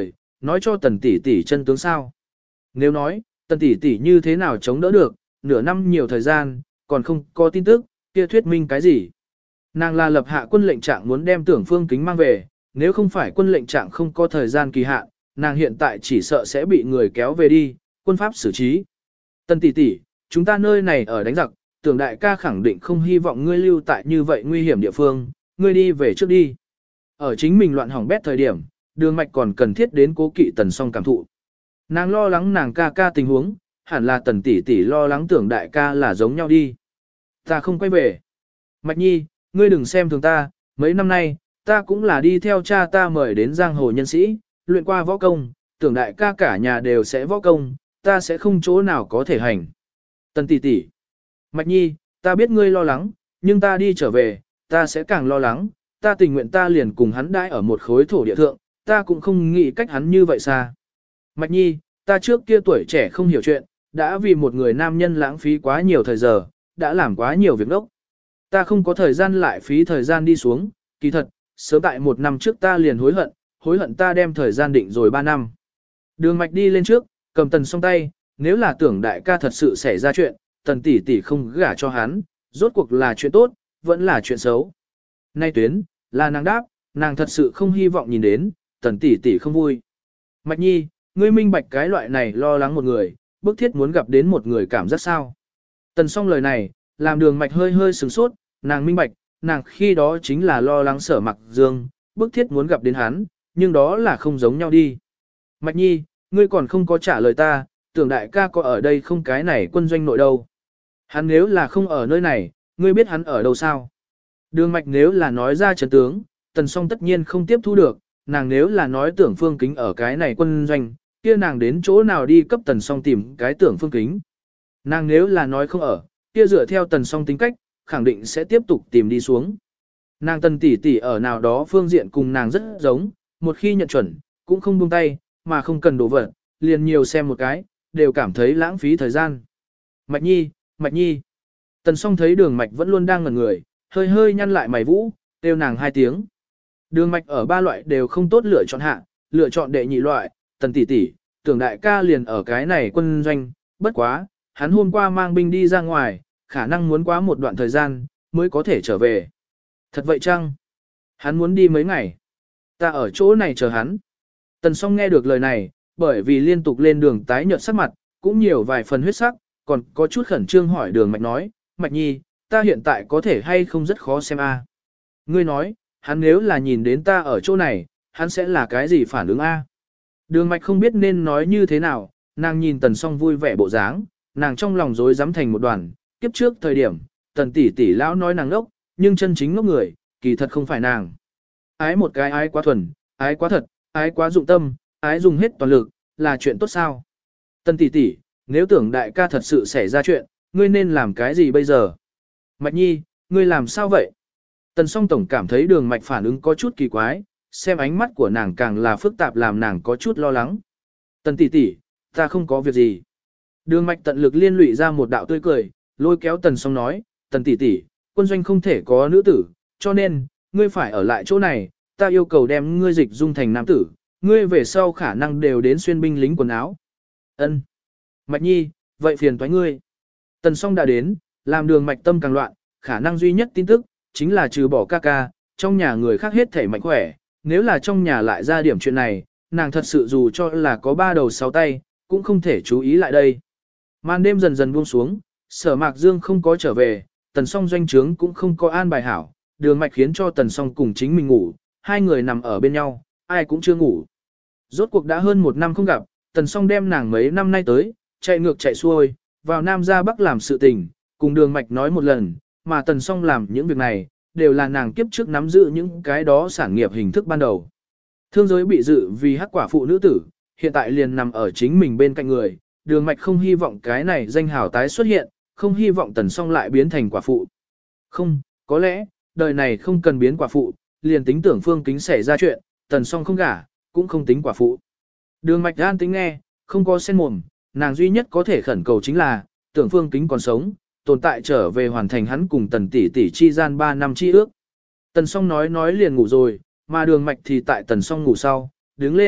nói cho tần tỷ tỷ chân tướng sao. Nếu nói, tần tỷ tỷ như thế nào chống đỡ được, nửa năm nhiều thời gian, còn không có tin tức, kia thuyết minh cái gì. Nàng là lập hạ quân lệnh trạng muốn đem Tưởng Phương Kính mang về, nếu không phải quân lệnh trạng không có thời gian kỳ hạn, nàng hiện tại chỉ sợ sẽ bị người kéo về đi, quân pháp xử trí. Tần tỷ tỷ, chúng ta nơi này ở đánh giặc, Tưởng đại ca khẳng định không hy vọng ngươi lưu tại như vậy nguy hiểm địa phương, ngươi đi về trước đi. Ở chính mình loạn hỏng bét thời điểm, Đường Mạch còn cần thiết đến cố kỵ Tần Song cảm thụ. Nàng lo lắng nàng ca ca tình huống, hẳn là Tần tỷ tỷ lo lắng Tưởng đại ca là giống nhau đi. Ta không quay về. Mạch Nhi, ngươi đừng xem thường ta, mấy năm nay, ta cũng là đi theo cha ta mời đến giang hồ nhân sĩ, luyện qua võ công, Tưởng đại ca cả nhà đều sẽ võ công, ta sẽ không chỗ nào có thể hành. Tần tỷ tỷ, Mạch Nhi, ta biết ngươi lo lắng, nhưng ta đi trở về, ta sẽ càng lo lắng, ta tình nguyện ta liền cùng hắn đãi ở một khối thổ địa thượng, ta cũng không nghĩ cách hắn như vậy xa. Mạch Nhi, ta trước kia tuổi trẻ không hiểu chuyện, đã vì một người nam nhân lãng phí quá nhiều thời giờ, đã làm quá nhiều việc đốc. Ta không có thời gian lại phí thời gian đi xuống, kỳ thật, sớm tại 1 năm trước ta liền hối hận ta đem thời gian định rồi 3 năm. Đường Mạch đi lên trước, cầm Tần Song tay, nếu là Tưởng đại ca thật sự xảy ra chuyện, Tần tỷ tỷ không gả cho hắn, rốt cuộc là chuyện tốt, vẫn là chuyện xấu. Nay Tuyến, là nàng đáp, nàng thật sự không hy vọng nhìn đến, Tần tỷ tỷ không vui. Mạch Nhi, ngươi minh bạch cái loại này lo lắng một người, bức thiết muốn gặp đến một người cảm giác sao. Tần Song lời này, làm Đường Mạch hơi hơi sửng sốt, nàng minh bạch, nàng khi đó chính là lo lắng Sở Mặc Dương, bức thiết muốn gặp đến hắn, nhưng đó là không giống nhau đi. Mạch Nhi, ngươi còn không có trả lời ta, Tưởng đại ca có ở đây không cái này quân doanh nội đâu. Hắn nếu là không ở nơi này, ngươi biết hắn ở đâu sao? Đường Mạch nếu là nói ra trận tướng, Tần Song tất nhiên không tiếp thu được, nàng nếu là nói Tưởng Phương Kính ở cái này quân doanh, kia nàng đến chỗ nào đi cấp Tần Song tìm cái Tưởng Phương Kính. Nàng nếu là nói không ở, kia dựa theo Tần Song tính cách, khẳng định sẽ tiếp tục tìm đi xuống. Nàng Tần tỷ tỷ ở nào đó phương diện cùng nàng rất giống, một khi nhận chuẩn, cũng không buông tay, mà không cần đổ vật, liền nhiều xem một cái, đều cảm thấy lãng phí thời gian. Mạch Nhi, Mạch Nhi. Tần Song thấy Đường Mạch vẫn luôn đang ngẩn người, hơi hơi nhăn lại mày vũ, kêu nàng 2 tiếng. Đường Mạch ở 3 loại đều không tốt lựa chọn hạ, lựa chọn đệ nhị loại, Tần tỷ tỷ, Tưởng đại ca liền ở cái này quân doanh, bất quá, hắn hôm qua mang binh đi ra ngoài, khả năng muốn quá một đoạn thời gian, mới có thể trở về. Thật vậy chăng? Hắn muốn đi mấy ngày? Ta ở chỗ này chờ hắn. Tần Song nghe được lời này, bởi vì liên tục lên đường tái nhợt sắc mặt, cũng nhiều vài phần huyết sắc, còn có chút khẩn trương hỏi Đường Mạch nói, Mạch Nhi, ta hiện tại có thể hay không rất khó xem a. Ngươi nói, hắn nếu là nhìn đến ta ở chỗ này, hắn sẽ là cái gì phản ứng a? Đường Mạch không biết nên nói như thế nào, nàng nhìn Tần Song vui vẻ bộ dáng, nàng trong lòng rối rắm thành một đoàn, kiếp trước thời điểm, Tần tỷ tỷ lão nói nàng ngốc, nhưng chân chính ngốc người, kỳ thật không phải nàng. Ái một cái ái quá thuần, ái quá thật, ái quá dụng tâm, ái dùng hết toàn lực, là chuyện tốt sao? Tần tỷ tỷ, nếu Tưởng đại ca thật sự xảy ra chuyện, ngươi nên làm cái gì bây giờ? Mạch Nhi, ngươi làm sao vậy? Tần Song tổng cảm thấy Đường Mạch phản ứng có chút kỳ quái, xem ánh mắt của nàng càng là phức tạp làm nàng có chút lo lắng. Tần tỷ tỷ, ta không có việc gì. Đường Mạch tận lực liên lụy ra một đạo tươi cười, lôi kéo Tần Song nói, Tần tỷ tỷ, quân doanh không thể có nữ tử, cho nên, ngươi phải ở lại chỗ này, ta yêu cầu đem ngươi dịch dung thành nam tử, ngươi về sau khả năng đều đến xuyên binh lính quần áo. Ân. Mạch Nhi, vậy phiền toái ngươi. Tần Song đã đến, làm Đường Mạch tâm càng loạn, khả năng duy nhất tin tức, chính là trừ bỏ ca ca, trong nhà người khác hết thể mạnh khỏe, nếu là trong nhà lại ra điểm chuyện này, nàng thật sự dù cho là có 3 đầu 6 tay, cũng không thể chú ý lại đây. Màn đêm dần dần buông xuống, Sở Mạc Dương không có trở về, Tần Song doanh trướng cũng không có an bài hảo, Đường Mạch khiến cho Tần Song cùng chính mình ngủ, 2 người nằm ở bên nhau, ai cũng chưa ngủ. Rốt cuộc đã hơn 1 năm không gặp, Tần Song đem nàng mấy năm nay tới, chạy ngược chạy xuôi, vào Nam ra Bắc làm sự tình, cùng Đường Mạch nói một lần, mà Tần Song làm những việc này, đều là nàng kiếp trước nắm giữ những cái đó sản nghiệp hình thức ban đầu. Thương giới bị dự vì hắc quả phụ nữ tử, hiện tại liền nằm ở chính mình bên cạnh người, Đường Mạch không hy vọng cái này danh hào tái xuất hiện, không hy vọng Tần Song lại biến thành quả phụ. Không, có lẽ, đời này không cần biến quả phụ, liền tính Tưởng Phương Kính xảy ra chuyện, Tần Song không gả, cũng không tính quả phụ. Đường Mạch an tính nghe, không có sen mồm, nàng duy nhất có thể khẩn cầu chính là, Tưởng Phương Kính còn sống, tồn tại trở về hoàn thành hắn cùng Tần tỷ tỷ chi gian 3 năm chi ước. Tần Song nói liền ngủ rồi, mà Đường Mạch thì tại Tần Song ngủ sau, đứng lên,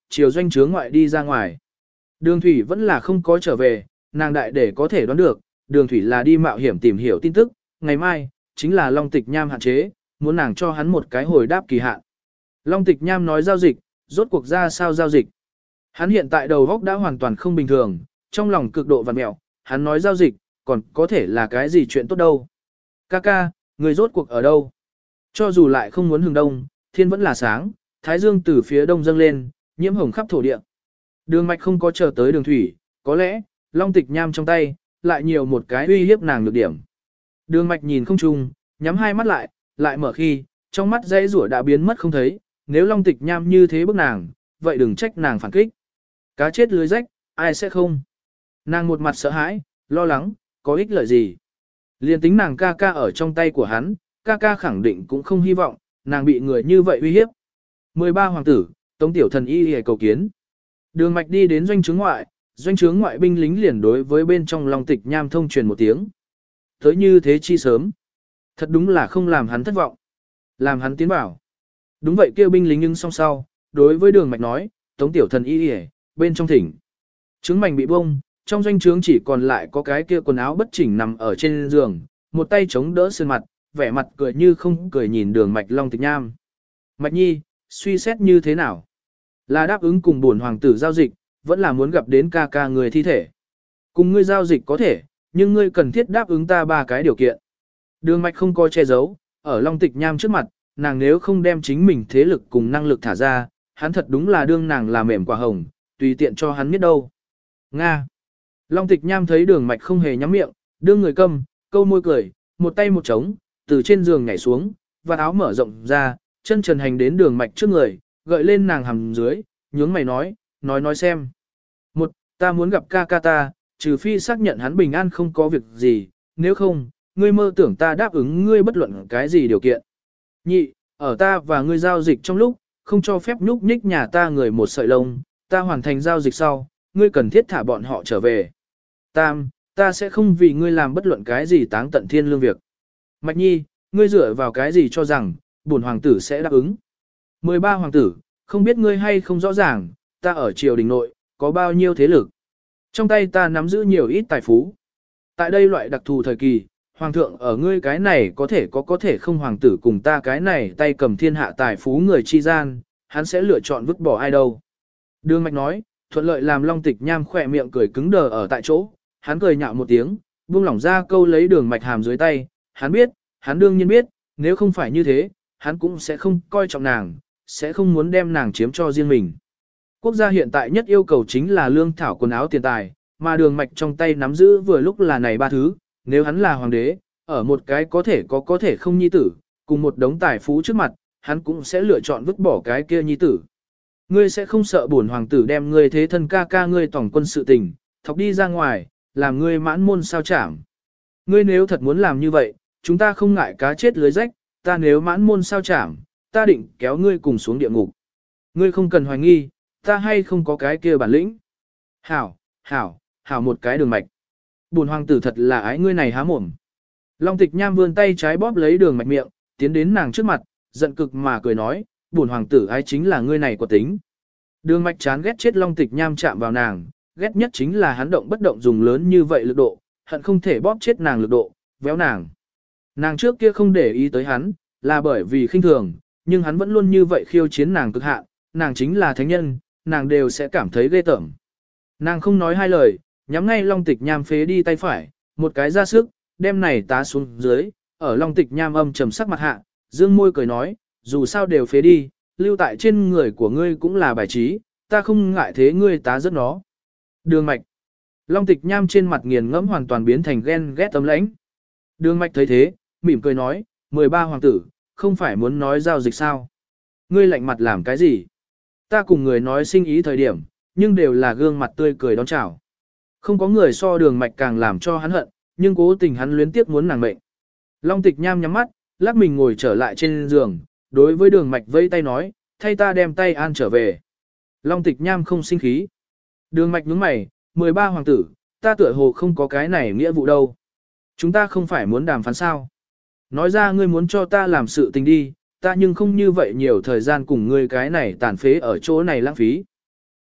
chiều doanh chướng ngoại đi ra ngoài. Đường thủy vẫn là không có trở về, nàng đại để có thể đoán được, đường thủy là đi mạo hiểm tìm hiểu tin tức, ngày mai, chính là Long Tịch Nham hạn chế, muốn nàng cho hắn một cái hồi đáp kỳ hạn. Long Tịch Nham nói giao dịch, rốt cuộc ra sao giao dịch. Hắn hiện tại đầu óc đã hoàn toàn không bình thường, trong lòng cực độ vặn mẹo, hắn nói giao dịch, còn có thể là cái gì chuyện tốt đâu. Ca, người rốt cuộc ở đâu? Cho dù lại không muốn hừng đông, thiên vẫn là sáng, thái dương từ phía đông dâng lên, nhiễm hồng khắp thổ địa. Đường mạch không có chờ tới đường thủy, có lẽ, Long Tịch Nham trong tay, lại nhiều một cái uy hiếp nàng được điểm. Đường mạch nhìn không trung, nhắm hai mắt lại mở khi, trong mắt dây rủa đã biến mất không thấy, nếu Long Tịch Nham như thế bức nàng, vậy đừng trách nàng phản kích. Cá chết lưới rách, ai sẽ không? Nàng một mặt sợ hãi, lo lắng, có ích lợi gì? Liên tính nàng ca ở trong tay của hắn, ca khẳng định cũng không hy vọng, nàng bị người như vậy uy hiếp. 13 hoàng tử, Tống tiểu thần y hề cầu kiến. Đường mạch đi đến doanh trướng ngoại binh lính liền đối với bên trong Long Tịch Nham thông truyền một tiếng. Tới như thế chi sớm. Thật đúng là không làm hắn thất vọng. Làm hắn tiến bảo. Đúng vậy kêu binh lính nhưng song sau, đối với đường mạch nói, Tống tiểu thần y hề, bên trong thỉnh. Trướng mảnh bị bông, trong doanh trướng chỉ còn lại có cái kia quần áo bất chỉnh nằm ở trên giường, một tay chống đỡ sơn mặt, vẻ mặt cười như không cười nhìn đường mạch Long Tịch Nham. Mạch nhi, suy xét như thế nào? Là đáp ứng cùng bổn hoàng tử giao dịch, vẫn là muốn gặp đến ca người thi thể. Cùng ngươi giao dịch có thể, nhưng ngươi cần thiết đáp ứng ta 3 cái điều kiện. Đường mạch không có che giấu, ở Long Tịch Nham trước mặt, nàng nếu không đem chính mình thế lực cùng năng lực thả ra, hắn thật đúng là đương nàng là mềm quả hồng, tùy tiện cho hắn biết đâu. Nga. Long Tịch Nham thấy đường mạch không hề nhắm miệng, đương người câm, câu môi cười, một tay một trống, từ trên giường nhảy xuống, và áo mở rộng ra, chân trần hành đến đường mạch trước người, gợi lên nàng hầm dưới, nhướng mày nói xem. Một, ta muốn gặp ca ta, trừ phi xác nhận hắn bình an không có việc gì, nếu không, ngươi mơ tưởng ta đáp ứng ngươi bất luận cái gì điều kiện. Nhị, ở ta và ngươi giao dịch trong lúc, không cho phép nhúc nhích nhà ta người một sợi lông, ta hoàn thành giao dịch sau, ngươi cần thiết thả bọn họ trở về. Tam, ta sẽ không vì ngươi làm bất luận cái gì táng tận thiên lương việc. Mạch nhi, ngươi dựa vào cái gì cho rằng, bổn hoàng tử sẽ đáp ứng. 13 hoàng tử, không biết ngươi hay không rõ ràng, ta ở triều đình nội, có bao nhiêu thế lực. Trong tay ta nắm giữ nhiều ít tài phú. Tại đây loại đặc thù thời kỳ, hoàng thượng ở ngươi cái này có thể không hoàng tử cùng ta cái này tay cầm thiên hạ tài phú người chi gian, hắn sẽ lựa chọn vứt bỏ ai đâu. Đường mạch nói, thuận lợi làm Long Tịch Nham khỏe miệng cười cứng đờ ở tại chỗ, hắn cười nhạo một tiếng, buông lỏng ra câu lấy đường mạch hàm dưới tay, hắn đương nhiên biết, nếu không phải như thế, hắn cũng sẽ không coi trọng nàng, sẽ không muốn đem nàng chiếm cho riêng mình. Quốc gia hiện tại nhất yêu cầu chính là lương thảo quần áo tiền tài, mà đường mạch trong tay nắm giữ vừa lúc là này 3 thứ, nếu hắn là hoàng đế, ở một cái có thể không nhi tử, cùng một đống tài phú trước mặt, hắn cũng sẽ lựa chọn vứt bỏ cái kia nhi tử. Ngươi sẽ không sợ bổn hoàng tử đem ngươi thế thân ca ngươi tổng quân sự tình, thọc đi ra ngoài, làm ngươi mãn môn sao chảm. Ngươi nếu thật muốn làm như vậy, chúng ta không ngại cá chết lưới rách, ta nếu mãn môn sao chảm, ta định kéo ngươi cùng xuống địa ngục. Ngươi không cần hoài nghi, ta hay không có cái kia bản lĩnh. Hảo một cái đường mạch. Bổn hoàng tử thật là ái ngươi này há mồm. Long Tịch Nham vươn tay trái bóp lấy đường mạch miệng, tiến đến nàng trước mặt, giận cực mà cười nói, bổn hoàng tử ái chính là ngươi này của tính. Đường mạch chán ghét chết Long Tịch Nham chạm vào nàng, ghét nhất chính là hắn động bất động dùng lớn như vậy lực độ, hận không thể bóp chết nàng lực độ, véo nàng. Nàng trước kia không để ý tới hắn, là bởi vì khinh thường, nhưng hắn vẫn luôn như vậy khiêu chiến nàng cực hạn, nàng chính là thánh nhân, nàng đều sẽ cảm thấy ghê tởm. Nàng không nói hai lời, nhắm ngay Long Tịch Nham phế đi tay phải, một cái ra sức, đem này tá xuống dưới, ở Long Tịch Nham âm trầm sắc mặt hạ, dương môi cười nói, dù sao đều phế đi, lưu tại trên người của ngươi cũng là bài trí, ta không ngại thế ngươi tá rất nó. Đường mạch. Long Tịch Nham trên mặt nghiền ngẫm hoàn toàn biến thành ghen ghét tấm lãnh. Đường mạch thấy thế, mỉm cười nói, 13 hoàng tử, không phải muốn nói giao dịch sao? Ngươi lạnh mặt làm cái gì? Ta cùng người nói sinh ý thời điểm, nhưng đều là gương mặt tươi cười đón chào. Không có người so đường mạch càng làm cho hắn hận, nhưng cố tình hắn luyến tiếc muốn nàng mệnh. Long Tịch Nham nhắm mắt, lắc mình ngồi trở lại trên giường, đối với đường mạch vẫy tay nói, thay ta đem tay an trở về. Long Tịch Nham không sinh khí. Đường mạch nhướng mày, 13 hoàng tử, ta tựa hồ không có cái này nghĩa vụ đâu. Chúng ta không phải muốn đàm phán sao. Nói ra ngươi muốn cho ta làm sự tình đi, ta nhưng không như vậy nhiều thời gian cùng ngươi cái này tàn phế ở chỗ này lãng phí.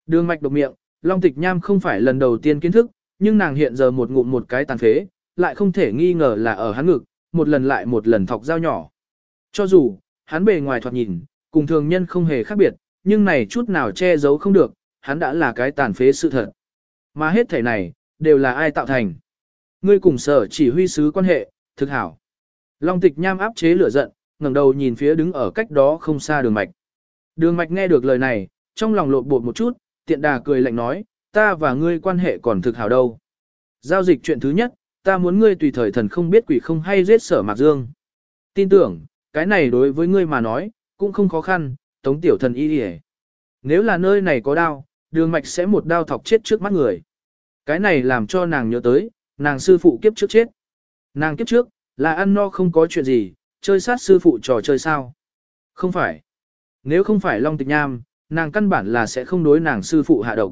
Đường mạch độc miệng, Long Tịch Nham không phải lần đầu tiên kiến thức, nhưng nàng hiện giờ một ngụm một cái tàn phế, lại không thể nghi ngờ là ở hắn ngực, một lần lại một lần thọc dao nhỏ. Cho dù, hắn bề ngoài thoạt nhìn, cùng thường nhân không hề khác biệt, nhưng này chút nào che giấu không được, hắn đã là cái tàn phế sự thật. Mà hết thảy này, đều là ai tạo thành. Ngươi cùng sở chỉ huy sứ quan hệ, thực hảo. Long Tịch Nham áp chế lửa giận, ngẩng đầu nhìn phía đứng ở cách đó không xa Đường Mạch. Đường Mạch nghe được lời này, trong lòng lộn bột một chút, tiện đà cười lạnh nói, ta và ngươi quan hệ còn thực hảo đâu. Giao dịch chuyện thứ nhất, ta muốn ngươi tùy thời thần không biết quỷ không hay giết Sở Mạc Dương. Tin tưởng, cái này đối với ngươi mà nói, cũng không khó khăn, Tống tiểu thần y đi. Nếu là nơi này có đao, Đường Mạch sẽ một đao thọc chết trước mắt người. Cái này làm cho nàng nhớ tới, nàng sư phụ kiếp trước chết. Nàng kiếp trước, là ăn no không có chuyện gì, chơi sát sư phụ trò chơi sao? Không phải. Nếu không phải Long Tịch Nham, nàng căn bản là sẽ không đối nàng sư phụ hạ độc.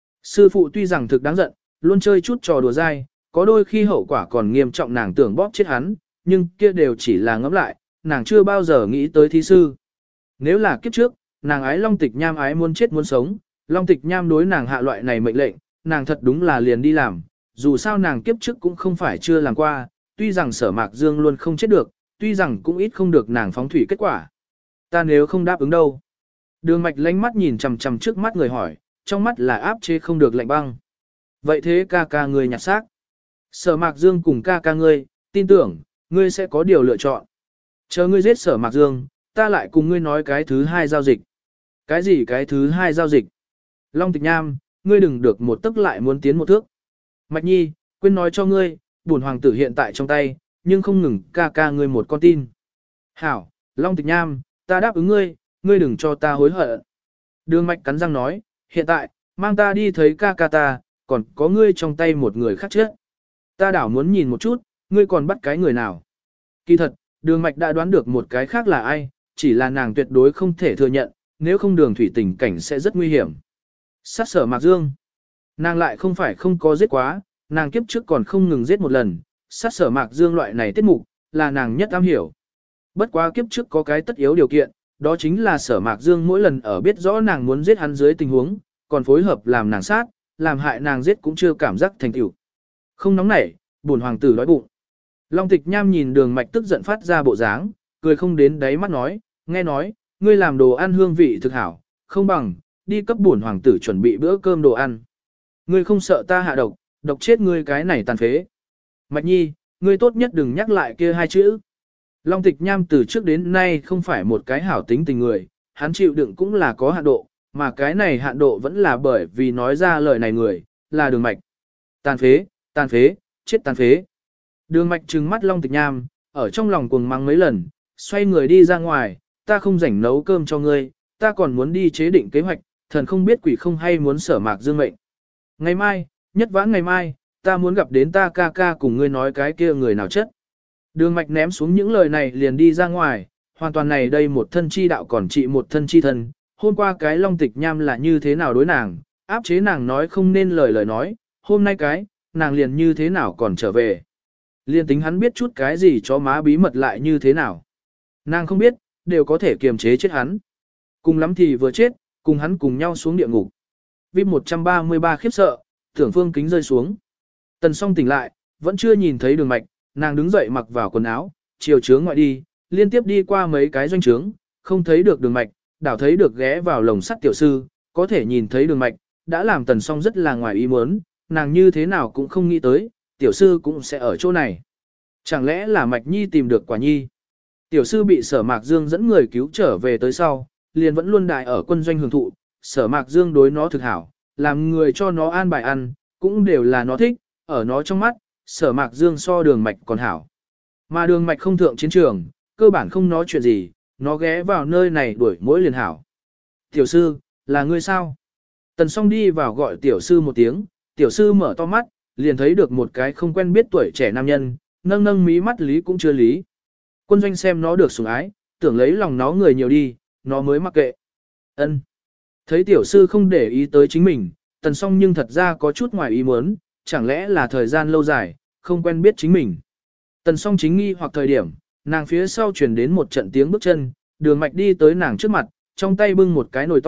Sư phụ tuy rằng thực đáng giận, luôn chơi chút trò đùa dai, có đôi khi hậu quả còn nghiêm trọng nàng tưởng bóp chết hắn, nhưng kia đều chỉ là ngẫm lại, nàng chưa bao giờ nghĩ tới thí sư. Nếu là kiếp trước, nàng ái Long Tịch Nham ái muốn chết muốn sống, Long Tịch Nham đối nàng hạ loại này mệnh lệnh, nàng thật đúng là liền đi làm, dù sao nàng kiếp trước cũng không phải chưa làm qua, tuy rằng Sở Mạc Dương luôn không chết được, tuy rằng cũng ít không được nàng phóng thủy kết quả. Ta nếu không đáp ứng đâu. Đường Mạch lánh mắt nhìn chằm chằm trước mắt người hỏi, trong mắt là áp chế không được lạnh băng. Vậy thế ca ca ngươi nhặt xác. Sở Mạc Dương cùng ca ca ngươi, tin tưởng, ngươi sẽ có điều lựa chọn. Chờ ngươi giết Sở Mạc Dương, ta lại cùng ngươi nói cái thứ hai giao dịch. Cái gì cái thứ hai giao dịch? Long Tịch Nham, ngươi đừng được một tức lại muốn tiến một thước. Mạch Nhi, quên nói cho ngươi, bổn hoàng tử hiện tại trong tay, nhưng không ngừng ca ca ngươi một con tin. Hảo, Long Tịch Nham, ta đáp ứng ngươi, ngươi đừng cho ta hối hận. Đường Mạch cắn răng nói, hiện tại, mang ta đi thấy ca ca ta, còn có ngươi trong tay một người khác chứ. Ta đảo muốn nhìn một chút, ngươi còn bắt cái người nào. Kỳ thật, Đường Mạch đã đoán được một cái khác là ai, chỉ là nàng tuyệt đối không thể thừa nhận, nếu không Đường thủy tình cảnh sẽ rất nguy hiểm. Sát Sở Mạc Dương. Nàng lại không phải không có giết quá, nàng kiếp trước còn không ngừng giết một lần, sát Sở Mạc Dương loại này tiết mục, là nàng nhất am hiểu. Bất quá kiếp trước có cái tất yếu điều kiện, đó chính là Sở Mạc Dương mỗi lần ở biết rõ nàng muốn giết hắn dưới tình huống, còn phối hợp làm nàng sát, làm hại nàng giết cũng chưa cảm giác thành tựu. Không nóng nảy, buồn hoàng tử đói bụng. Long Tịch Nham nhìn Đường Mạch tức giận phát ra bộ dáng, cười không đến đáy mắt nói, nghe nói, ngươi làm đồ ăn hương vị thực hảo, không bằng, đi cấp buồn hoàng tử chuẩn bị bữa cơm đồ ăn. Ngươi không sợ ta hạ độc, độc chết ngươi cái này tàn phế. Mạch Nhi, ngươi tốt nhất đừng nhắc lại kia hai chữ. Long Tịch Nham từ trước đến nay không phải một cái hảo tính tình người, hắn chịu đựng cũng là có hạn độ, mà cái này hạn độ vẫn là bởi vì nói ra lời này người, là Đường Mạch. Tàn phế, chết tàn phế. Đường Mạch trừng mắt Long Tịch Nham, ở trong lòng cuồng mắng mấy lần, xoay người đi ra ngoài, ta không rảnh nấu cơm cho ngươi, ta còn muốn đi chế định kế hoạch, thần không biết quỷ không hay muốn Sở Mạc Dương mệnh. Ngày mai, nhất vãn ngày mai, ta muốn gặp đến ta ca ca cùng ngươi nói cái kia người nào chất. Đường Mạch ném xuống những lời này liền đi ra ngoài, hoàn toàn này đây một thân chi đạo còn trị một thân chi thân. Hôm qua cái Long Tịch Nham là như thế nào đối nàng, áp chế nàng nói không nên lời nói, hôm nay cái, nàng liền như thế nào còn trở về. Liên tính hắn biết chút cái gì cho má bí mật lại như thế nào. Nàng không biết, đều có thể kiềm chế chết hắn. Cùng lắm thì vừa chết, cùng hắn cùng nhau xuống địa ngục. VIP 133 khiếp sợ, tưởng phương kính rơi xuống. Tần Song tỉnh lại, vẫn chưa nhìn thấy Đường Mạch, nàng đứng dậy mặc vào quần áo, chiều chướng ngoại đi, liên tiếp đi qua mấy cái doanh trướng, không thấy được Đường Mạch, đảo thấy được ghé vào lồng sắt tiểu sư, có thể nhìn thấy Đường Mạch, đã làm Tần Song rất là ngoài ý muốn, nàng như thế nào cũng không nghĩ tới, tiểu sư cũng sẽ ở chỗ này. Chẳng lẽ là Mạch Nhi tìm được quả nhi? Tiểu sư bị Sở Mạc Dương dẫn người cứu trở về tới sau, liền vẫn luôn đại ở quân doanh hưởng thụ, Sở Mạc Dương đối nó thực hảo, làm người cho nó an bài ăn, cũng đều là nó thích, ở nó trong mắt, Sở Mạc Dương so Đường Mạch còn hảo. Mà Đường Mạch không thượng chiến trường, cơ bản không nói chuyện gì, nó ghé vào nơi này đuổi mỗi liền hảo. Tiểu sư, là ngươi sao? Tần Song đi vào gọi tiểu sư một tiếng, tiểu sư mở to mắt, liền thấy được một cái không quen biết tuổi trẻ nam nhân, nâng nâng mí mắt lý cũng chưa lý. Quân doanh xem nó được sủng ái, tưởng lấy lòng nó người nhiều đi, nó mới mặc kệ. Ân. Thấy tiểu sư không để ý tới chính mình, Tần Song nhưng thật ra có chút ngoài ý muốn, chẳng lẽ là thời gian lâu dài, không quen biết chính mình. Tần Song chính nghi hoặc thời điểm, nàng phía sau truyền đến một trận tiếng bước chân, Đường Mạch đi tới nàng trước mặt, trong tay bưng một cái nồi to,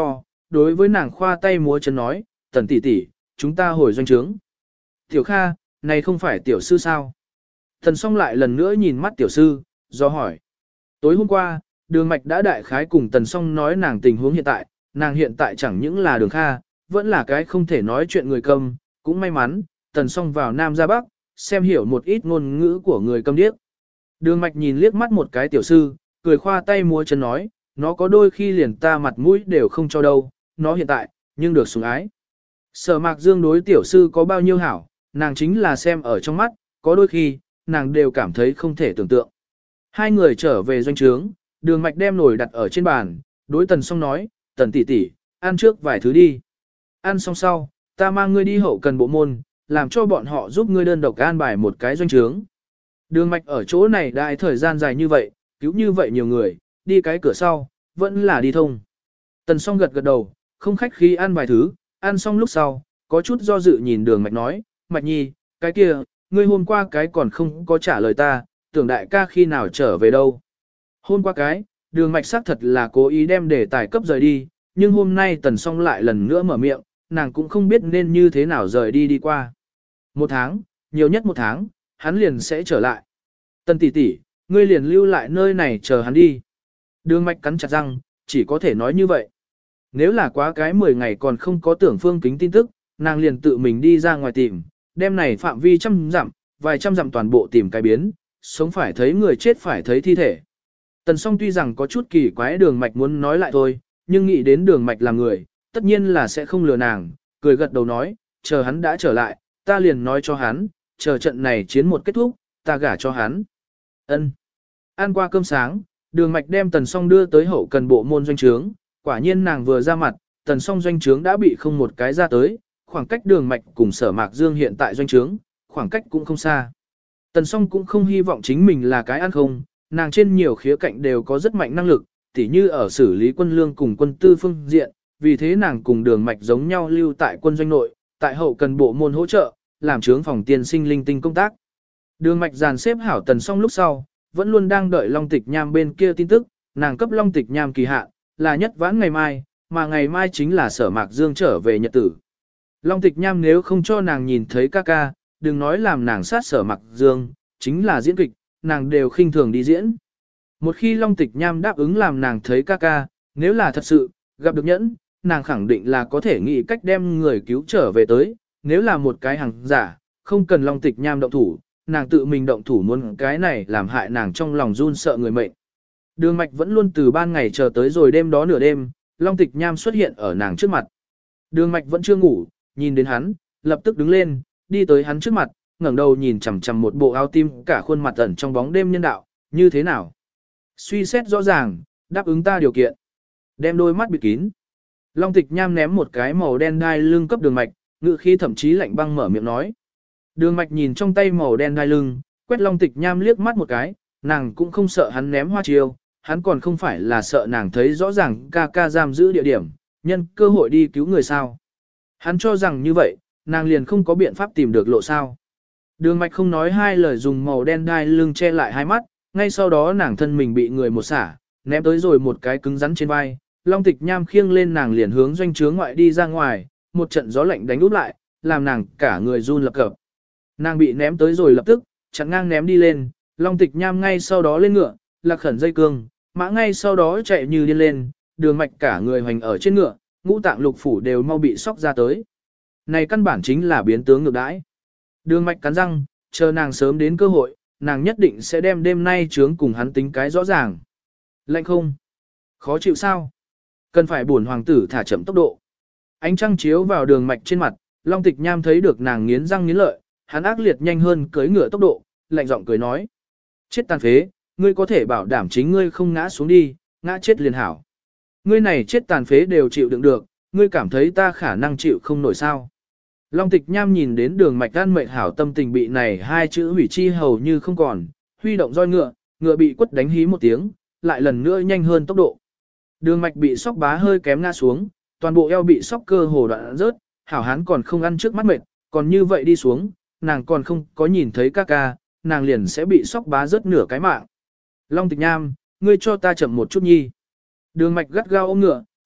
đối với nàng khoa tay múa chân nói, Tần tỷ tỷ, chúng ta hồi doanh trướng. Tiểu Kha, này không phải tiểu sư sao? Tần Song lại lần nữa nhìn mắt tiểu sư, do hỏi. Tối hôm qua, Đường Mạch đã đại khái cùng Tần Song nói nàng tình huống hiện tại, nàng hiện tại chẳng những là Đường Kha, vẫn là cái không thể nói chuyện người câm, cũng may mắn, Tần Song vào Nam ra Bắc, xem hiểu một ít ngôn ngữ của người câm điếc. Đường Mạch nhìn liếc mắt một cái tiểu sư, cười khoa tay múa chân nói, nó có đôi khi liền ta mặt mũi đều không cho đâu, nó hiện tại, nhưng được sủng ái. Sở Mạc Dương đối tiểu sư có bao nhiêu hảo, nàng chính là xem ở trong mắt, có đôi khi, nàng đều cảm thấy không thể tưởng tượng. Hai người trở về doanh trướng, Đường Mạch đem nồi đặt ở trên bàn, đối Tần Song nói, Tần tỷ tỷ, ăn trước vài thứ đi. Ăn xong sau, ta mang ngươi đi hậu cần bộ môn, làm cho bọn họ giúp ngươi đơn độc an bài một cái doanh trướng. Đường Mạch ở chỗ này đại thời gian dài như vậy, cứu như vậy nhiều người, đi cái cửa sau, vẫn là đi thông. Tần Song gật gật đầu, không khách khí ăn vài thứ, ăn xong lúc sau, có chút do dự nhìn Đường Mạch nói, Mạch Nhi, cái kia, ngươi hôm qua cái còn không có trả lời ta, tưởng đại ca khi nào trở về đâu. Hôm qua cái, Đường Mạch xác thật là cố ý đem đề tài cấp rời đi, nhưng hôm nay Tần Song lại lần nữa mở miệng, nàng cũng không biết nên như thế nào rời đi qua. 1 tháng, nhiều nhất 1 tháng, hắn liền sẽ trở lại. Tần tỷ tỷ, ngươi liền lưu lại nơi này chờ hắn đi. Đường Mạch cắn chặt răng, chỉ có thể nói như vậy. Nếu là quá cái 10 ngày còn không có Tưởng Phương Kính tin tức, nàng liền tự mình đi ra ngoài tìm, đêm này phạm vi trăm dặm, vài trăm dặm toàn bộ tìm cái biến, sống phải thấy người chết phải thấy thi thể. Tần Song tuy rằng có chút kỳ quái Đường Mạch muốn nói lại thôi, nhưng nghĩ đến Đường Mạch là người, tất nhiên là sẽ không lừa nàng, cười gật đầu nói, chờ hắn đã trở lại, ta liền nói cho hắn, chờ trận này chiến một kết thúc, ta gả cho hắn. Ân. Ăn qua cơm sáng, Đường Mạch đem Tần Song đưa tới hậu cần bộ môn doanh trướng, quả nhiên nàng vừa ra mặt, Tần Song doanh trướng đã bị không một cái ra tới, khoảng cách Đường Mạch cùng Sở Mạc Dương hiện tại doanh trướng, khoảng cách cũng không xa. Tần Song cũng không hy vọng chính mình là cái ăn không, nàng trên nhiều khía cạnh đều có rất mạnh năng lực, tỉ như ở xử lý quân lương cùng quân tư phương diện, vì thế nàng cùng Đường Mạch giống nhau lưu tại quân doanh nội, tại hậu cần bộ môn hỗ trợ, làm trướng phòng tiên sinh linh tinh công tác. Đường Mạch dàn xếp hảo Tần Song lúc sau, vẫn luôn đang đợi Long Tịch Nham bên kia tin tức, nàng cấp Long Tịch Nham kỳ hạn, là nhất vãn ngày mai, mà ngày mai chính là Sở Mạc Dương trở về nhật tử. Long Tịch Nham nếu không cho nàng nhìn thấy ca ca, đừng nói làm nàng sát Sở Mạc Dương, chính là diễn kịch, nàng đều khinh thường đi diễn. Một khi Long Tịch Nham đáp ứng làm nàng thấy ca ca, nếu là thật sự, gặp được nhẫn, nàng khẳng định là có thể nghĩ cách đem người cứu trở về tới, nếu là một cái hàng giả, không cần Long Tịch Nham động thủ, nàng tự mình động thủ muốn cái này làm hại nàng trong lòng run sợ người mệnh. Đường Mạch vẫn luôn từ ban ngày chờ tới rồi đêm đó nửa đêm, Long Tịch Nham xuất hiện ở nàng trước mặt. Đường Mạch vẫn chưa ngủ, nhìn đến hắn, lập tức đứng lên, đi tới hắn trước mặt, ngẩng đầu nhìn chằm chằm một bộ áo tim cả khuôn mặt ẩn trong bóng đêm nhân đạo, như thế nào? Suy xét rõ ràng, đáp ứng ta điều kiện. Đem đôi mắt bịt kín. Long Tịch Nham ném một cái màu đen đai lưng cấp Đường Mạch, ngữ khí thậm chí lạnh băng mở miệng nói. Đường Mạch nhìn trong tay màu đen đai lưng, quét Long Tịch Nham liếc mắt một cái, nàng cũng không sợ hắn ném hoa chiêu, hắn còn không phải là sợ nàng thấy rõ ràng ca ca giam giữ địa điểm, nhân cơ hội đi cứu người sao. Hắn cho rằng như vậy, nàng liền không có biện pháp tìm được lộ sao. Đường Mạch không nói hai lời dùng màu đen đai lưng che lại hai mắt, ngay sau đó nàng thân mình bị người một xả, ném tới rồi một cái cứng rắn trên vai, Long Tịch Nham khiêng lên nàng liền hướng doanh trướng ngoại đi ra ngoài, một trận gió lạnh đánh úp lại, làm nàng cả người run lập cập. Nàng bị ném tới rồi lập tức, chặn ngang ném đi lên, Long Tịch Nham ngay sau đó lên ngựa, lạc khẩn dây cương, mã ngay sau đó chạy như điên lên, Đường Mạch cả người hoành ở trên ngựa, ngũ tạng lục phủ đều mau bị sóc ra tới. Này căn bản chính là biến tướng ngược đãi. Đường Mạch cắn răng, chờ nàng sớm đến cơ hội, nàng nhất định sẽ đem đêm nay chướng cùng hắn tính cái rõ ràng. Lạnh không? Khó chịu sao? Cần phải buồn hoàng tử thả chậm tốc độ. Ánh trăng chiếu vào Đường Mạch trên mặt, Long Tịch Nham thấy được nàng nghiến răng nghiến lợi, hắn ác liệt nhanh hơn cưỡi ngựa tốc độ, lạnh giọng cười nói. Chết tàn phế, ngươi có thể bảo đảm chính ngươi không ngã xuống đi, ngã chết liền hảo. Ngươi này chết tàn phế đều chịu đựng được, ngươi cảm thấy ta khả năng chịu không nổi sao. Long Tịch Nham nhìn đến Đường Mạch gan mệnh hảo tâm tình bị này hai chữ hủy chi hầu như không còn, huy động roi ngựa, ngựa bị quất đánh hí một tiếng, lại lần nữa nhanh hơn tốc độ. Đường Mạch bị sóc bá hơi kém ngã xuống, toàn bộ eo bị sóc cơ hồ đoạn rớt, hảo hán còn không ăn trước mắt mệt, còn như vậy đi xuống, nàng còn không có nhìn thấy ca ca, nàng liền sẽ bị sóc bá rớt nửa cái mạng. Long Tịch Nham, ngươi cho ta chậm một chút nhi. Đường Mạch gắt gao ôm ngựa,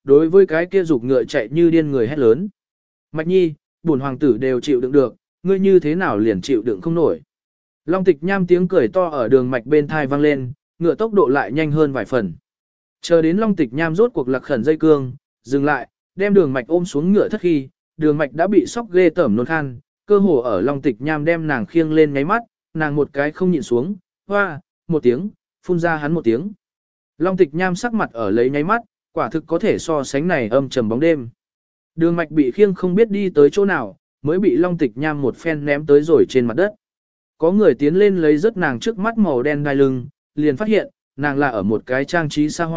đối với cái kia dục ngựa chạy như điên người hét lớn. Mạch Nhi, bổn hoàng tử đều chịu đựng được, ngươi như thế nào liền chịu đựng không nổi. Long Tịch Nham tiếng cười to ở đường mạch bên thai vang lên, ngựa tốc độ lại nhanh hơn vài phần. Chờ đến Long Tịch Nham rốt cuộc lạc khẩn dây cương, dừng lại, đem đường mạch ôm xuống ngựa thất khi, đường mạch đã bị sốc ghê tởm nôn khan, cơ hồ ở Long Tịch Nham đem nàng khiêng lên ngáy mắt, nàng một cái không nhịn xuống, hoa, một tiếng, phun ra hắn một tiếng. Long Tịch Nham sắc mặt ở lấy nháy mắt, quả thực có thể so sánh này âm trầm bóng đêm. Đường mạch bị khiêng không biết đi tới chỗ nào, mới bị Long Tịch Nham một phen ném tới rồi trên mặt đất. Có người tiến lên lấy rất nàng trước mắt màu đen đai lưng, liền phát hiện, nàng là ở một cái trang trí xa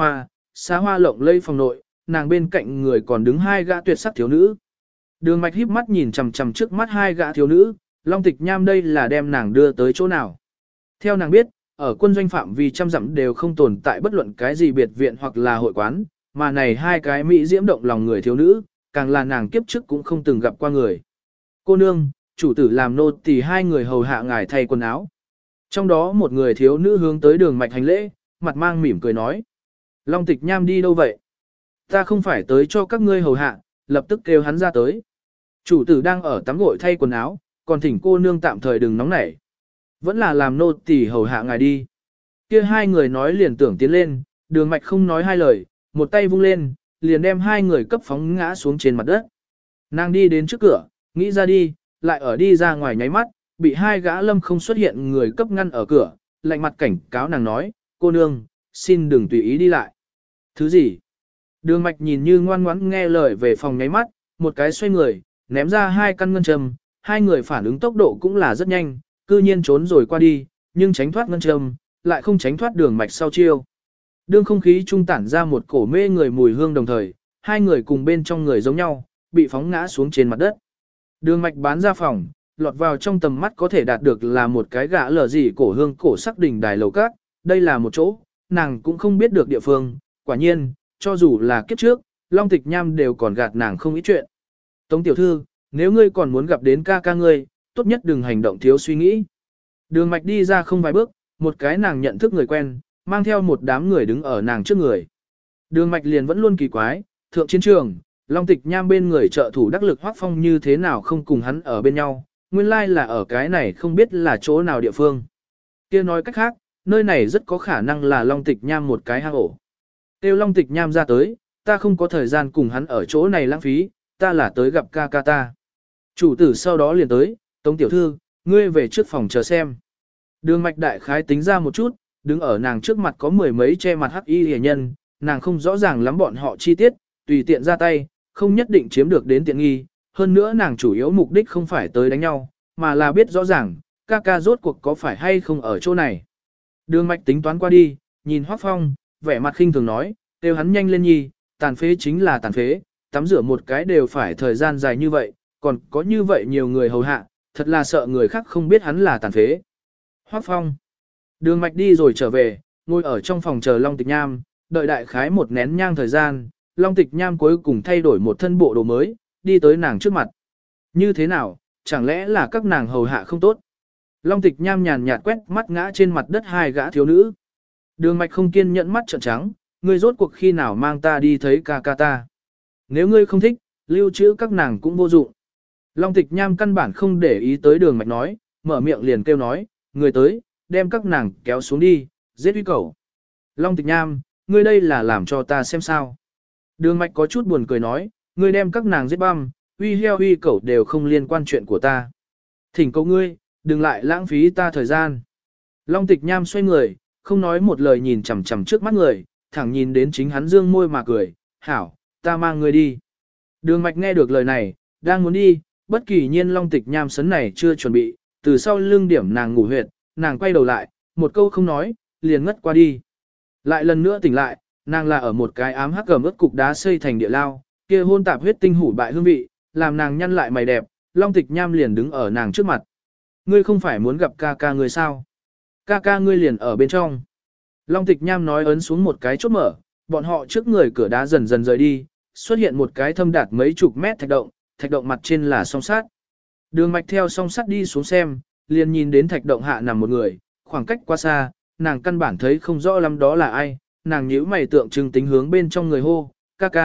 hoa lộng lây phòng nội, nàng bên cạnh người còn đứng hai gã tuyệt sắc thiếu nữ. Đường mạch híp mắt nhìn chằm chằm trước mắt hai gã thiếu nữ, Long Tịch Nham đây là đem nàng đưa tới chỗ nào. Theo nàng biết, ở quân doanh phạm vi trăm dặm đều không tồn tại bất luận cái gì biệt viện hoặc là hội quán, mà này hai cái mỹ diễm động lòng người thiếu nữ, càng là nàng kiếp trước cũng không từng gặp qua người. Cô nương, chủ tử làm nô tỳ hai người hầu hạ ngài thay quần áo. Trong đó một người thiếu nữ hướng tới đường mạch hành lễ, mặt mang mỉm cười nói. Long Tịch Nham đi đâu vậy? Ta không phải tới cho các ngươi hầu hạ, lập tức kêu hắn ra tới. Chủ tử đang ở tắm gội thay quần áo, còn thỉnh cô nương tạm thời đừng nóng nảy. Vẫn là làm nô tỳ hầu hạ ngài đi. Kia hai người nói liền tưởng tiến lên, đường mạch không nói hai lời, một tay vung lên, liền đem hai người cấp phóng ngã xuống trên mặt đất. Nàng đi đến trước cửa, nghĩ ra đi, lại ở đi ra ngoài nháy mắt, bị hai gã lâm không xuất hiện người cấp ngăn ở cửa, lạnh mặt cảnh cáo nàng nói, cô nương, xin đừng tùy ý đi lại. Thứ gì? Đường mạch nhìn như ngoan ngoãn nghe lời về phòng nháy mắt, một cái xoay người, ném ra hai căn ngân châm, hai người phản ứng tốc độ cũng là rất nhanh, cư nhiên trốn rồi qua đi, nhưng tránh thoát ngân châm, lại không tránh thoát đường mạch sau chiêu. Đương không khí trung tản ra một cổ mê người mùi hương đồng thời, hai người cùng bên trong người giống nhau, bị phóng ngã xuống trên mặt đất. Đường mạch bán ra phòng, lọt vào trong tầm mắt có thể đạt được là một cái gã lở gì cổ hương cổ sắc đỉnh đài lầu các, đây là một chỗ, nàng cũng không biết được địa phương, quả nhiên, cho dù là kiếp trước, Long Tịch Nham đều còn gạt nàng không ít chuyện. Tống tiểu thư, nếu ngươi còn muốn gặp đến ca ca ngươi, tốt nhất đừng hành động thiếu suy nghĩ. Đường mạch đi ra không vài bước, một cái nàng nhận thức người quen, mang theo một đám người đứng ở nàng trước người. Đường mạch liền vẫn luôn kỳ quái, thượng chiến trường, Long Tịch Nham bên người trợ thủ đắc lực Hoắc Phong như thế nào không cùng hắn ở bên nhau, nguyên lai là ở cái này không biết là chỗ nào địa phương. Kia nói cách khác, nơi này rất có khả năng là Long Tịch Nham một cái hang ổ. Tiêu Long Tịch Nham ra tới, ta không có thời gian cùng hắn ở chỗ này lãng phí, ta là tới gặp ca ca ta. Chủ tử sau đó liền tới, Tống tiểu thư, ngươi về trước phòng chờ xem. Đường mạch đại khái tính ra một chút, đứng ở nàng trước mặt có mười mấy che mặt hắc y hề nhân, nàng không rõ ràng lắm bọn họ chi tiết, tùy tiện ra tay, không nhất định chiếm được đến tiện nghi. Hơn nữa nàng chủ yếu mục đích không phải tới đánh nhau, mà là biết rõ ràng, ca ca rốt cuộc có phải hay không ở chỗ này. Đường mạch tính toán qua đi, nhìn Hoắc Phong, vẻ mặt khinh thường nói, kêu hắn nhanh lên nhi, tàn phế chính là tàn phế, tắm rửa một cái đều phải thời gian dài như vậy, còn có như vậy nhiều người hầu hạ, thật là sợ người khác không biết hắn là tàn phế. Hoắc Phong. Đường mạch đi rồi trở về, ngồi ở trong phòng chờ Long Tịch Nham, đợi đại khái một nén nhang thời gian, Long Tịch Nham cuối cùng thay đổi một thân bộ đồ mới, đi tới nàng trước mặt. Như thế nào, chẳng lẽ là các nàng hầu hạ không tốt? Long Tịch Nham nhàn nhạt quét mắt ngã trên mặt đất hai gã thiếu nữ. Đường mạch không kiên nhẫn mắt trợn trắng, ngươi rốt cuộc khi nào mang ta đi thấy ca ca ta? Nếu ngươi không thích, lưu trữ các nàng cũng vô dụng. Long Tịch Nham căn bản không để ý tới đường mạch nói, mở miệng liền kêu nói, người tới, đem các nàng kéo xuống đi, giết uy cẩu. Long Tịch Nham, ngươi đây là làm cho ta xem sao. Đường mạch có chút buồn cười nói, ngươi đem các nàng giết băm, uy heo uy cẩu đều không liên quan chuyện của ta. Thỉnh cầu ngươi, đừng lại lãng phí ta thời gian. Long Tịch Nham xoay người, không nói một lời nhìn chằm chằm trước mắt người, thẳng nhìn đến chính hắn dương môi mà cười, hảo, ta mang ngươi đi. Đường mạch nghe được lời này, đang muốn đi, bất kỳ nhiên Long Tịch Nham sấn này chưa chuẩn bị, từ sau lưng điểm nàng ngủ huyệt, nàng quay đầu lại, một câu không nói, liền ngất qua đi. Lại lần nữa tỉnh lại, nàng là ở một cái ám hắc gầm ướt cục đá xây thành địa lao, kia hôn tạp huyết tinh hủ bại hương vị, làm nàng nhăn lại mày đẹp, Long Tịch Nham liền đứng ở nàng trước mặt. Ngươi không phải muốn gặp ca ca ngươi sao? Ca ca ngươi liền ở bên trong. Long Tịch Nham nói ấn xuống một cái chốt mở, bọn họ trước người cửa đá dần dần rời đi, xuất hiện một cái thâm đạt mấy chục mét thạch động mặt trên là song sắt. Đường mạch theo song sắt đi xuống xem, liền nhìn đến thạch động hạ nằm một người, khoảng cách quá xa, nàng căn bản thấy không rõ lắm đó là ai, nàng nhíu mày tượng trưng tính hướng bên trong người hô, ca ca,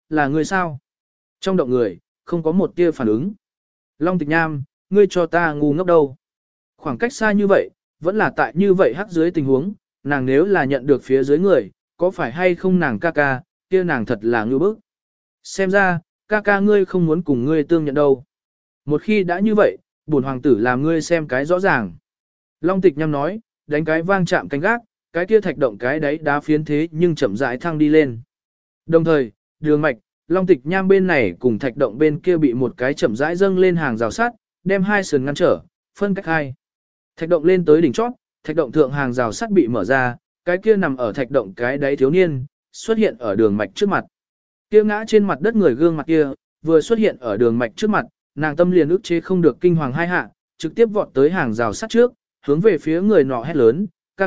là ngươi sao? Trong động người, không có một tia phản ứng. Long Tịch Nham, ngươi cho ta ngu ngốc đâu. Khoảng cách xa như vậy, vẫn là tại như vậy hắc dưới tình huống, nàng nếu là nhận được phía dưới người, có phải hay không nàng ca ca, kia nàng thật là ngư bức. Xem ra, ca ca ngươi không muốn cùng ngươi tương nhận đâu. Một khi đã như vậy, bổn hoàng tử làm ngươi xem cái rõ ràng. Long Tịch Nham nói, đánh cái vang chạm canh gác, cái kia thạch động cái đấy đá phiến thế nhưng chậm rãi thăng đi lên. Đồng thời, đường mạch, Long Tịch Nham bên này cùng thạch động bên kia bị một cái chậm rãi dâng lên hàng rào sắt, đem hai sườn ngăn trở, phân cách hai. Thạch động lên tới đỉnh chót, thạch động thượng hàng rào sắt bị mở ra, cái kia nằm ở thạch động cái đáy thiếu niên, xuất hiện ở đường mạch trước mặt. Kia ngã trên mặt đất người gương mặt kia, vừa xuất hiện ở đường mạch trước mặt, nàng tâm liền ức chế không được kinh hoàng hai hạ, trực tiếp vọt tới hàng rào sắt trước, hướng về phía người nọ hét lớn,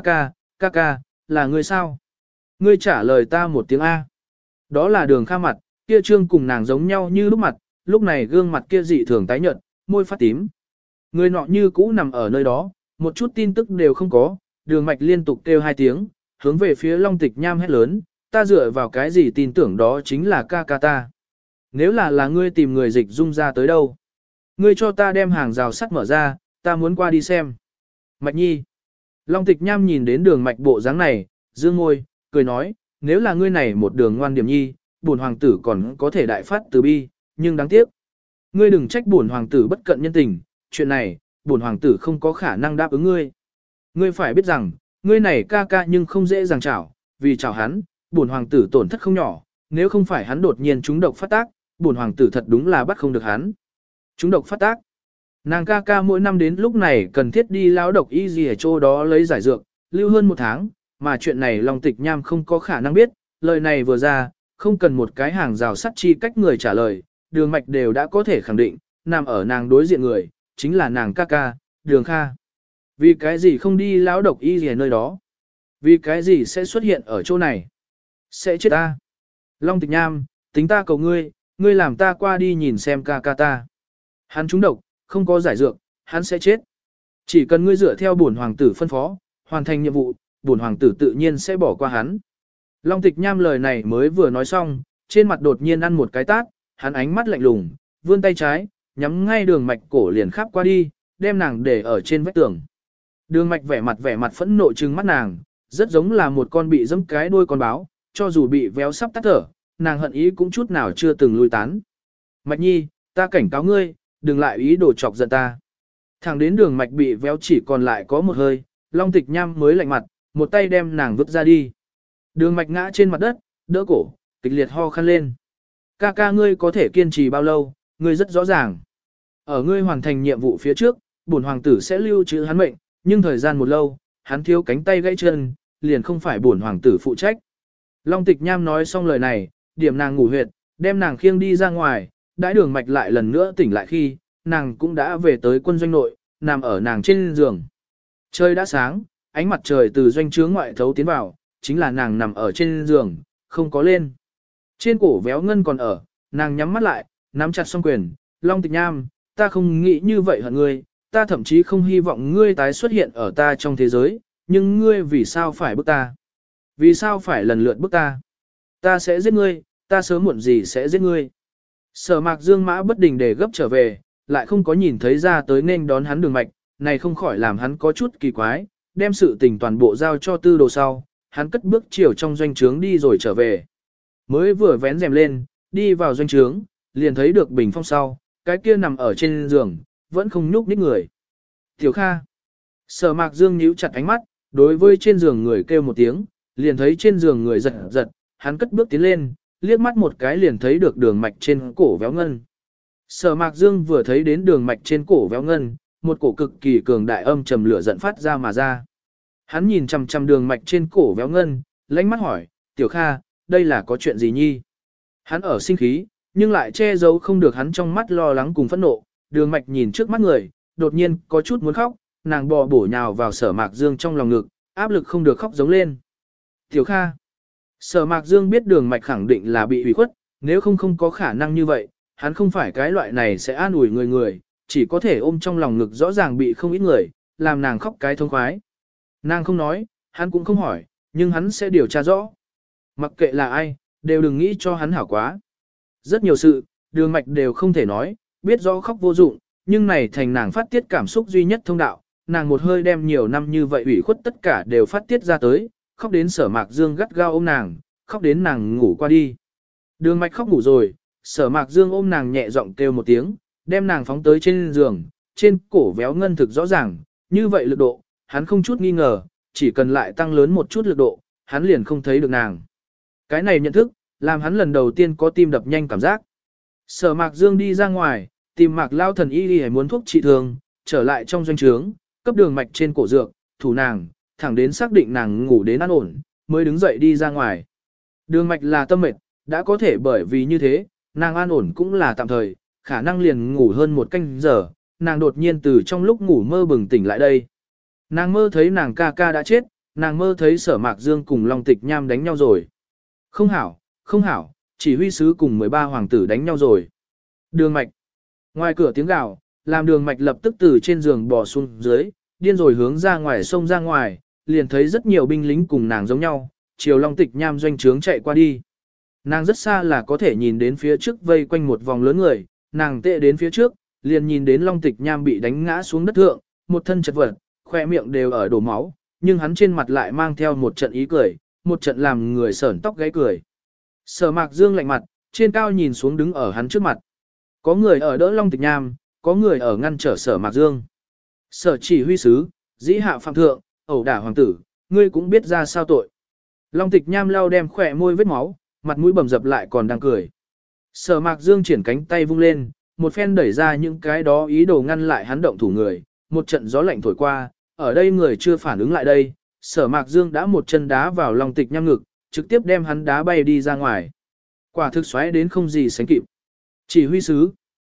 ca ca, là ngươi sao? Ngươi trả lời ta một tiếng A. Đó là đường Kha mặt, kia trương cùng nàng giống nhau như lúc mặt, lúc này gương mặt kia dị thường tái nhợt, môi phát tím. Người nọ như cũ nằm ở nơi đó, một chút tin tức đều không có, đường mạch liên tục kêu hai tiếng, hướng về phía Long Tịch Nham hét lớn, ta dựa vào cái gì tin tưởng đó chính là ca ca ta. Nếu là ngươi tìm người dịch dung ra tới đâu? Ngươi cho ta đem hàng rào sắt mở ra, ta muốn qua đi xem. Mạch Nhi. Long Tịch Nham nhìn đến đường mạch bộ dáng này, dương môi, cười nói, nếu là ngươi này một đường ngoan điểm nhi, bổn hoàng tử còn có thể đại phát từ bi, nhưng đáng tiếc. Ngươi đừng trách bổn hoàng tử bất cận nhân tình, chuyện này, bổn hoàng tử không có khả năng đáp ứng ngươi. Ngươi phải biết rằng, ngươi này ca ca nhưng không dễ dàng chảo, vì chảo hắn, bổn hoàng tử tổn thất không nhỏ, nếu không phải hắn đột nhiên trúng độc phát tác, bổn hoàng tử thật đúng là bắt không được hắn. Trúng độc phát tác. Nàng ca ca mỗi năm đến lúc này cần thiết đi lao độc y gì ở chỗ đó lấy giải dược, lưu hơn một tháng, mà chuyện này Long Tịch Nham không có khả năng biết, lời này vừa ra, không cần một cái hàng rào sắt chi cách người trả lời, đường mạch đều đã có thể khẳng định, nằm ở nàng đối diện người, chính là nàng ca ca, đường Kha. Vì cái gì không đi lao độc y gì ở nơi đó? Vì cái gì sẽ xuất hiện ở chỗ này? Sẽ chết ta. Long Tịch Nham, tính ta cầu ngươi, ngươi làm ta qua đi nhìn xem ca ca ta. Hắn trúng độc, không có giải dược, hắn sẽ chết. Chỉ cần ngươi dựa theo bổn hoàng tử phân phó, hoàn thành nhiệm vụ, bổn hoàng tử tự nhiên sẽ bỏ qua hắn. Long Tịch Nham lời này mới vừa nói xong, trên mặt đột nhiên ăn một cái tát, hắn ánh mắt lạnh lùng, vươn tay trái, nhắm ngay đường mạch cổ liền khắp qua đi, đem nàng để ở trên vách tường. Đường mạch vẻ mặt phẫn nộ trừng mắt nàng, rất giống là một con bị giẫm cái đuôi con báo, cho dù bị véo sắp tắt thở, nàng hận ý cũng chút nào chưa từng lui tán. Mạch Nhi, ta cảnh cáo ngươi, đừng lại ý đồ chọc giận ta. Thẳng đến đường mạch bị véo chỉ còn lại có một hơi, Long Tịch Nham mới lạnh mặt, một tay đem nàng vứt ra đi. Đường mạch ngã trên mặt đất, đỡ cổ, kịch liệt ho khăn lên. Ca ca ngươi có thể kiên trì bao lâu, ngươi rất rõ ràng. Ở ngươi hoàn thành nhiệm vụ phía trước, bổn hoàng tử sẽ lưu trữ hắn mệnh, nhưng thời gian một lâu, hắn thiếu cánh tay gãy chân, liền không phải bổn hoàng tử phụ trách. Long Tịch Nham nói xong lời này, điểm nàng ngủ huyệt, đem nàng khiêng đi ra ngoài, đãi đường mạch lại lần nữa tỉnh lại khi, nàng cũng đã về tới quân doanh nội, nằm ở nàng trên giường. Trời đã sáng, ánh mặt trời từ doanh trướng ngoại thấu tiến vào, chính là nàng nằm ở trên giường, không có lên. Trên cổ véo ngân còn ở, nàng nhắm mắt lại, nắm chặt song quyền, Long Tịch Nham, ta không nghĩ như vậy hận ngươi, ta thậm chí không hy vọng ngươi tái xuất hiện ở ta trong thế giới, nhưng ngươi vì sao phải bức ta? Vì sao phải lần lượt bức ta? Ta sẽ giết ngươi, ta sớm muộn gì sẽ giết ngươi. Sở Mạc Dương mã bất đình để gấp trở về, lại không có nhìn thấy ra tới nên đón hắn đường mạch, này không khỏi làm hắn có chút kỳ quái, đem sự tình toàn bộ giao cho tư đồ sau, hắn cất bước chiều trong doanh trướng đi rồi trở về. Mới vừa vén rèm lên, đi vào doanh trướng, liền thấy được Bình Phong sau, cái kia nằm ở trên giường, vẫn không nhúc nhích người. Tiểu Kha. Sở Mạc Dương nhíu chặt ánh mắt, đối với trên giường người kêu một tiếng, liền thấy trên giường người giật giật, hắn cất bước tiến lên, liếc mắt một cái liền thấy được đường mạch trên cổ véo ngân. Sở Mạc Dương vừa thấy đến đường mạch trên cổ véo ngân, một cổ cực kỳ cường đại âm trầm lửa giận phát ra mà ra. Hắn nhìn chằm chằm đường mạch trên cổ véo ngân, lánh mắt hỏi, Tiểu Kha, đây là có chuyện gì nhi? Hắn ở sinh khí, nhưng lại che giấu không được hắn trong mắt lo lắng cùng phẫn nộ, đường mạch nhìn trước mắt người, đột nhiên có chút muốn khóc, nàng bò bổ nhào vào Sở Mạc Dương trong lòng ngực, áp lực không được khóc giống lên. Tiểu Kha. Sở Mạc Dương biết đường mạch khẳng định là bị ủy khuất, nếu không có khả năng như vậy, hắn không phải cái loại này sẽ an ủi người, chỉ có thể ôm trong lòng ngực rõ ràng bị không ít người, làm nàng khóc cái thông khoái. Nàng không nói, hắn cũng không hỏi, nhưng hắn sẽ điều tra rõ. Mặc kệ là ai, đều đừng nghĩ cho hắn hảo quá. Rất nhiều sự, đường mạch đều không thể nói, biết rõ khóc vô dụng, nhưng này thành nàng phát tiết cảm xúc duy nhất thông đạo, nàng một hơi đem nhiều năm như vậy ủy khuất tất cả đều phát tiết ra tới, khóc đến Sở Mạc Dương gắt gao ôm nàng, khóc đến nàng ngủ qua đi. Đường mạch khóc ngủ rồi, Sở Mạc Dương ôm nàng nhẹ giọng kêu một tiếng, đem nàng phóng tới trên giường, trên cổ véo ngân thực rõ ràng, như vậy lực độ, hắn không chút nghi ngờ, chỉ cần lại tăng lớn một chút lực độ, hắn liền không thấy được nàng. Cái này nhận thức, làm hắn lần đầu tiên có tim đập nhanh cảm giác. Sở Mạc Dương đi ra ngoài, tìm Mạc Lao thần y đi muốn thuốc trị thương, trở lại trong doanh trướng, cấp đường mạch trên cổ dược, thủ nàng, thẳng đến xác định nàng ngủ đến an ổn, mới đứng dậy đi ra ngoài. Đường mạch là tâm mệt, đã có thể bởi vì như thế, nàng an ổn cũng là tạm thời, khả năng liền ngủ hơn một canh giờ, nàng đột nhiên từ trong lúc ngủ mơ bừng tỉnh lại đây. Nàng mơ thấy nàng ca ca đã chết, nàng mơ thấy Sở Mạc Dương cùng Long Tịch Nham đánh nhau rồi. Không hảo, không hảo, chỉ huy sứ cùng 13 hoàng tử đánh nhau rồi. Đường mạch. Ngoài cửa tiếng gào, làm đường mạch lập tức từ trên giường bò xuống dưới, điên rồi hướng ra ngoài sông ra ngoài, liền thấy rất nhiều binh lính cùng nàng giống nhau, chiều Long Tịch Nham doanh trướng chạy qua đi. Nàng rất xa là có thể nhìn đến phía trước vây quanh một vòng lớn người, nàng tệ đến phía trước, liền nhìn đến Long Tịch Nham bị đánh ngã xuống đất thượng, một thân chật vật, khoe miệng đều ở đổ máu, nhưng hắn trên mặt lại mang theo một trận ý cười, một trận làm người sởn tóc gáy cười. Sở Mạc Dương lạnh mặt, trên cao nhìn xuống đứng ở hắn trước mặt. Có người ở đỡ Long Tịch Nham, có người ở ngăn trở Sở Mạc Dương. Sở chỉ huy sứ, dĩ hạ phạm thượng, ẩu đả hoàng tử, ngươi cũng biết ra sao tội. Long Tịch Nham lau đem khỏe môi vết máu, mặt mũi bầm dập lại còn đang cười. Sở Mạc Dương triển cánh tay vung lên, một phen đẩy ra những cái đó ý đồ ngăn lại hắn động thủ người, một trận gió lạnh thổi qua, ở đây người chưa phản ứng lại đây, Sở Mạc Dương đã một chân đá vào Long Tịch Nham ngực, trực tiếp đem hắn đá bay đi ra ngoài. Quả thực xoáy đến không gì sánh kịp. Chỉ huy sứ,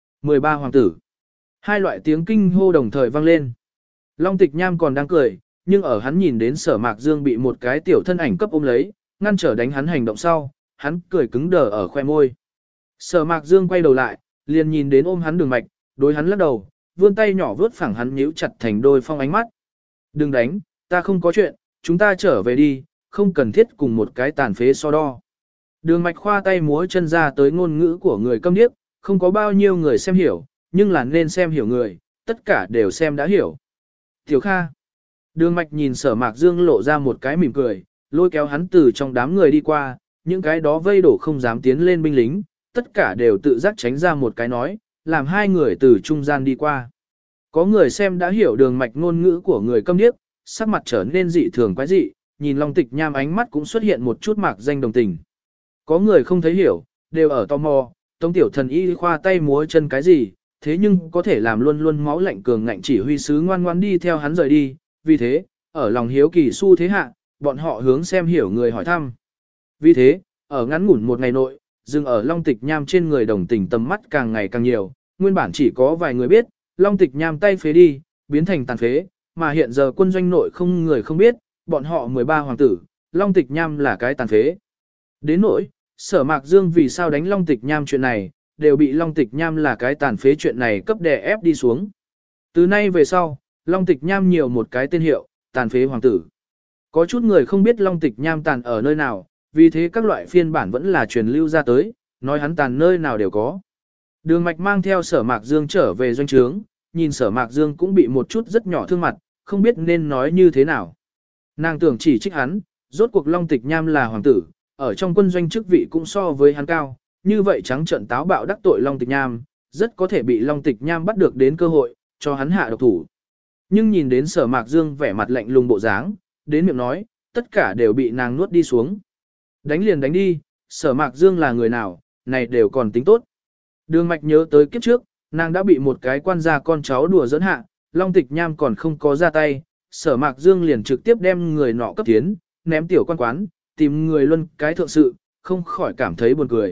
13 hoàng tử. Hai loại tiếng kinh hô đồng thời vang lên. Long Tịch Nham còn đang cười, nhưng ở hắn nhìn đến Sở Mạc Dương bị một cái tiểu thân ảnh cấp ôm lấy, ngăn trở đánh hắn hành động sau, hắn cười cứng đờ ở khoe môi. Sở Mạc Dương quay đầu lại, liền nhìn đến ôm hắn đường mạch, đối hắn lắc đầu, vươn tay nhỏ vướt phẳng hắn nhíu chặt thành đôi phong ánh mắt. Đừng đánh, ta không có chuyện, chúng ta trở về đi, không cần thiết cùng một cái tàn phế so đo. Đường mạch khoa tay múa chân ra tới ngôn ngữ của người câm điếc, không có bao nhiêu người xem hiểu, nhưng là nên xem hiểu người, tất cả đều xem đã hiểu. Tiểu Kha. Đường mạch nhìn Sở Mạc Dương lộ ra một cái mỉm cười, lôi kéo hắn từ trong đám người đi qua, những cái đó vây đổ không dám tiến lên binh lính, tất cả đều tự giác tránh ra một cái nói, làm hai người từ trung gian đi qua. Có người xem đã hiểu đường mạch ngôn ngữ của người câm điếc, sắc mặt trở nên dị thường quái dị, nhìn Long Tịch Nham ánh mắt cũng xuất hiện một chút mạc danh đồng tình. Có người không thấy hiểu, đều ở tò mò, Tống tiểu thần y khoa tay múa chân cái gì, thế nhưng có thể làm luôn luôn máu lạnh cường ngạnh chỉ huy sứ ngoan ngoãn đi theo hắn rời đi, vì thế, ở lòng hiếu kỳ su thế hạ, bọn họ hướng xem hiểu người hỏi thăm. Vì thế, ở ngắn ngủn một ngày nội, dừng ở Long Tịch Nham trên người đồng tình tầm mắt càng ngày càng nhiều, nguyên bản chỉ có vài người biết, Long Tịch Nham tay phế đi, biến thành tàn phế, mà hiện giờ quân doanh nội không người không biết, bọn họ 13 hoàng tử, Long Tịch Nham là cái tàn phế. Đến nỗi, Sở Mạc Dương vì sao đánh Long Tịch Nham chuyện này, đều bị Long Tịch Nham là cái tàn phế chuyện này cấp đè ép đi xuống. Từ nay về sau, Long Tịch Nham nhiều một cái tên hiệu, tàn phế hoàng tử. Có chút người không biết Long Tịch Nham tàn ở nơi nào, vì thế các loại phiên bản vẫn là truyền lưu ra tới, nói hắn tàn nơi nào đều có. Đường mạch mang theo Sở Mạc Dương trở về doanh trướng, nhìn Sở Mạc Dương cũng bị một chút rất nhỏ thương mặt, không biết nên nói như thế nào. Nàng tưởng chỉ trích hắn, rốt cuộc Long Tịch Nham là hoàng tử, ở trong quân doanh chức vị cũng so với hắn cao, như vậy trắng trợn táo bạo đắc tội Long Tịch Nham, rất có thể bị Long Tịch Nham bắt được đến cơ hội, cho hắn hạ độc thủ. Nhưng nhìn đến Sở Mạc Dương vẻ mặt lạnh lùng bộ dáng, đến miệng nói, tất cả đều bị nàng nuốt đi xuống. Đánh liền đánh đi, Sở Mạc Dương là người nào, này đều còn tính tốt. Đường mạch nhớ tới kiếp trước, nàng đã bị một cái quan gia con cháu đùa dẫn hạ, Long Tịch Nham còn không có ra tay, Sở Mạc Dương liền trực tiếp đem người nọ cấp tiến, ném tiểu quan quán, tìm người luân cái thượng sự, không khỏi cảm thấy buồn cười.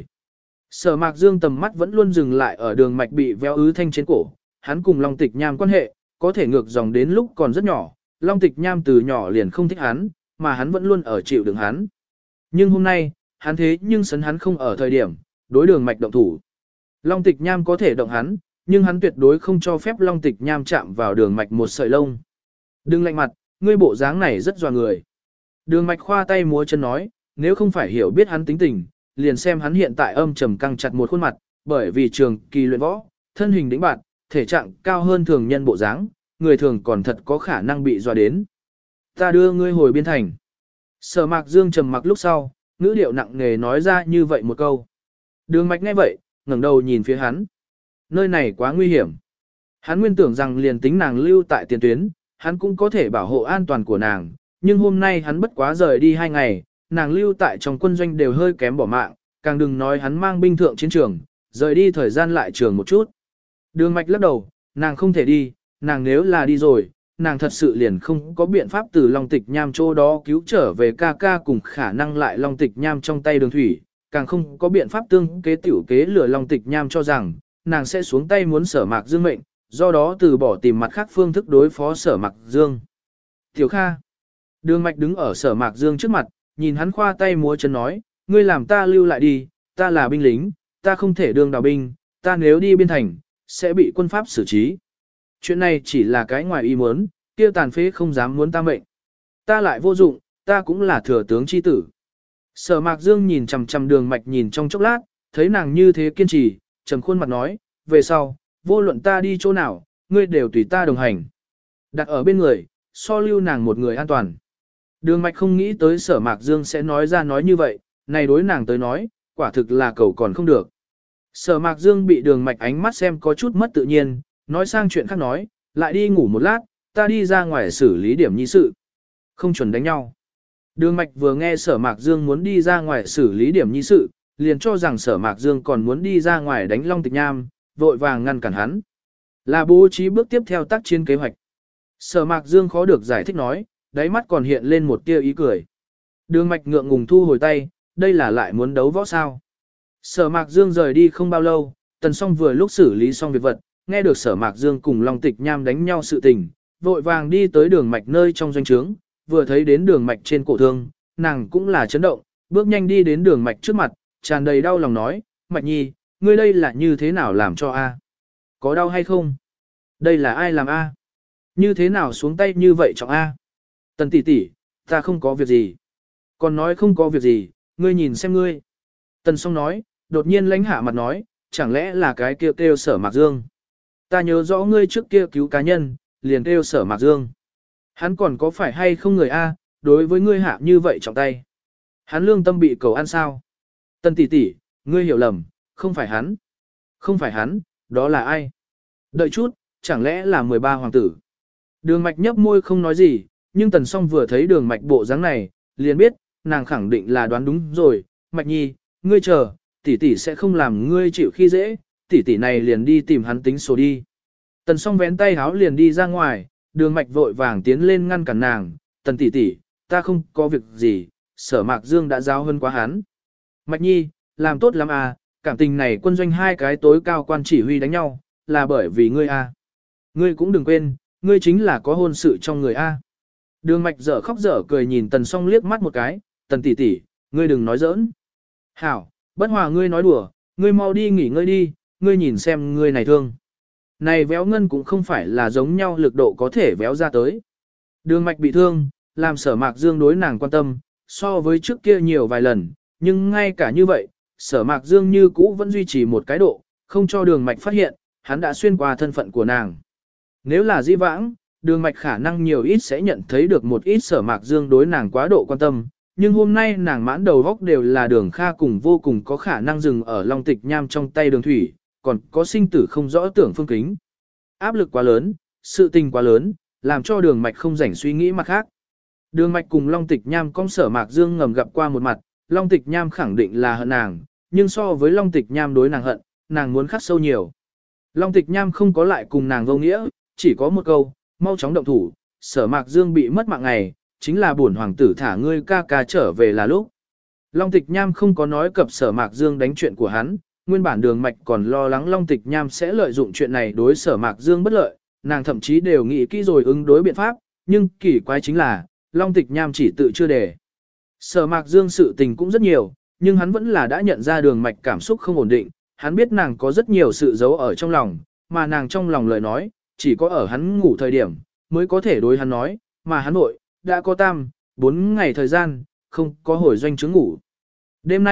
Sở Mạc Dương tầm mắt vẫn luôn dừng lại ở đường mạch bị véo ứ thanh trên cổ, hắn cùng Long Tịch Nham quan hệ, có thể ngược dòng đến lúc còn rất nhỏ, Long Tịch Nham từ nhỏ liền không thích hắn, mà hắn vẫn luôn ở chịu đựng hắn. Nhưng hôm nay, hắn thế nhưng sấn hắn không ở thời điểm, đối đường mạch động thủ. Long Tịch Nham có thể động hắn, nhưng hắn tuyệt đối không cho phép Long Tịch Nham chạm vào đường mạch một sợi lông. Đừng lạnh mặt, ngươi bộ dáng này rất dọa người. Đường mạch khoa tay múa chân nói, nếu không phải hiểu biết hắn tính tình, liền xem hắn hiện tại âm trầm căng chặt một khuôn mặt, bởi vì trường kỳ luyện võ, thân hình đĩnh bạt, thể trạng cao hơn thường nhân bộ dáng, người thường còn thật có khả năng bị dọa đến. Ta đưa ngươi hồi biên thành. Sở Mạc Dương trầm mặc lúc sau, ngữ điệu nặng nề nói ra như vậy một câu. Đường Mạch nghe vậy, ngẩng đầu nhìn phía hắn. Nơi này quá nguy hiểm. Hắn nguyên tưởng rằng liền tính nàng lưu tại tiền tuyến, hắn cũng có thể bảo hộ an toàn của nàng, nhưng hôm nay hắn bất quá rời đi 2 ngày, nàng lưu tại trong quân doanh đều hơi kém bỏ mạng, càng đừng nói hắn mang binh thượng chiến trường, rời đi thời gian lại trường một chút. Đường Mạch lắc đầu, nàng không thể đi, nàng nếu là đi rồi, nàng thật sự liền không có biện pháp từ Long Tịch Nham chỗ đó cứu trở về ca ca cùng khả năng lại Long Tịch Nham trong tay Đường Thủy, càng không có biện pháp tương kế tiểu kế lừa Long Tịch Nham cho rằng, nàng sẽ xuống tay muốn Sở Mạc Dương mệnh, do đó từ bỏ tìm mặt khác phương thức đối phó Sở Mạc Dương. Tiểu Kha. Đường Mạch đứng ở Sở Mạc Dương trước mặt, nhìn hắn khoa tay múa chân nói, ngươi làm ta lưu lại đi, ta là binh lính, ta không thể đương đào binh, ta nếu đi biên thành, sẽ bị quân pháp xử trí. Chuyện này chỉ là cái ngoài ý muốn, kia tàn phế không dám muốn ta mệnh. Ta lại vô dụng, ta cũng là thừa tướng chi tử. Sở Mạc Dương nhìn chằm chằm Đường Mạch nhìn trong chốc lát, thấy nàng như thế kiên trì, trầm khuôn mặt nói, về sau, vô luận ta đi chỗ nào, ngươi đều tùy ta đồng hành. Đặt ở bên người, so lưu nàng một người an toàn. Đường Mạch không nghĩ tới Sở Mạc Dương sẽ nói ra nói như vậy, này đối nàng tới nói, quả thực là cầu còn không được. Sở Mạc Dương bị Đường Mạch ánh mắt xem có chút mất tự nhiên, nói sang chuyện khác nói, lại đi ngủ một lát, ta đi ra ngoài xử lý điểm nhi sự. Không chuẩn đánh nhau. Đường Mạch vừa nghe Sở Mạc Dương muốn đi ra ngoài xử lý điểm nhi sự, liền cho rằng Sở Mạc Dương còn muốn đi ra ngoài đánh Long Tịch Nham, vội vàng ngăn cản hắn. Là bố trí bước tiếp theo tác chiến kế hoạch. Sở Mạc Dương khó được giải thích nói, đáy mắt còn hiện lên một tia ý cười. Đường Mạch ngượng ngùng thu hồi tay, đây là lại muốn đấu võ sao. Sở Mạc Dương rời đi không bao lâu, Tần Song vừa lúc xử lý xong việc vật, nghe được Sở Mạc Dương cùng Long Tịch Nham đánh nhau sự tình, vội vàng đi tới Đường Mạch nơi trong doanh trướng, vừa thấy đến Đường Mạch trên cổ thương, nàng cũng là chấn động, bước nhanh đi đến Đường Mạch trước mặt, tràn đầy đau lòng nói, Mạch Nhi, ngươi đây là như thế nào làm cho a? Có đau hay không? Đây là ai làm a? Như thế nào xuống tay như vậy trọng a? Tần tỷ tỷ, ta không có việc gì. Còn nói không có việc gì, ngươi nhìn xem ngươi. Tần Song nói, đột nhiên lãnh hạ mặt nói, chẳng lẽ là cái kêu Sở Mạc Dương. Ta nhớ rõ ngươi trước kia cứu cá nhân, liền kêu Sở Mạc Dương. Hắn còn có phải hay không người a, đối với ngươi hạ như vậy trọng tay. Hắn lương tâm bị cầu ăn sao? Tần tỷ tỷ, ngươi hiểu lầm, không phải hắn. Không phải hắn, đó là ai? Đợi chút, chẳng lẽ là 13 hoàng tử. Đường Mạch nhấp môi không nói gì, nhưng Tần Song vừa thấy Đường Mạch bộ dáng này, liền biết, nàng khẳng định là đoán đúng rồi. Mạch Nhi, ngươi chờ, tỷ tỷ sẽ không làm ngươi chịu khi dễ, tỷ tỷ này liền đi tìm hắn tính số đi. Tần Song vén tay háo liền đi ra ngoài, Đường Mạch vội vàng tiến lên ngăn cản nàng, Tần tỷ tỷ, ta không có việc gì, Sở Mạc Dương đã giáo hơn quá hắn. Mạch Nhi, làm tốt lắm à, cảm tình này quân doanh 2 cái tối cao quan chỉ huy đánh nhau, là bởi vì ngươi à. Ngươi cũng đừng quên, ngươi chính là có hôn sự trong người a. Đường Mạch dở khóc dở cười nhìn Tần Song liếc mắt một cái, Tần tỷ tỷ, ngươi đừng nói giỡn. Hảo, bất hòa ngươi nói đùa, ngươi mau đi nghỉ ngơi đi, ngươi nhìn xem ngươi này thương. Này véo ngân cũng không phải là giống nhau lực độ có thể véo ra tới. Đường Mạch bị thương, làm Sở Mạc Dương đối nàng quan tâm, so với trước kia nhiều vài lần, nhưng ngay cả như vậy, Sở Mạc Dương như cũ vẫn duy trì một cái độ, không cho Đường Mạch phát hiện, hắn đã xuyên qua thân phận của nàng. Nếu là di vãng, Đường Mạch khả năng nhiều ít sẽ nhận thấy được một ít Sở Mạc Dương đối nàng quá độ quan tâm, nhưng hôm nay nàng mãn đầu góc đều là Đường Kha cùng vô cùng có khả năng dừng ở Long Tịch Nham trong tay Đường Thủy, còn có sinh tử không rõ tưởng Phương Kính. Áp lực quá lớn, sự tình quá lớn, làm cho Đường Mạch không rảnh suy nghĩ mặt khác. Đường Mạch cùng Long Tịch Nham con Sở Mạc Dương ngầm gặp qua một mặt, Long Tịch Nham khẳng định là hận nàng, nhưng so với Long Tịch Nham đối nàng hận, nàng muốn khắc sâu nhiều. Long Tịch Nham không có lại cùng nàng vô nghĩa, chỉ có một câu, mau chóng động thủ, Sở Mạc Dương bị mất mạng ngày, chính là bổn hoàng tử thả ngươi ca ca trở về là lúc. Long Tịch Nham không có nói cập Sở Mạc Dương đánh chuyện của hắn, nguyên bản Đường Mạch còn lo lắng Long Tịch Nham sẽ lợi dụng chuyện này đối Sở Mạc Dương bất lợi, nàng thậm chí đều nghĩ kỹ rồi ứng đối biện pháp, nhưng kỳ quái chính là, Long Tịch Nham chỉ tự chưa để. Sở Mạc Dương sự tình cũng rất nhiều, nhưng hắn vẫn là đã nhận ra Đường Mạch cảm xúc không ổn định, hắn biết nàng có rất nhiều sự giấu ở trong lòng, mà nàng trong lòng lời nói, chỉ có ở hắn ngủ thời điểm, mới có thể đối hắn nói, mà hắn nội, đã có 4 ngày thời gian, không có hồi doanh chứng ngủ. Đêm nay,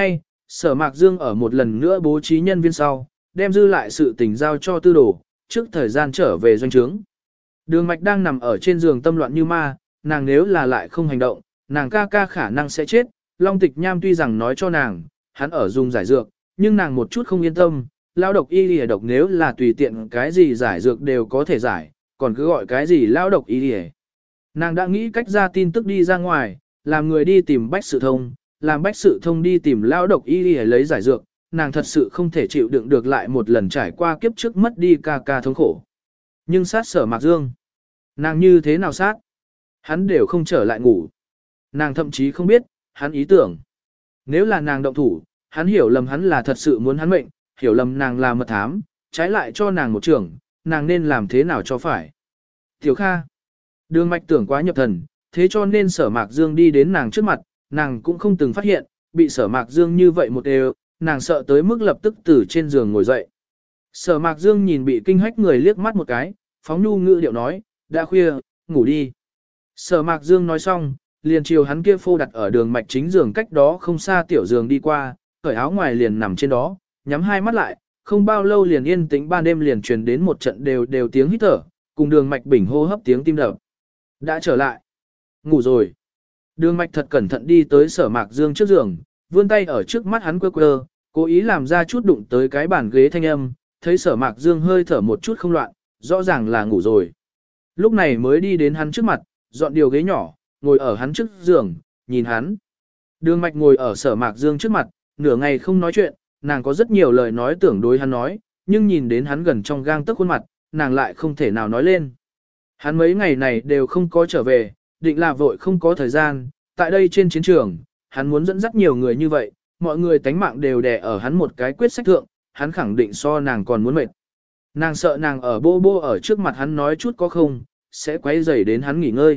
Sở Mạc Dương ở một lần nữa bố trí nhân viên sau, đem dư lại sự tình giao cho tư đồ, trước thời gian trở về doanh trướng. Đường Mạch đang nằm ở trên giường tâm loạn như ma, nàng nếu là lại không hành động, nàng ca ca khả năng sẽ chết. Long Tịch Nham tuy rằng nói cho nàng, hắn ở dùng giải dược, nhưng nàng một chút không yên tâm, lao độc y lìa độc nếu là tùy tiện cái gì giải dược đều có thể giải, còn cứ gọi cái gì lao độc y lìa. Nàng đã nghĩ cách ra tin tức đi ra ngoài, làm người đi tìm Bách Sự Thông, làm Bách Sự Thông đi tìm lao độc y lìa lấy giải dược, nàng thật sự không thể chịu đựng được lại một lần trải qua kiếp trước mất đi ca ca thống khổ. Nhưng sát Sở Mạc Dương, nàng như thế nào sát? Hắn đều không trở lại ngủ. Nàng thậm chí không biết, hắn ý tưởng. Nếu là nàng động thủ, hắn hiểu lầm hắn là thật sự muốn hắn mệnh, hiểu lầm nàng là mật thám, trái lại cho nàng một trưởng, nàng nên làm thế nào cho phải. Tiểu Kha, Đường Mạch tưởng quá nhập thần, thế cho nên Sở Mạc Dương đi đến nàng trước mặt, nàng cũng không từng phát hiện, bị Sở Mạc Dương như vậy một đều, nàng sợ tới mức lập tức từ trên giường ngồi dậy. Sở Mạc Dương nhìn bị kinh hách người liếc mắt một cái, phóng nhu ngữ điệu nói, đã khuya, ngủ đi. Sở Mạc Dương nói xong, liền chiều hắn kia phô đặt ở đường mạch chính giường cách đó không xa tiểu giường đi qua, cởi áo ngoài liền nằm trên đó, nhắm hai mắt lại, không bao lâu liền yên tĩnh ban đêm liền truyền đến một trận đều tiếng hít thở, cùng đường mạch bình hô hấp tiếng tim đập. Đã trở lại. Ngủ rồi. Đường mạch thật cẩn thận đi tới Sở Mạc Dương trước giường, vươn tay ở trước mắt hắn quơ quơ, cố ý làm ra chút đụng tới cái bàn ghế thanh âm, thấy Sở Mạc Dương hơi thở một chút không loạn, rõ ràng là ngủ rồi. Lúc này mới đi đến hắn trước mặt, dọn điều ghế nhỏ, ngồi ở hắn trước giường, nhìn hắn. Đường Mạch ngồi ở Sở Mạc Dương trước mặt, nửa ngày không nói chuyện, nàng có rất nhiều lời nói tưởng đối hắn nói, nhưng nhìn đến hắn gần trong gang tấc khuôn mặt, nàng lại không thể nào nói lên. Hắn mấy ngày này đều không có trở về, định là vội không có thời gian, tại đây trên chiến trường, hắn muốn dẫn dắt nhiều người như vậy, mọi người tánh mạng đều đè ở hắn một cái quyết sách thượng, hắn khẳng định so nàng còn muốn mệt. Nàng sợ nàng ở bô ở trước mặt hắn nói chút có không, sẽ quấy rầy đến hắn nghỉ ngơi.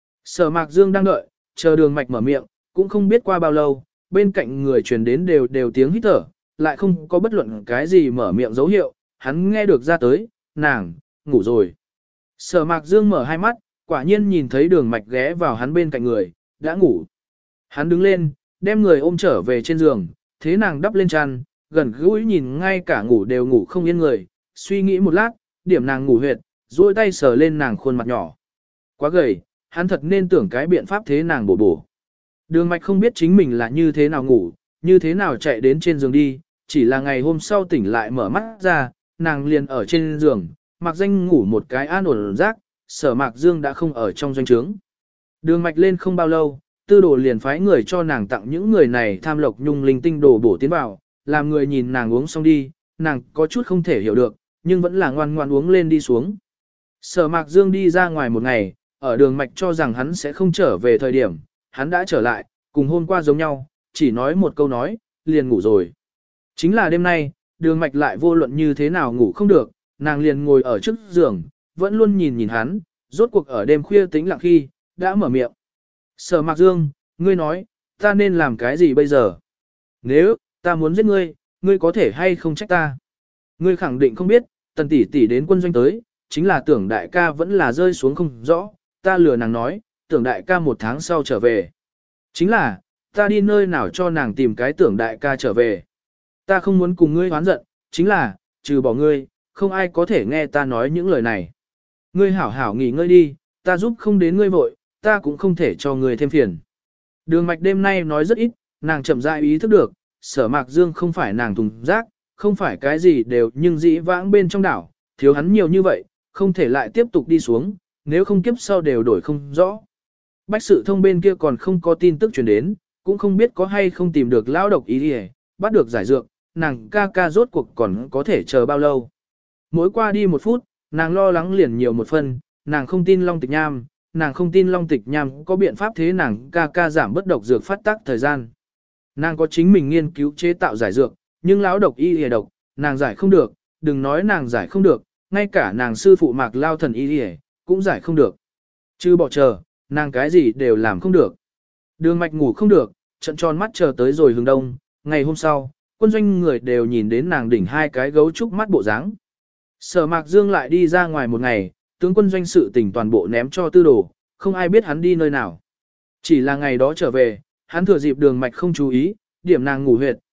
Sở Mạc Dương đang đợi, chờ Đường Mạch mở miệng, cũng không biết qua bao lâu, bên cạnh người truyền đến đều tiếng hít thở, lại không có bất luận cái gì mở miệng dấu hiệu, hắn nghe được ra tới, nàng, ngủ rồi. Sở Mạc Dương mở hai mắt, quả nhiên nhìn thấy Đường Mạch ghé vào hắn bên cạnh người, đã ngủ. Hắn đứng lên, đem người ôm trở về trên giường, thế nàng đắp lên chăn, gần gũi nhìn ngay cả ngủ đều ngủ không yên người, suy nghĩ một lát, điểm nàng ngủ huyệt, duỗi tay sờ lên nàng khuôn mặt nhỏ. Quá gầy, hắn thật nên tưởng cái biện pháp thế nàng bổ bổ. Đường Mạch không biết chính mình là như thế nào ngủ, như thế nào chạy đến trên giường đi, chỉ là ngày hôm sau tỉnh lại mở mắt ra, nàng liền ở trên giường, Mạc Danh ngủ một cái an ổn giấc, Sở Mạc Dương đã không ở trong doanh trướng. Đường Mạch lên không bao lâu, tư đồ liền phái người cho nàng tặng những người này tham lộc nhung linh tinh đồ bổ tiến vào, làm người nhìn nàng uống xong đi, nàng có chút không thể hiểu được, nhưng vẫn là ngoan ngoan uống lên đi xuống. Sở Mạc Dương đi ra ngoài một ngày, ở Đường Mạch cho rằng hắn sẽ không trở về thời điểm, hắn đã trở lại, cùng hôm qua giống nhau, chỉ nói một câu nói, liền ngủ rồi. Chính là đêm nay, Đường Mạch lại vô luận như thế nào ngủ không được, nàng liền ngồi ở trước giường, vẫn luôn nhìn hắn, rốt cuộc ở đêm khuya tĩnh lặng khi, đã mở miệng. Sở Mạc Dương, ngươi nói, ta nên làm cái gì bây giờ? Nếu, ta muốn giết ngươi, ngươi có thể hay không trách ta? Ngươi khẳng định không biết, Tần tỷ tỷ đến quân doanh tới, chính là tưởng đại ca vẫn là rơi xuống không rõ, ta lừa nàng nói, tưởng đại ca một tháng sau trở về. Chính là, ta đi nơi nào cho nàng tìm cái tưởng đại ca trở về. Ta không muốn cùng ngươi hoán giận, chính là, trừ bỏ ngươi, không ai có thể nghe ta nói những lời này. Ngươi hảo hảo nghỉ ngơi đi, ta giúp không đến ngươi vội, ta cũng không thể cho ngươi thêm phiền. Đường Mạch đêm nay nói rất ít, nàng chậm rãi ý thức được, Sở Mạc Dương không phải nàng thùng rác, không phải cái gì đều nhưng dĩ vãng bên trong đảo, thiếu hắn nhiều như vậy, không thể lại tiếp tục đi xuống, nếu không kiếp sau đều đổi không rõ. Bách Sự Thông bên kia còn không có tin tức truyền đến, cũng không biết có hay không tìm được lão độc ý đi, bắt được giải dược, nàng ca ca rốt cuộc còn có thể chờ bao lâu. Mỗi qua đi một phút, nàng lo lắng liền nhiều một phần, nàng không tin Long Tịch Nham, nàng không tin Long Tịch Nham có biện pháp thế nàng ca ca giảm bất độc dược phát tác thời gian. Nàng có chính mình nghiên cứu chế tạo giải dược, nhưng lão độc y y độc, nàng giải không được, đừng nói nàng giải không được, ngay cả nàng sư phụ Mạc Lao thần y y cũng giải không được. Chứ bỏ chờ, nàng cái gì đều làm không được. Đường Mạch ngủ không được, trận tròn mắt chờ tới rồi hướng đông, ngày hôm sau, quân doanh người đều nhìn đến nàng đỉnh hai cái gấu trúc mắt bộ dáng. Sở Mạc Dương lại đi ra ngoài một ngày, tướng quân doanh sự tình toàn bộ ném cho tư đồ, không ai biết hắn đi nơi nào. Chỉ là ngày đó trở về, hắn thừa dịp Đường Mạch không chú ý, điểm nàng ngủ huyệt,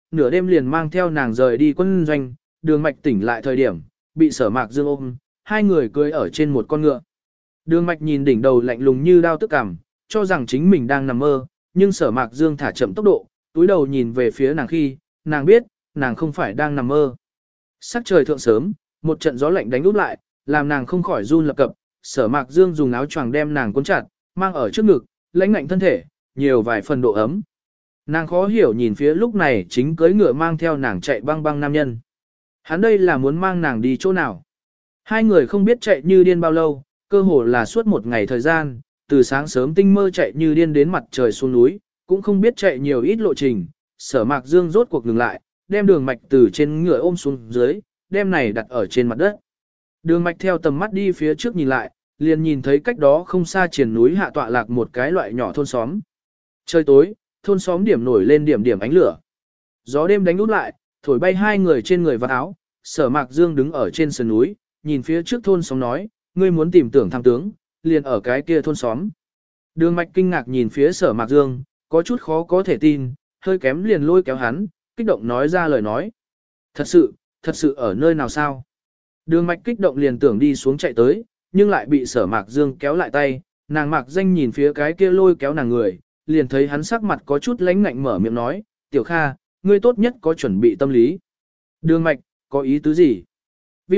nửa đêm liền mang theo nàng rời đi quân doanh, đường mạch tỉnh lại thời điểm, bị Sở Mạc Dương ôm, hai người cưỡi ở trên một con ngựa. Đường mạch nhìn đỉnh đầu lạnh lùng như đao tức cảm, cho rằng chính mình đang nằm mơ, nhưng Sở Mạc Dương thả chậm tốc độ, túi đầu nhìn về phía nàng khi, nàng biết, nàng không phải đang nằm mơ. Sắc trời thượng sớm, một trận gió lạnh đánh úp lại, làm nàng không khỏi run lập cập, Sở Mạc Dương dùng áo choàng đem nàng cuốn chặt, mang ở trước ngực, lãnh ngạnh thân thể, nhiều vài phần độ ấm. Nàng khó hiểu nhìn phía lúc này chính cưỡi ngựa mang theo nàng chạy băng băng nam nhân. Hắn đây là muốn mang nàng đi chỗ nào? Hai người không biết chạy như điên bao lâu, cơ hồ là suốt một ngày thời gian, từ sáng sớm tinh mơ chạy như điên đến mặt trời xuống núi, cũng không biết chạy nhiều ít lộ trình. Sở Mạc Dương rốt cuộc ngừng lại, đem đường mạch từ trên ngựa ôm xuống dưới, đem này đặt ở trên mặt đất. Đường mạch theo tầm mắt đi phía trước nhìn lại, liền nhìn thấy cách đó không xa triền núi hạ tọa lạc một cái loại nhỏ thôn xóm. Trời tối, thôn xóm điểm nổi lên điểm điểm ánh lửa. Gió đêm đánh út lại, thổi bay hai người trên người và áo. Sở Mạc Dương đứng ở trên sườn núi, nhìn phía trước thôn xóm nói, ngươi muốn tìm tưởng tham tướng, liền ở cái kia thôn xóm. Đường mạch kinh ngạc nhìn phía Sở Mạc Dương, có chút khó có thể tin, hơi kém liền lôi kéo hắn, kích động nói ra lời nói. Thật sự ở nơi nào sao? Đường mạch kích động liền tưởng đi xuống chạy tới, nhưng lại bị Sở Mạc Dương kéo lại tay, nàng Mạc Danh nhìn phía cái kia lôi kéo nàng người, liền thấy hắn sắc mặt có chút lãnh ngạnh mở miệng nói, Tiểu Kha, ngươi tốt nhất có chuẩn bị tâm lý. Đường mạch, có ý tứ gì? VIP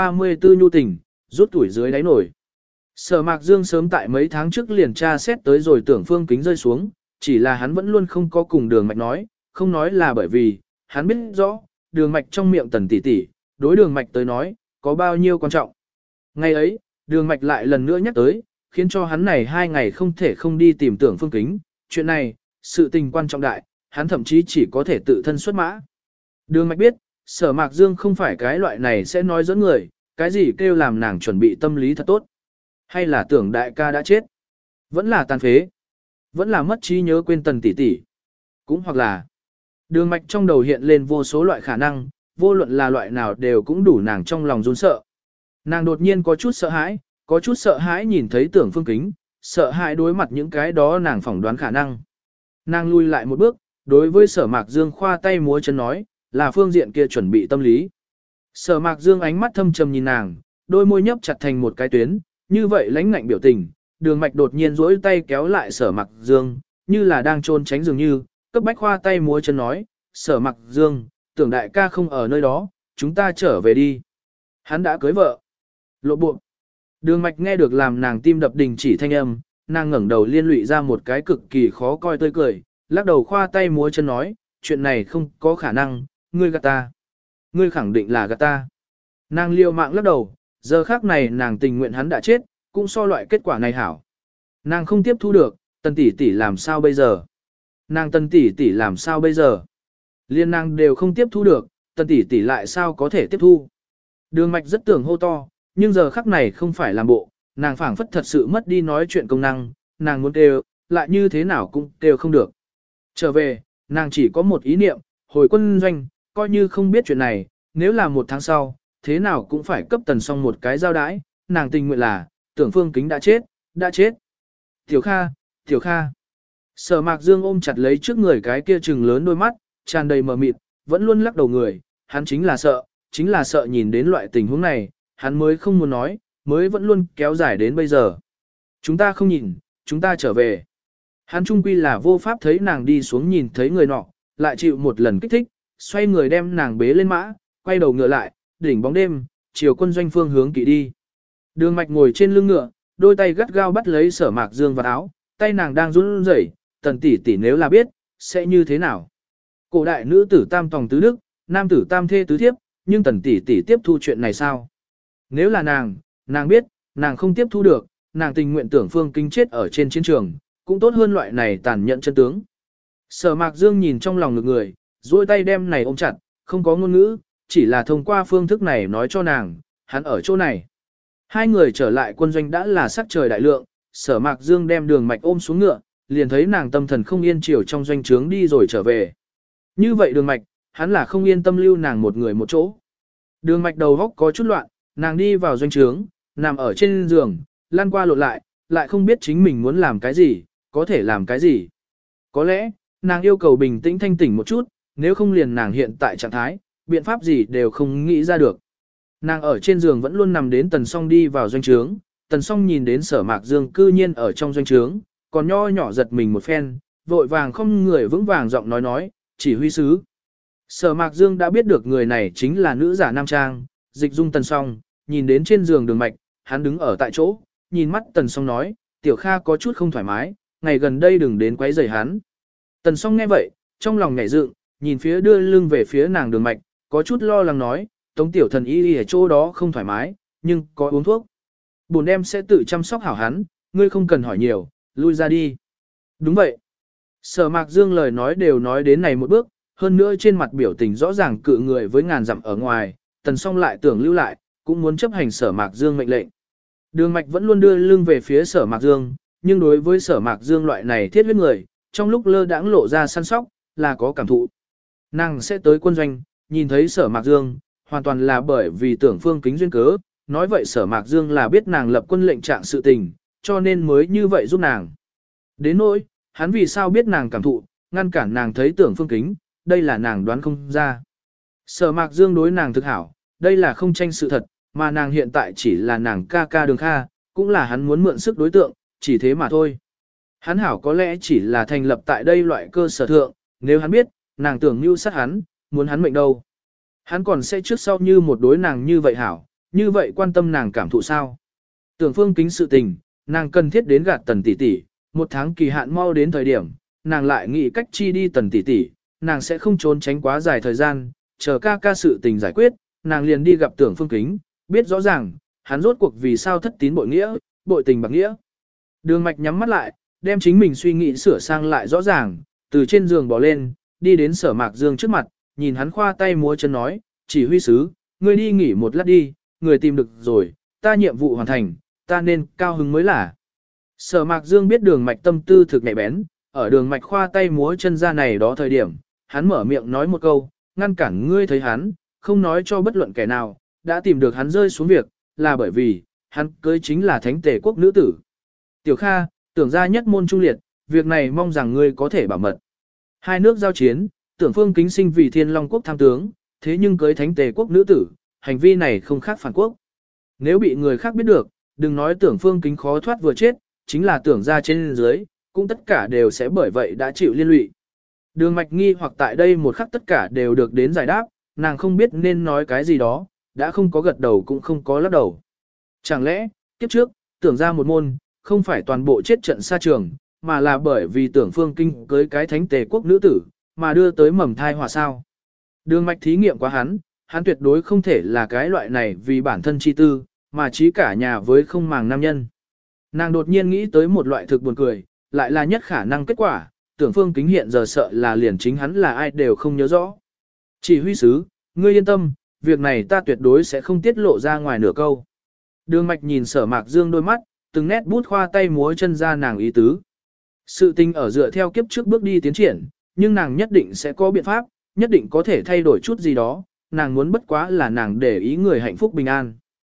134 nhu tình, rút tuổi dưới đáy nổi. Sở Mạc Dương sớm tại mấy tháng trước liền tra xét tới rồi tưởng Phương Kính rơi xuống, chỉ là hắn vẫn luôn không có cùng đường mạch nói, không nói là bởi vì, hắn biết rõ, đường mạch trong miệng Tần tỷ tỷ, đối đường mạch tới nói, có bao nhiêu quan trọng. Ngày ấy, đường mạch lại lần nữa nhắc tới, khiến cho hắn này 2 ngày không thể không đi tìm tưởng Phương Kính, chuyện này, sự tình quan trọng đại, hắn thậm chí chỉ có thể tự thân xuất mã. Đường mạch biết, Sở Mạc Dương không phải cái loại này sẽ nói dẫn người, cái gì kêu làm nàng chuẩn bị tâm lý thật tốt. Hay là tưởng đại ca đã chết, vẫn là tàn phế, vẫn là mất trí nhớ quên Tần tỷ tỷ, cũng hoặc là đường mạch trong đầu hiện lên vô số loại khả năng, vô luận là loại nào đều cũng đủ nàng trong lòng run sợ. Nàng đột nhiên có chút sợ hãi nhìn thấy tưởng Phương Kính, sợ hãi đối mặt những cái đó nàng phỏng đoán khả năng. Nàng lui lại một bước, đối với Sở Mạc Dương khoa tay múa chân nói, là phương diện kia chuẩn bị tâm lý. Sở Mạc Dương ánh mắt thâm trầm nhìn nàng, đôi môi nhấp chặt thành một cái tuyến, như vậy lãnh ngạnh biểu tình, đường mạch đột nhiên duỗi tay kéo lại Sở Mạc Dương, như là đang trôn tránh dường như, cấp bách khoa tay múa chân nói, Sở Mạc Dương, tưởng đại ca không ở nơi đó, chúng ta trở về đi. Hắn đã cưới vợ. Lộ bộ. Đường mạch nghe được làm nàng tim đập đình chỉ thanh âm, nàng ngẩng đầu liên lụy ra một cái cực kỳ khó coi tươi cười, lắc đầu khoa tay múa chân nói, chuyện này không có khả năng, ngươi gạt ta. Ngươi khẳng định là gạt ta. Nàng liều mạng lắc đầu, giờ khác này nàng tình nguyện hắn đã chết, cũng so loại kết quả này hảo. Nàng không tiếp thu được, Tần tỷ tỷ làm sao bây giờ? Nàng Tần tỷ tỷ làm sao bây giờ? Liên nàng đều không tiếp thu được, Tần tỷ tỷ lại sao có thể tiếp thu? Đường mạch rất tưởng hô to, nhưng giờ khắc này không phải làm bộ, nàng phảng phất thật sự mất đi nói chuyện công năng, nàng muốn kêu, lại như thế nào cũng kêu không được. Trở về, nàng chỉ có một ý niệm, hồi quân doanh, coi như không biết chuyện này, nếu là 1 tháng sau, thế nào cũng phải cấp Tần xong một cái giao đái, nàng tình nguyện là, tưởng Phương Kính đã chết. Tiểu Kha. Sở Mạc Dương ôm chặt lấy trước người cái kia trừng lớn đôi mắt, tràn đầy mờ mịt, vẫn luôn lắc đầu người, hắn chính là sợ nhìn đến loại tình huống này, hắn mới không muốn nói, mới vẫn luôn kéo dài đến bây giờ. Chúng ta không nhìn, chúng ta trở về. Hắn trung quy là vô pháp thấy nàng đi xuống nhìn thấy người nọ, lại chịu một lần kích thích, xoay người đem nàng bế lên mã, quay đầu ngựa lại, đỉnh bóng đêm, chiều quân doanh phương hướng kỵ đi. Đường mạch ngồi trên lưng ngựa, đôi tay gắt gao bắt lấy Sở Mạc Dương vào áo, tay nàng đang run rẩy, Tần tỷ tỷ nếu là biết, sẽ như thế nào? Cổ đại nữ tử tam tòng tứ đức, nam tử tam thê tứ thiếp, nhưng Tần tỷ tỷ tiếp thu chuyện này sao? Nếu là nàng biết, nàng không tiếp thu được, nàng tình nguyện tưởng Phương Kính chết ở trên chiến trường, cũng tốt hơn loại này tàn nhẫn chân tướng. Sở Mạc Dương nhìn trong lòng ngực người, duỗi tay đem này ôm chặt, không có ngôn ngữ, chỉ là thông qua phương thức này nói cho nàng, hắn ở chỗ này. Hai người trở lại quân doanh đã là sắc trời đại lượng, Sở Mạc Dương đem đường mạch ôm xuống ngựa, liền thấy nàng tâm thần không yên chiều trong doanh trướng đi rồi trở về. Như vậy đường mạch, hắn là không yên tâm lưu nàng một người một chỗ. Đường mạch đầu góc có chút loạn, nàng đi vào doanh trướng, nằm ở trên giường, lăn qua lộn lại không biết chính mình muốn làm cái gì, có thể làm cái gì. Có lẽ, nàng yêu cầu bình tĩnh thanh tỉnh một chút, nếu không liền nàng hiện tại trạng thái, biện pháp gì đều không nghĩ ra được. Nàng ở trên giường vẫn luôn nằm đến Tần Song đi vào doanh trướng, Tần Song nhìn đến Sở Mạc Dương cư nhiên ở trong doanh trướng, còn nho nhỏ giật mình một phen, vội vàng không người vững vàng giọng nói, chỉ huy sứ. Sở Mạc Dương đã biết được người này chính là nữ giả nam trang, dịch dung Tần Song, nhìn đến trên giường Đường Mạch, hắn đứng ở tại chỗ, nhìn mắt Tần Song nói, Tiểu Kha có chút không thoải mái, ngày gần đây đừng đến quấy rầy hắn. Tần Song nghe vậy, trong lòng nhảy dựng, nhìn phía đưa lưng về phía nàng Đường Mạch, có chút lo lắng nói, Tống tiểu thần y ở chỗ đó không thoải mái, nhưng có uống thuốc. Bổn em sẽ tự chăm sóc hảo hắn, ngươi không cần hỏi nhiều, lui ra đi. Đúng vậy. Sở Mạc Dương lời nói đều nói đến này một bước, hơn nữa trên mặt biểu tình rõ ràng cự người với ngàn dặm ở ngoài, Tần Song lại tưởng lưu lại, cũng muốn chấp hành Sở Mạc Dương mệnh lệnh. Đường Mạch vẫn luôn đưa lưng về phía Sở Mạc Dương, nhưng đối với Sở Mạc Dương loại này thiết huyết người, trong lúc lơ đãng lộ ra săn sóc, là có cảm thụ. Nàng sẽ tới quân doanh, nhìn thấy Sở Mạc Dương, hoàn toàn là bởi vì tưởng Phương Kính duyên cớ, nói vậy Sở Mạc Dương là biết nàng lập quân lệnh trạng sự tình, cho nên mới như vậy giúp nàng. Đến nỗi, hắn vì sao biết nàng cảm thụ, ngăn cản nàng thấy tưởng Phương Kính, đây là nàng đoán không ra. Sở Mạc Dương đối nàng thực hảo, đây là không tranh sự thật, mà nàng hiện tại chỉ là nàng ca ca Đường Kha, cũng là hắn muốn mượn sức đối tượng, chỉ thế mà thôi. Hắn hảo có lẽ chỉ là thành lập tại đây loại cơ sở thượng, nếu hắn biết, nàng tưởng mưu sát hắn, muốn hắn mệnh đâu. Hắn còn sẽ trước sau như một đối nàng như vậy hảo, như vậy quan tâm nàng cảm thụ sao. Tưởng Phương Kính sự tình, nàng cần thiết đến gạt Tần tỷ tỷ, một tháng kỳ hạn mau đến thời điểm, nàng lại nghĩ cách chi đi Tần tỷ tỷ, nàng sẽ không trốn tránh quá dài thời gian, chờ ca ca sự tình giải quyết, nàng liền đi gặp Tưởng Phương Kính, biết rõ ràng, hắn rốt cuộc vì sao thất tín bội nghĩa, bội tình bạc nghĩa. Đường Mạch nhắm mắt lại, đem chính mình suy nghĩ sửa sang lại rõ ràng, từ trên giường bỏ lên, đi đến Sở Mạc Dương trước mặt, nhìn hắn khoa tay múa chân nói, chỉ huy sứ, ngươi đi nghỉ một lát đi, người tìm được rồi, ta nhiệm vụ hoàn thành, ta nên cao hứng mới là. Sở Mạc Dương biết Đường Mạch tâm tư thực nhạy bén, ở Đường Mạch khoa tay múa chân ra này đó thời điểm, hắn mở miệng nói một câu, ngăn cản ngươi thấy hắn, không nói cho bất luận kẻ nào, đã tìm được hắn rơi xuống việc, là bởi vì, hắn cưới chính là thánh tề quốc nữ tử. Tiểu Kha, tưởng ra nhất môn trung liệt, việc này mong rằng ngươi có thể bảo mật. Hai nước giao chiến, Tưởng Phương Kính sinh vì Thiên Long quốc tham tướng, thế nhưng cưới thánh tề quốc nữ tử, hành vi này không khác phản quốc. Nếu bị người khác biết được, đừng nói Tưởng Phương Kính khó thoát vừa chết, chính là tưởng ra trên dưới, cũng tất cả đều sẽ bởi vậy đã chịu liên lụy. Đường Mạch nghi hoặc tại đây một khắc tất cả đều được đến giải đáp, nàng không biết nên nói cái gì đó, đã không có gật đầu cũng không có lắc đầu. Chẳng lẽ, kiếp trước, tưởng ra một môn, không phải toàn bộ chết trận xa trường, mà là bởi vì Tưởng Phương Kinh cưới cái thánh tề quốc nữ tử, mà đưa tới mầm thai họa sao. Đường Mạch thí nghiệm quá hắn tuyệt đối không thể là cái loại này vì bản thân chi tư, mà chí cả nhà với không màng nam nhân. Nàng đột nhiên nghĩ tới một loại thực buồn cười, lại là nhất khả năng kết quả, Tưởng Phương Kính hiện giờ sợ là liền chính hắn là ai đều không nhớ rõ. Chỉ huy sứ, ngươi yên tâm, việc này ta tuyệt đối sẽ không tiết lộ ra ngoài nửa câu. Đường Mạch nhìn Sở Mạc Dương đôi mắt, từng nét bút khoa tay múa chân ra nàng ý tứ. Sự tình ở dựa theo kiếp trước bước đi tiến triển, nhưng nàng nhất định sẽ có biện pháp, nhất định có thể thay đổi chút gì đó, nàng muốn bất quá là nàng để ý người hạnh phúc bình an.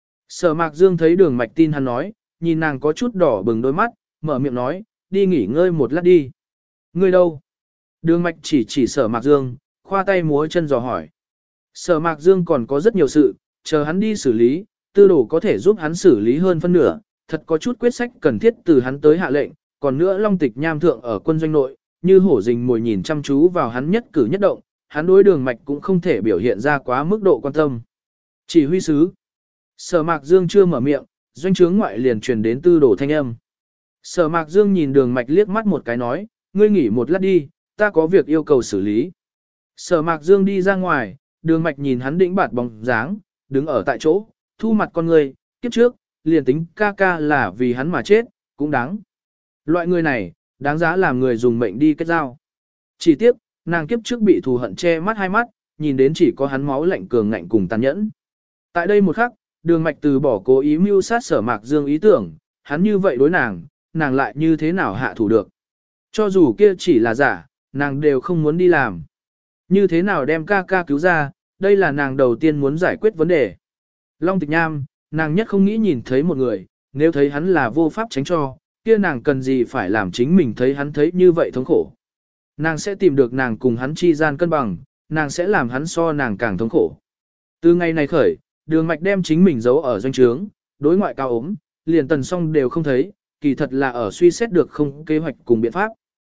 Sở Mạc Dương thấy Đường Mạch tin hắn nói, nhìn nàng có chút đỏ bừng đôi mắt, mở miệng nói, đi nghỉ ngơi một lát đi. Ngươi đâu? Đường Mạch chỉ Sở Mạc Dương, khoa tay múa chân dò hỏi. Sở Mạc Dương còn có rất nhiều sự, chờ hắn đi xử lý, tư đồ có thể giúp hắn xử lý hơn phân nửa, thật có chút quyết sách cần thiết từ hắn tới hạ lệnh, còn nữa Long Tịch Nham thượng ở quân doanh nội, như hổ rình mồi nhìn chăm chú vào hắn nhất cử nhất động, hắn đối Đường Mạch cũng không thể biểu hiện ra quá mức độ quan tâm. Chỉ huy sứ. Sở Mạc Dương chưa mở miệng, doanh trướng ngoại liền truyền đến tư đồ thanh âm. Sở Mạc Dương nhìn Đường Mạch liếc mắt một cái nói, ngươi nghỉ một lát đi, ta có việc yêu cầu xử lý. Sở Mạc Dương đi ra ngoài, Đường Mạch nhìn hắn đĩnh bạt bóng dáng, đứng ở tại chỗ, thu mặt con người, kiếp trước, liền tính ca ca là vì hắn mà chết, cũng đáng. Loại người này, đáng giá làm người dùng mệnh đi kết giao. Chỉ tiếc, nàng kiếp trước bị thù hận che mắt hai mắt, nhìn đến chỉ có hắn máu lạnh cường ngạnh cùng tàn nhẫn. Tại đây một khắc, Đường Mạch từ bỏ cố ý mưu sát Sở Mạc Dương ý tưởng, hắn như vậy đối nàng lại như thế nào hạ thủ được. Cho dù kia chỉ là giả, nàng đều không muốn đi làm. Như thế nào đem ca ca cứu ra, đây là nàng đầu tiên muốn giải quyết vấn đề. Long Tịch Nham, nàng nhất không nghĩ nhìn thấy một người, nếu thấy hắn là vô pháp tránh cho, kia nàng cần gì phải làm chính mình thấy hắn thấy như vậy thống khổ. Nàng sẽ tìm được nàng cùng hắn chi gian cân bằng, nàng sẽ làm hắn so nàng càng thống khổ. Từ ngày này khởi, Đường Mạch đem chính mình giấu ở doanh trướng, đối ngoại cao ốm, liền Tần Song đều không thấy, kỳ thật là ở suy xét được không kế hoạch cùng biện pháp.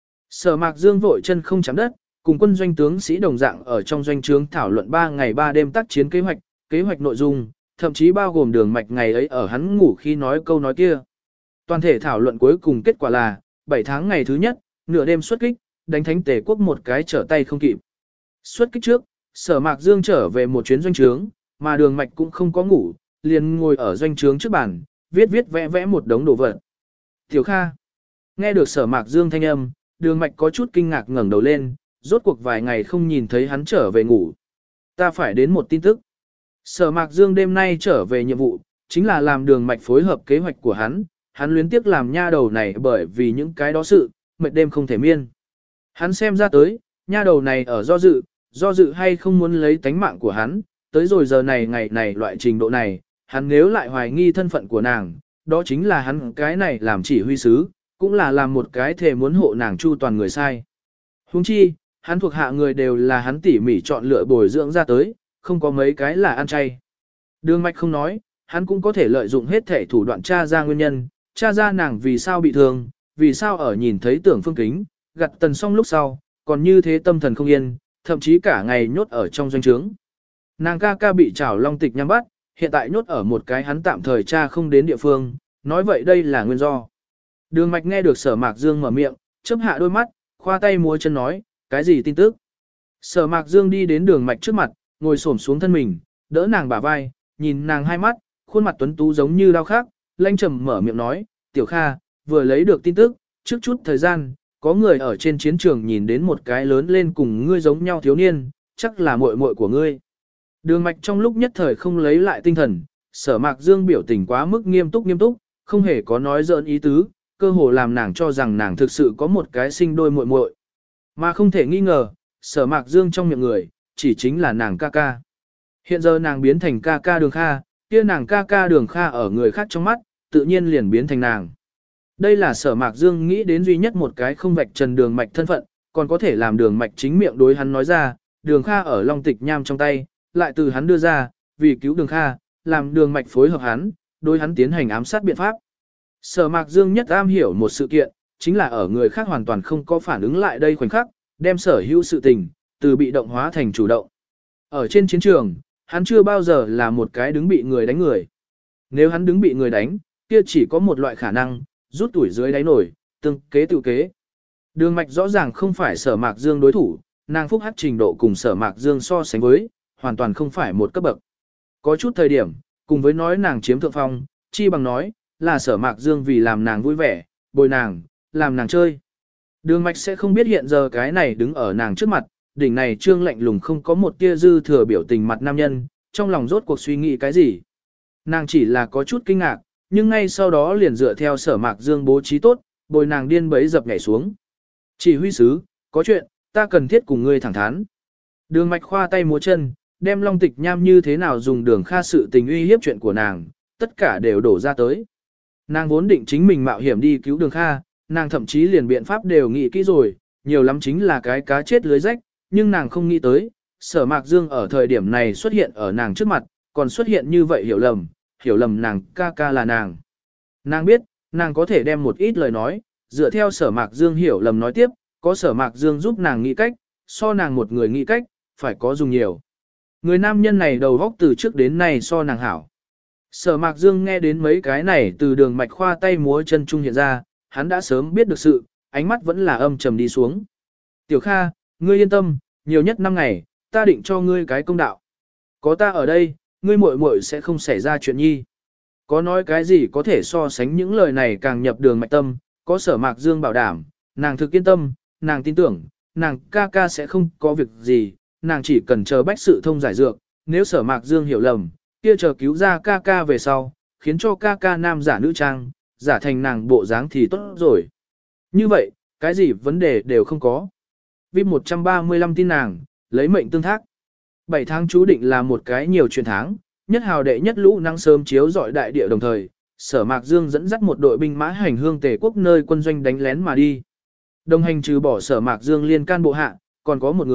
Sở Mạc Dương vội chân không chạm đất, cùng quân doanh tướng sĩ đồng dạng ở trong doanh trướng thảo luận 3 ngày 3 đêm tác chiến kế hoạch nội dung, thậm chí bao gồm Đường Mạch ngày ấy ở hắn ngủ khi nói câu nói kia. Toàn thể thảo luận cuối cùng kết quả là 7 tháng ngày thứ nhất, nửa đêm xuất kích, đánh Thánh Tề quốc một cái trở tay không kịp. Xuất kích trước, Sở Mạc Dương trở về một chuyến doanh trướng, mà Đường Mạch cũng không có ngủ, liền ngồi ở doanh trướng trước bàn, viết vẽ một đống đồ vật. Tiểu Kha, nghe được Sở Mạc Dương thanh âm, Đường Mạch có chút kinh ngạc ngẩng đầu lên, rốt cuộc vài ngày không nhìn thấy hắn trở về ngủ. Ta phải đến một tin tức. Sở Mạc Dương đêm nay trở về nhiệm vụ, chính là làm Đường Mạch phối hợp kế hoạch của hắn luyến tiếc làm nha đầu này bởi vì những cái đó sự, mệt đêm không thể miên. Hắn xem ra tới, nha đầu này ở do dự hay không muốn lấy tánh mạng của hắn, tới rồi giờ này ngày này loại trình độ này, hắn nếu lại hoài nghi thân phận của nàng, đó chính là hắn cái này làm chỉ huy sứ, cũng là làm một cái thề muốn hộ nàng chu toàn người sai. Huống chi, hắn thuộc hạ người đều là hắn tỉ mỉ chọn lựa bồi dưỡng ra tới, không có mấy cái là ăn chay. Đường Mạch không nói, hắn cũng có thể lợi dụng hết thể thủ đoạn tra ra nguyên nhân, tra ra nàng vì sao bị thương, vì sao ở nhìn thấy Tưởng Phương Kính, gặt Tần Song lúc sau, còn như thế tâm thần không yên, thậm chí cả ngày nhốt ở trong doanh trướng. Nàng ca ca bị trảo long tịch nhắm bắt, hiện tại nhốt ở một cái hắn tạm thời tra không đến địa phương, nói vậy đây là nguyên do. Đường Mạch nghe được Sở Mạc Dương mở miệng, chớp hạ đôi mắt, khoa tay múa chân nói, cái gì tin tức? Sở Mạc Dương đi đến Đường Mạch trước mặt, ngồi xổm xuống thân mình, đỡ nàng bả vai, nhìn nàng hai mắt, khuôn mặt tuấn tú giống như đao khắc, lanh trầm mở miệng nói, Tiểu Kha, vừa lấy được tin tức, trước chút thời gian, có người ở trên chiến trường nhìn đến một cái lớn lên cùng ngươi giống nhau thiếu niên, chắc là muội muội của ngươi. Đường Mạch trong lúc nhất thời không lấy lại tinh thần, Sở Mạc Dương biểu tình quá mức nghiêm túc, không hề có nói giỡn ý tứ, cơ hồ làm nàng cho rằng nàng thực sự có một cái sinh đôi muội muội. Mà không thể nghi ngờ, Sở Mạc Dương trong miệng người, chỉ chính là nàng ca ca. Hiện giờ nàng biến thành ca ca Đường Kha, kia nàng ca ca Đường Kha ở người khác trong mắt, tự nhiên liền biến thành nàng. Đây là Sở Mạc Dương nghĩ đến duy nhất một cái không vạch trần Đường Mạch thân phận, còn có thể làm Đường Mạch chính miệng đối hắn nói ra, Đường Kha ở Long Tịch Nham trong tay, lại từ hắn đưa ra, vì cứu Đường Kha, làm Đường Mạch phối hợp hắn, đối hắn tiến hành ám sát biện pháp. Sở Mạc Dương nhất am hiểu một sự kiện, chính là ở người khác hoàn toàn không có phản ứng lại đây khoảnh khắc, đem sở hữu sự tình, từ bị động hóa thành chủ động. Ở trên chiến trường, hắn chưa bao giờ là một cái đứng bị người đánh người. Nếu hắn đứng bị người đánh, kia chỉ có một loại khả năng, rút tuổi dưới đáy nổi, tương kế tự kế. Đường Mạch rõ ràng không phải Sở Mạc Dương đối thủ, nàng phúc hắc trình độ cùng Sở Mạc Dương so sánh với, hoàn toàn không phải một cấp bậc. Có chút thời điểm, cùng với nói nàng chiếm thượng phong, chi bằng nói, là Sở Mạc Dương vì làm nàng vui vẻ, bồi nàng, làm nàng chơi. Đường Mạch sẽ không biết hiện giờ cái này đứng ở nàng trước mặt, đỉnh này trương lạnh lùng không có một tia dư thừa biểu tình mặt nam nhân, trong lòng rốt cuộc suy nghĩ cái gì. Nàng chỉ là có chút kinh ngạc, nhưng ngay sau đó liền dựa theo Sở Mạc Dương bố trí tốt, bồi nàng điên bấy dập nhảy xuống. Chỉ huy sứ, có chuyện, ta cần thiết cùng ngươi thẳng thắn. Đường Mạch khoa tay múa chân, đem Long Tịch Nham như thế nào dùng Đường Kha sự tình uy hiếp chuyện của nàng, tất cả đều đổ ra tới. Nàng vốn định chính mình mạo hiểm đi cứu Đường Kha, nàng thậm chí liền biện pháp đều nghĩ kỹ rồi, nhiều lắm chính là cái cá chết lưới rách, nhưng nàng không nghĩ tới, Sở Mạc Dương ở thời điểm này xuất hiện ở nàng trước mặt, còn xuất hiện như vậy hiểu lầm nàng ca ca là nàng. Nàng biết, nàng có thể đem một ít lời nói, dựa theo Sở Mạc Dương hiểu lầm nói tiếp, có Sở Mạc Dương giúp nàng nghĩ cách, so nàng một người nghĩ cách, phải có dùng nhiều. Người nam nhân này đầu góc từ trước đến nay so nàng hảo. Sở Mạc Dương nghe đến mấy cái này từ Đường Mạch khoa tay múa chân trung hiện ra, hắn đã sớm biết được sự, ánh mắt vẫn là âm trầm đi xuống. Tiểu Kha, ngươi yên tâm, nhiều nhất 5 ngày, ta định cho ngươi cái công đạo. Có ta ở đây, ngươi muội muội sẽ không xảy ra chuyện nhi. Có nói cái gì có thể so sánh những lời này càng nhập Đường Mạch tâm, có Sở Mạc Dương bảo đảm, nàng thực yên tâm, nàng tin tưởng, nàng ca ca sẽ không có việc gì, nàng chỉ cần chờ bách sự thông giải dược, nếu Sở Mạc Dương hiểu lầm, kia chờ cứu ra ca ca về sau, khiến cho ca ca nam giả nữ trang, giả thành nàng bộ dáng thì tốt rồi. Như vậy, cái gì vấn đề đều không có. VIP 135 tin nàng, lấy mệnh tương thác. 7 tháng chú định là một cái nhiều chuyện tháng, nhất hào đệ nhất lũ nắng sớm chiếu rọi đại địa đồng thời, Sở Mạc Dương dẫn dắt một đội binh mã hành hương Tề quốc nơi quân doanh đánh lén mà đi. Đồng hành trừ bỏ Sở Mạc Dương liên can bộ hạ, còn có một người,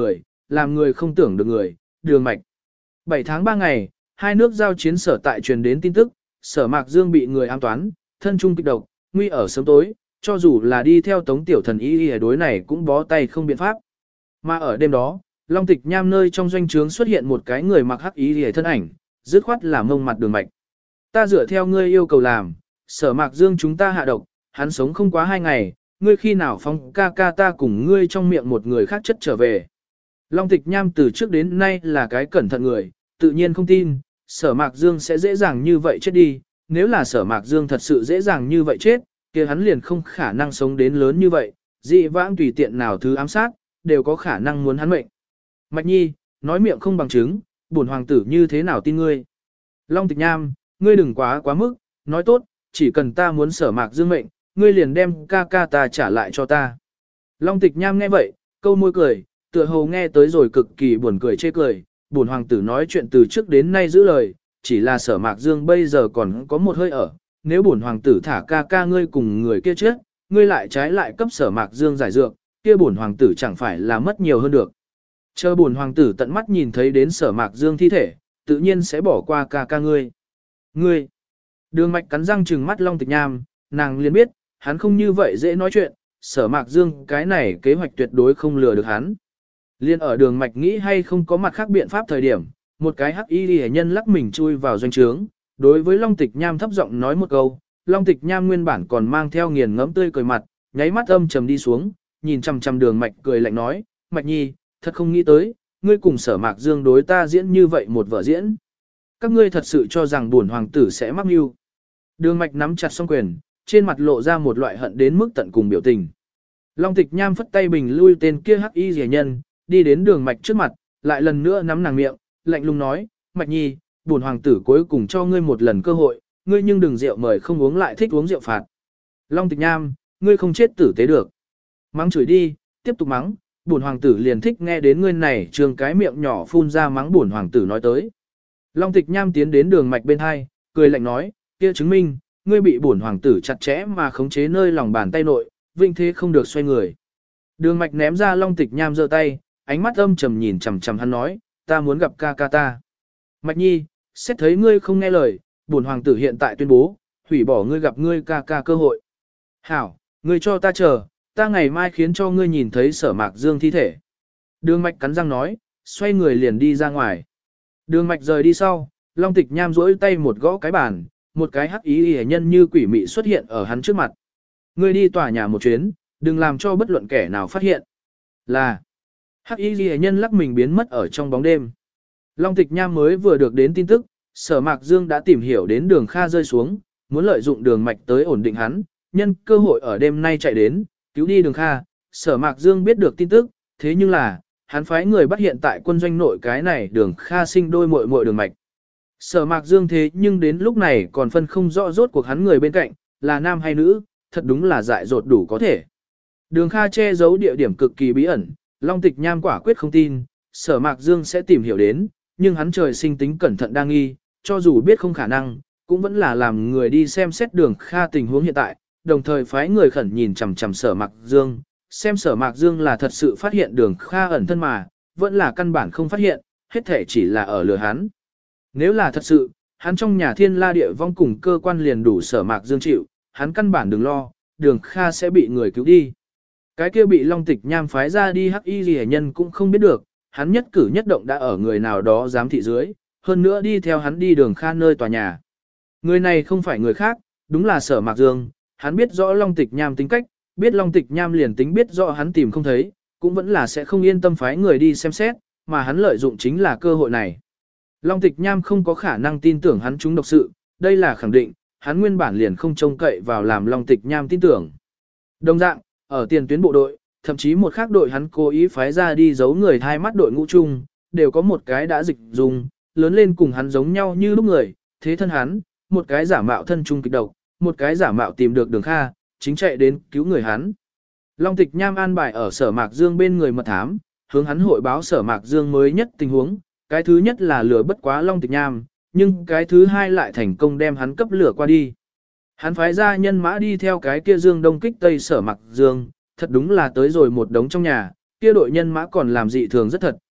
làm người không tưởng được người, Đường Mạch. 7 tháng 3 ngày, hai nước giao chiến sở tại truyền đến tin tức, Sở Mạc Dương bị người ám toán, thân trung kịch độc, nguy ở sớm tối, cho dù là đi theo Tống tiểu thần y đối này cũng bó tay không biện pháp. Mà ở đêm đó, Long Tịch Nham nơi trong doanh trướng xuất hiện một cái người mặc hắc y thân ảnh, dứt khoát làm mông mặt Đường Mạch. Ta dựa theo ngươi yêu cầu làm, Sở Mạc Dương chúng ta hạ độc, hắn sống không quá 2 ngày, ngươi khi nào phong ca ca ta cùng ngươi trong miệng một người khác chất trở về. Long Tịch Nham từ trước đến nay là cái cẩn thận người, tự nhiên không tin, Sở Mạc Dương sẽ dễ dàng như vậy chết đi, nếu là Sở Mạc Dương thật sự dễ dàng như vậy chết, kia hắn liền không khả năng sống đến lớn như vậy, dị vãng tùy tiện nào thứ ám sát, đều có khả năng muốn hắn mệnh. Mạch Nhi, nói miệng không bằng chứng, bổn hoàng tử như thế nào tin ngươi. Long Tịch Nham, ngươi đừng quá mức, nói tốt, chỉ cần ta muốn Sở Mạc Dương mệnh, ngươi liền đem ca ca ta trả lại cho ta. Long Tịch Nham nghe vậy, câu môi cười, tựa hồ nghe tới rồi cực kỳ buồn cười chê cười, bổn hoàng tử nói chuyện từ trước đến nay giữ lời, chỉ là Sở Mạc Dương bây giờ còn có một hơi ở, nếu bổn hoàng tử thả ca ca ngươi cùng người kia chết, ngươi lại trái lại cấp Sở Mạc Dương giải dược, kia bổn hoàng tử chẳng phải là mất nhiều hơn được. Chờ bổn hoàng tử tận mắt nhìn thấy đến Sở Mạc Dương thi thể, tự nhiên sẽ bỏ qua ca ca ngươi. Ngươi. Đường Mạch cắn răng trừng mắt Long Tịch Nham, nàng liền biết, hắn không như vậy dễ nói chuyện, Sở Mạc Dương cái này kế hoạch tuyệt đối không lừa được hắn. Liên ở Đường Mạch nghĩ hay không có mặt khác biện pháp thời điểm, một cái hắc y liễu nhân lắc mình chui vào doanh trướng, đối với Long Tịch Nham thấp giọng nói một câu, Long Tịch Nham nguyên bản còn mang theo nghiền ngẫm tươi cười mặt, nháy mắt âm trầm đi xuống, nhìn chằm chằm Đường Mạch cười lạnh nói, Mạch Nhi, thật không nghĩ tới, ngươi cùng Sở Mạc Dương đối ta diễn như vậy một vở diễn. Các ngươi thật sự cho rằng bổn hoàng tử sẽ mắc mưu. Đường Mạch nắm chặt song quyền, trên mặt lộ ra một loại hận đến mức tận cùng biểu tình. Long Tịch Nham phất tay bình lui tên kia hắc y rẻ nhân, đi đến Đường Mạch trước mặt, lại lần nữa nắm nàng miệng, lạnh lùng nói, Mạch Nhi, bổn hoàng tử cuối cùng cho ngươi một lần cơ hội, ngươi nhưng đừng rượu mời không uống lại thích uống rượu phạt. Long Tịch Nham, ngươi không chết tử tế được. Mắng chửi đi, tiếp tục mắng, bổn hoàng tử liền thích nghe đến ngươi này trường cái miệng nhỏ phun ra mắng bổn hoàng tử nói tới. Long Tịch Nham tiến đến Đường Mạch bên hai, cười lạnh nói, kia chứng minh, ngươi bị bổn hoàng tử chặt chẽ mà khống chế nơi lòng bàn tay nội, vinh thế không được xoay người. Đường Mạch ném ra Long Tịch Nham giơ tay, ánh mắt âm trầm nhìn chằm chằm hắn nói, ta muốn gặp ca ca ta. Mạch Nhi, xét thấy ngươi không nghe lời, bổn hoàng tử hiện tại tuyên bố, hủy bỏ ngươi gặp ngươi ca ca cơ hội. Hảo, ngươi cho ta chờ, ta ngày mai khiến cho ngươi nhìn thấy Sở Mạc Dương thi thể. Đường Mạch cắn răng nói, xoay người liền đi ra ngoài. Đường Mạch rời đi sau, Long Tịch Nham duỗi tay một gõ cái bàn, một cái hắc ý hề nhân như quỷ mị xuất hiện ở hắn trước mặt. Ngươi đi tòa nhà một chuyến, đừng làm cho bất luận kẻ nào phát hiện. Là, hắc ý hề nhân lắc mình biến mất ở trong bóng đêm. Long Tịch Nham mới vừa được đến tin tức, Sở Mạc Dương đã tìm hiểu đến Đường Kha rơi xuống, muốn lợi dụng Đường Mạch tới ổn định hắn, nhân cơ hội ở đêm nay chạy đến, cứu đi Đường Kha. Sở Mạc Dương biết được tin tức, thế nhưng là, hắn phái người bắt hiện tại quân doanh nội cái này Đường Kha sinh đôi muội muội Đường Mạch. Sở Mạc Dương thế nhưng đến lúc này còn phân không rõ rốt cuộc hắn người bên cạnh, là nam hay nữ, thật đúng là dại dột đủ có thể. Đường Kha che giấu địa điểm cực kỳ bí ẩn, Long Tịch Nham quả quyết không tin, Sở Mạc Dương sẽ tìm hiểu đến, nhưng hắn trời sinh tính cẩn thận đa nghi, cho dù biết không khả năng, cũng vẫn là làm người đi xem xét Đường Kha tình huống hiện tại, đồng thời phái người khẩn nhìn chằm chằm Sở Mạc Dương, xem Sở Mạc Dương là thật sự phát hiện Đường Kha ẩn thân mà, vẫn là căn bản không phát hiện, hết thể chỉ là ở lừa hắn. Nếu là thật sự, hắn trong nhà thiên la địa vong cùng cơ quan liền đủ Sở Mạc Dương chịu, hắn căn bản đừng lo, Đường Kha sẽ bị người cứu đi. Cái kia bị Long Tịch Nham phái ra đi hắc y rẻ nhân cũng không biết được, hắn nhất cử nhất động đã ở người nào đó giám thị dưới, hơn nữa đi theo hắn đi Đường Kha nơi tòa nhà. Người này không phải người khác, đúng là Sở Mạc Dương, hắn biết rõ Long Tịch Nham tính cách, biết Long Tịch Nham liền tính biết rõ hắn tìm không thấy, cũng vẫn là sẽ không yên tâm phái người đi xem xét, mà hắn lợi dụng chính là cơ hội này. Long Tịch Nham không có khả năng tin tưởng hắn trúng độc sự, đây là khẳng định, hắn nguyên bản liền không trông cậy vào làm Long Tịch Nham tin tưởng. Đồng dạng, ở tiền tuyến bộ đội, thậm chí một khác đội hắn cố ý phái ra đi giấu người hai mắt đội ngũ chung, đều có một cái đã dịch dùng, lớn lên cùng hắn giống nhau như lúc người, thế thân hắn, một cái giả mạo thân trung kịch độc, một cái giả mạo tìm được Đường Kha, chính chạy đến cứu người hắn. Long Tịch Nham an bài ở Sở Mạc Dương bên người mật thám, hướng hắn hội báo Sở Mạc Dương mới nhất tình huống, cái thứ nhất là lừa bất quá Long Tịch Nham, nhưng cái thứ hai lại thành công đem hắn cấp lửa qua đi. Hắn phái ra nhân mã đi theo cái kia Dương Đông kích Tây Sở Mạc Dương, thật đúng là tới rồi một đống trong nhà, kia đội nhân mã còn làm dị thường rất thật,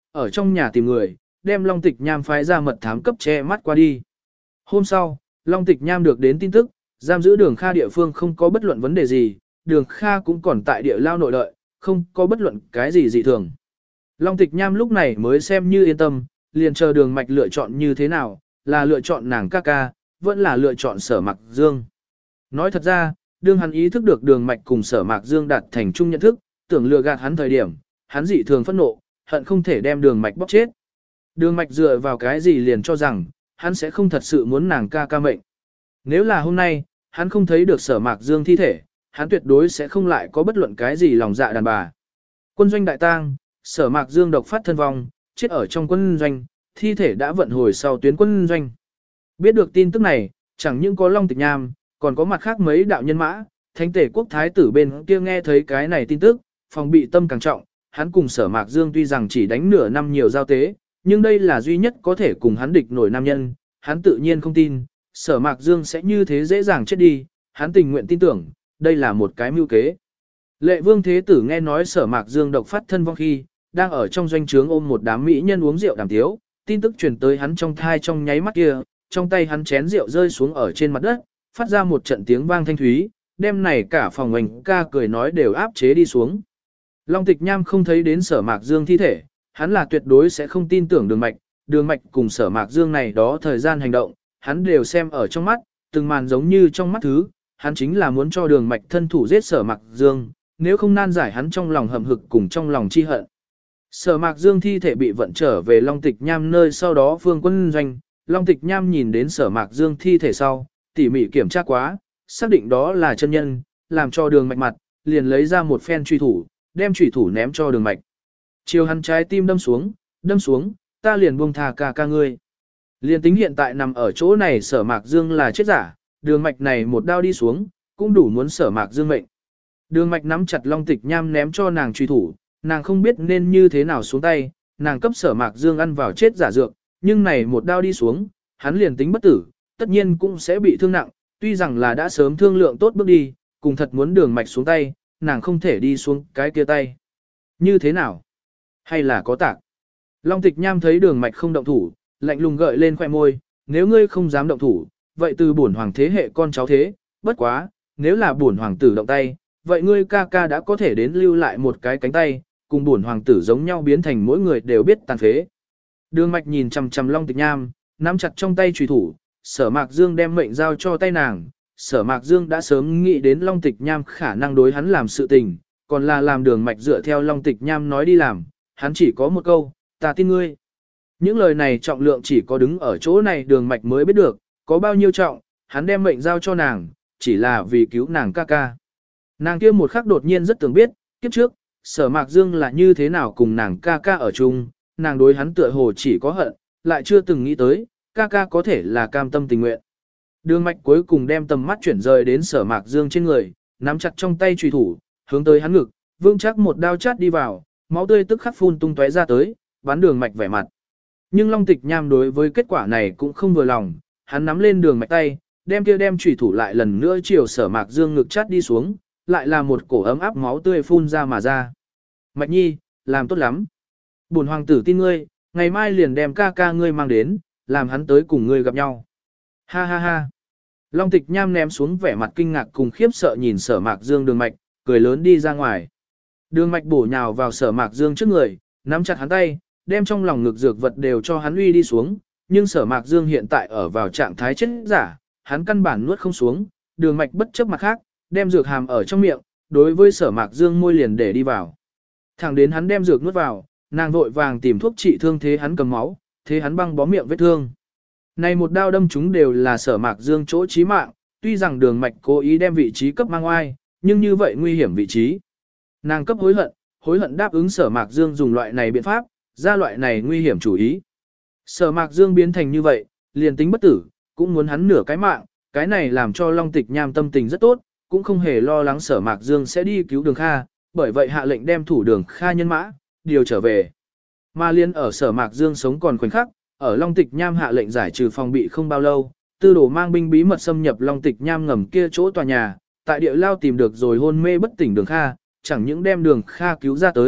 ở trong nhà tìm người, đem Long Tịch Nham phái ra mật thám cấp che mắt qua đi. Hôm sau, Long Tịch Nham được đến tin tức, giam giữ Đường Kha địa phương không có bất luận vấn đề gì, Đường Kha cũng còn tại địa lao nội đợi, không có bất luận cái gì dị thường. Long Tịch Nham lúc này mới xem như yên tâm, liền chờ Đường Mạch lựa chọn như thế nào, là lựa chọn nàng ca ca, vẫn là lựa chọn Sở Mạc Dương. Nói thật ra, đương hắn ý thức được Đường Mạch cùng Sở Mạc Dương đạt thành chung nhận thức, tưởng lừa gạt hắn thời điểm, hắn dị thường phẫn nộ, hận không thể đem Đường Mạch bóp chết. Đường Mạch dựa vào cái gì liền cho rằng, hắn sẽ không thật sự muốn nàng ca ca mệnh. Nếu là hôm nay, hắn không thấy được Sở Mạc Dương thi thể, hắn tuyệt đối sẽ không lại có bất luận cái gì lòng dạ đàn bà. Quân doanh đại tang, Sở Mạc Dương độc phát thân vong, chết ở trong quân doanh, thi thể đã vận hồi sau tuyến quân doanh. Biết được tin tức này, chẳng những có Long Tịch Nham, còn có mặt khác mấy đạo nhân mã, Thánh Tể quốc thái tử bên kia nghe thấy cái này tin tức, phòng bị tâm càng trọng, hắn cùng Sở Mạc Dương tuy rằng chỉ đánh nửa năm nhiều giao tế, nhưng đây là duy nhất có thể cùng hắn địch nổi nam nhân, hắn tự nhiên không tin, Sở Mạc Dương sẽ như thế dễ dàng chết đi, hắn tình nguyện tin tưởng, đây là một cái mưu kế. Lệ Vương Thế Tử nghe nói Sở Mạc Dương độc phát thân vong khi, đang ở trong doanh trướng ôm một đám mỹ nhân uống rượu đàm tiếu, tin tức truyền tới hắn trong thai trong nháy mắt kia, trong tay hắn chén rượu rơi xuống ở trên mặt đất, phát ra một trận tiếng vang thanh thúy, đêm này cả phòng oanh ca cười nói đều áp chế đi xuống. Long Tịch Nham không thấy đến Sở Mạc Dương thi thể, hắn là tuyệt đối sẽ không tin tưởng Đường Mạch cùng Sở Mạc Dương này đó thời gian hành động, hắn đều xem ở trong mắt, từng màn giống như trong mắt thứ, hắn chính là muốn cho Đường Mạch thân thủ giết Sở Mạc Dương, nếu không nan giải hắn trong lòng hậm hực cùng trong lòng chi hận. Sở Mạc Dương thi thể bị vận trở về Long Tịch Nham nơi sau đó phương quân doanh, Long Tịch Nham nhìn đến Sở Mạc Dương thi thể sau, tỉ mỉ kiểm tra quá, xác định đó là chân nhân, làm cho Đường Mạch mặt, liền lấy ra một phen truy thủ, đem truy thủ ném cho Đường Mạch. Chiều hắn trái tim đâm xuống, ta liền buông tha ca ca ngươi. Liền tính hiện tại nằm ở chỗ này Sở Mạc Dương là chết giả, Đường Mạch này một đao đi xuống, cũng đủ muốn Sở Mạc Dương mệnh. Đường Mạch nắm chặt Long Tịch Nham ném cho nàng truy thủ, nàng không biết nên như thế nào xuống tay, nàng cấp Sở Mạc Dương ăn vào chết giả dược, nhưng này một đao đi xuống, hắn liền tính bất tử, tất nhiên cũng sẽ bị thương nặng, tuy rằng là đã sớm thương lượng tốt bước đi, cùng thật muốn Đường Mạch xuống tay, nàng không thể đi xuống cái kia tay. Như thế nào? Hay là có tạc? Long Tịch Nham thấy Đường Mạch không động thủ, lạnh lùng gợi lên khoẻ môi, nếu ngươi không dám động thủ, vậy từ bổn hoàng thế hệ con cháu thế, bất quá, nếu là bổn hoàng tử động tay, vậy ngươi ca ca đã có thể đến lưu lại một cái cánh tay, cùng bổn hoàng tử giống nhau biến thành mỗi người đều biết tàn phế. Đường Mạch nhìn chằm chằm Long Tịch Nham, nắm chặt trong tay chùy thủ, Sở Mạc Dương đem mệnh giao cho tay nàng, Sở Mạc Dương đã sớm nghĩ đến Long Tịch Nham khả năng đối hắn làm sự tình, còn là làm Đường Mạch dựa theo Long Tịch Nham nói đi làm, hắn chỉ có một câu, ta tin ngươi. Những lời này trọng lượng chỉ có đứng ở chỗ này Đường Mạch mới biết được, có bao nhiêu trọng, hắn đem mệnh giao cho nàng, chỉ là vì cứu nàng ca ca. Nàng kia một khắc đột nhiên rất tưởng biết, kiếp trước, Sở Mạc Dương là như thế nào cùng nàng ca ca ở chung, nàng đối hắn tựa hồ chỉ có hận, lại chưa từng nghĩ tới, ca ca có thể là cam tâm tình nguyện. Đường Mạch cuối cùng đem tầm mắt chuyển rời đến Sở Mạc Dương trên người, nắm chặt trong tay chùy thủ, hướng tới hắn ngực, vững chắc một đao chát đi vào, máu tươi tức khắc phun tung tóe ra tới, bắn Đường Mạch vẻ mặt. Nhưng Long Tịch Nham đối với kết quả này cũng không vừa lòng, hắn nắm lên Đường Mạch tay, đem chùy thủ lại lần nữa chiều Sở Mạc Dương ngực chát đi xuống, lại là một cổ ấm áp máu tươi phun ra mà ra. Mạch Nhi, làm tốt lắm. Bổn hoàng tử tin ngươi, ngày mai liền đem ca ca ngươi mang đến, làm hắn tới cùng ngươi gặp nhau. Ha ha ha. Long Tịch Nham ném xuống vẻ mặt kinh ngạc cùng khiếp sợ nhìn Sở Mạc Dương Đường Mạch, cười lớn đi ra ngoài. Đường Mạch bổ nhào vào Sở Mạc Dương trước người, nắm chặt hắn tay, đem trong lòng ngực dược vật đều cho hắn uy đi xuống, nhưng Sở Mạc Dương hiện tại ở vào trạng thái chết giả, hắn căn bản nuốt không xuống, Đường Mạch bất chấp mặt khác, đem dược hàm ở trong miệng, đối với Sở Mạc Dương môi liền để đi vào. Thẳng đến hắn đem dược nuốt vào, nàng vội vàng tìm thuốc trị thương thế hắn cầm máu, thế hắn băng bó miệng vết thương. Này một đao đâm chúng đều là Sở Mạc Dương chỗ chí mạng, tuy rằng Đường Mạch cố ý đem vị trí cấp mang oai, nhưng như vậy nguy hiểm vị trí. Nàng cấp hối hận đáp ứng Sở Mạc Dương dùng loại này biện pháp, ra loại này nguy hiểm chủ ý. Sở Mạc Dương biến thành như vậy, liền tính bất tử, cũng muốn hắn nửa cái mạng, cái này làm cho Long Tịch Nham tâm tình rất tốt, cũng không hề lo lắng Sở Mạc Dương sẽ đi cứu Đường Kha, bởi vậy hạ lệnh đem thủ Đường Kha nhân mã, điều trở về. Mà liên ở Sở Mạc Dương sống còn khoảnh khắc, ở Long Tịch Nham hạ lệnh giải trừ phòng bị không bao lâu, Tư Đồ mang binh bí mật xâm nhập Long Tịch Nham ngầm kia chỗ tòa nhà, tại địa lao tìm được rồi hôn mê bất tỉnh Đường Kha, chẳng những đem Đường Kha cứu ra tới,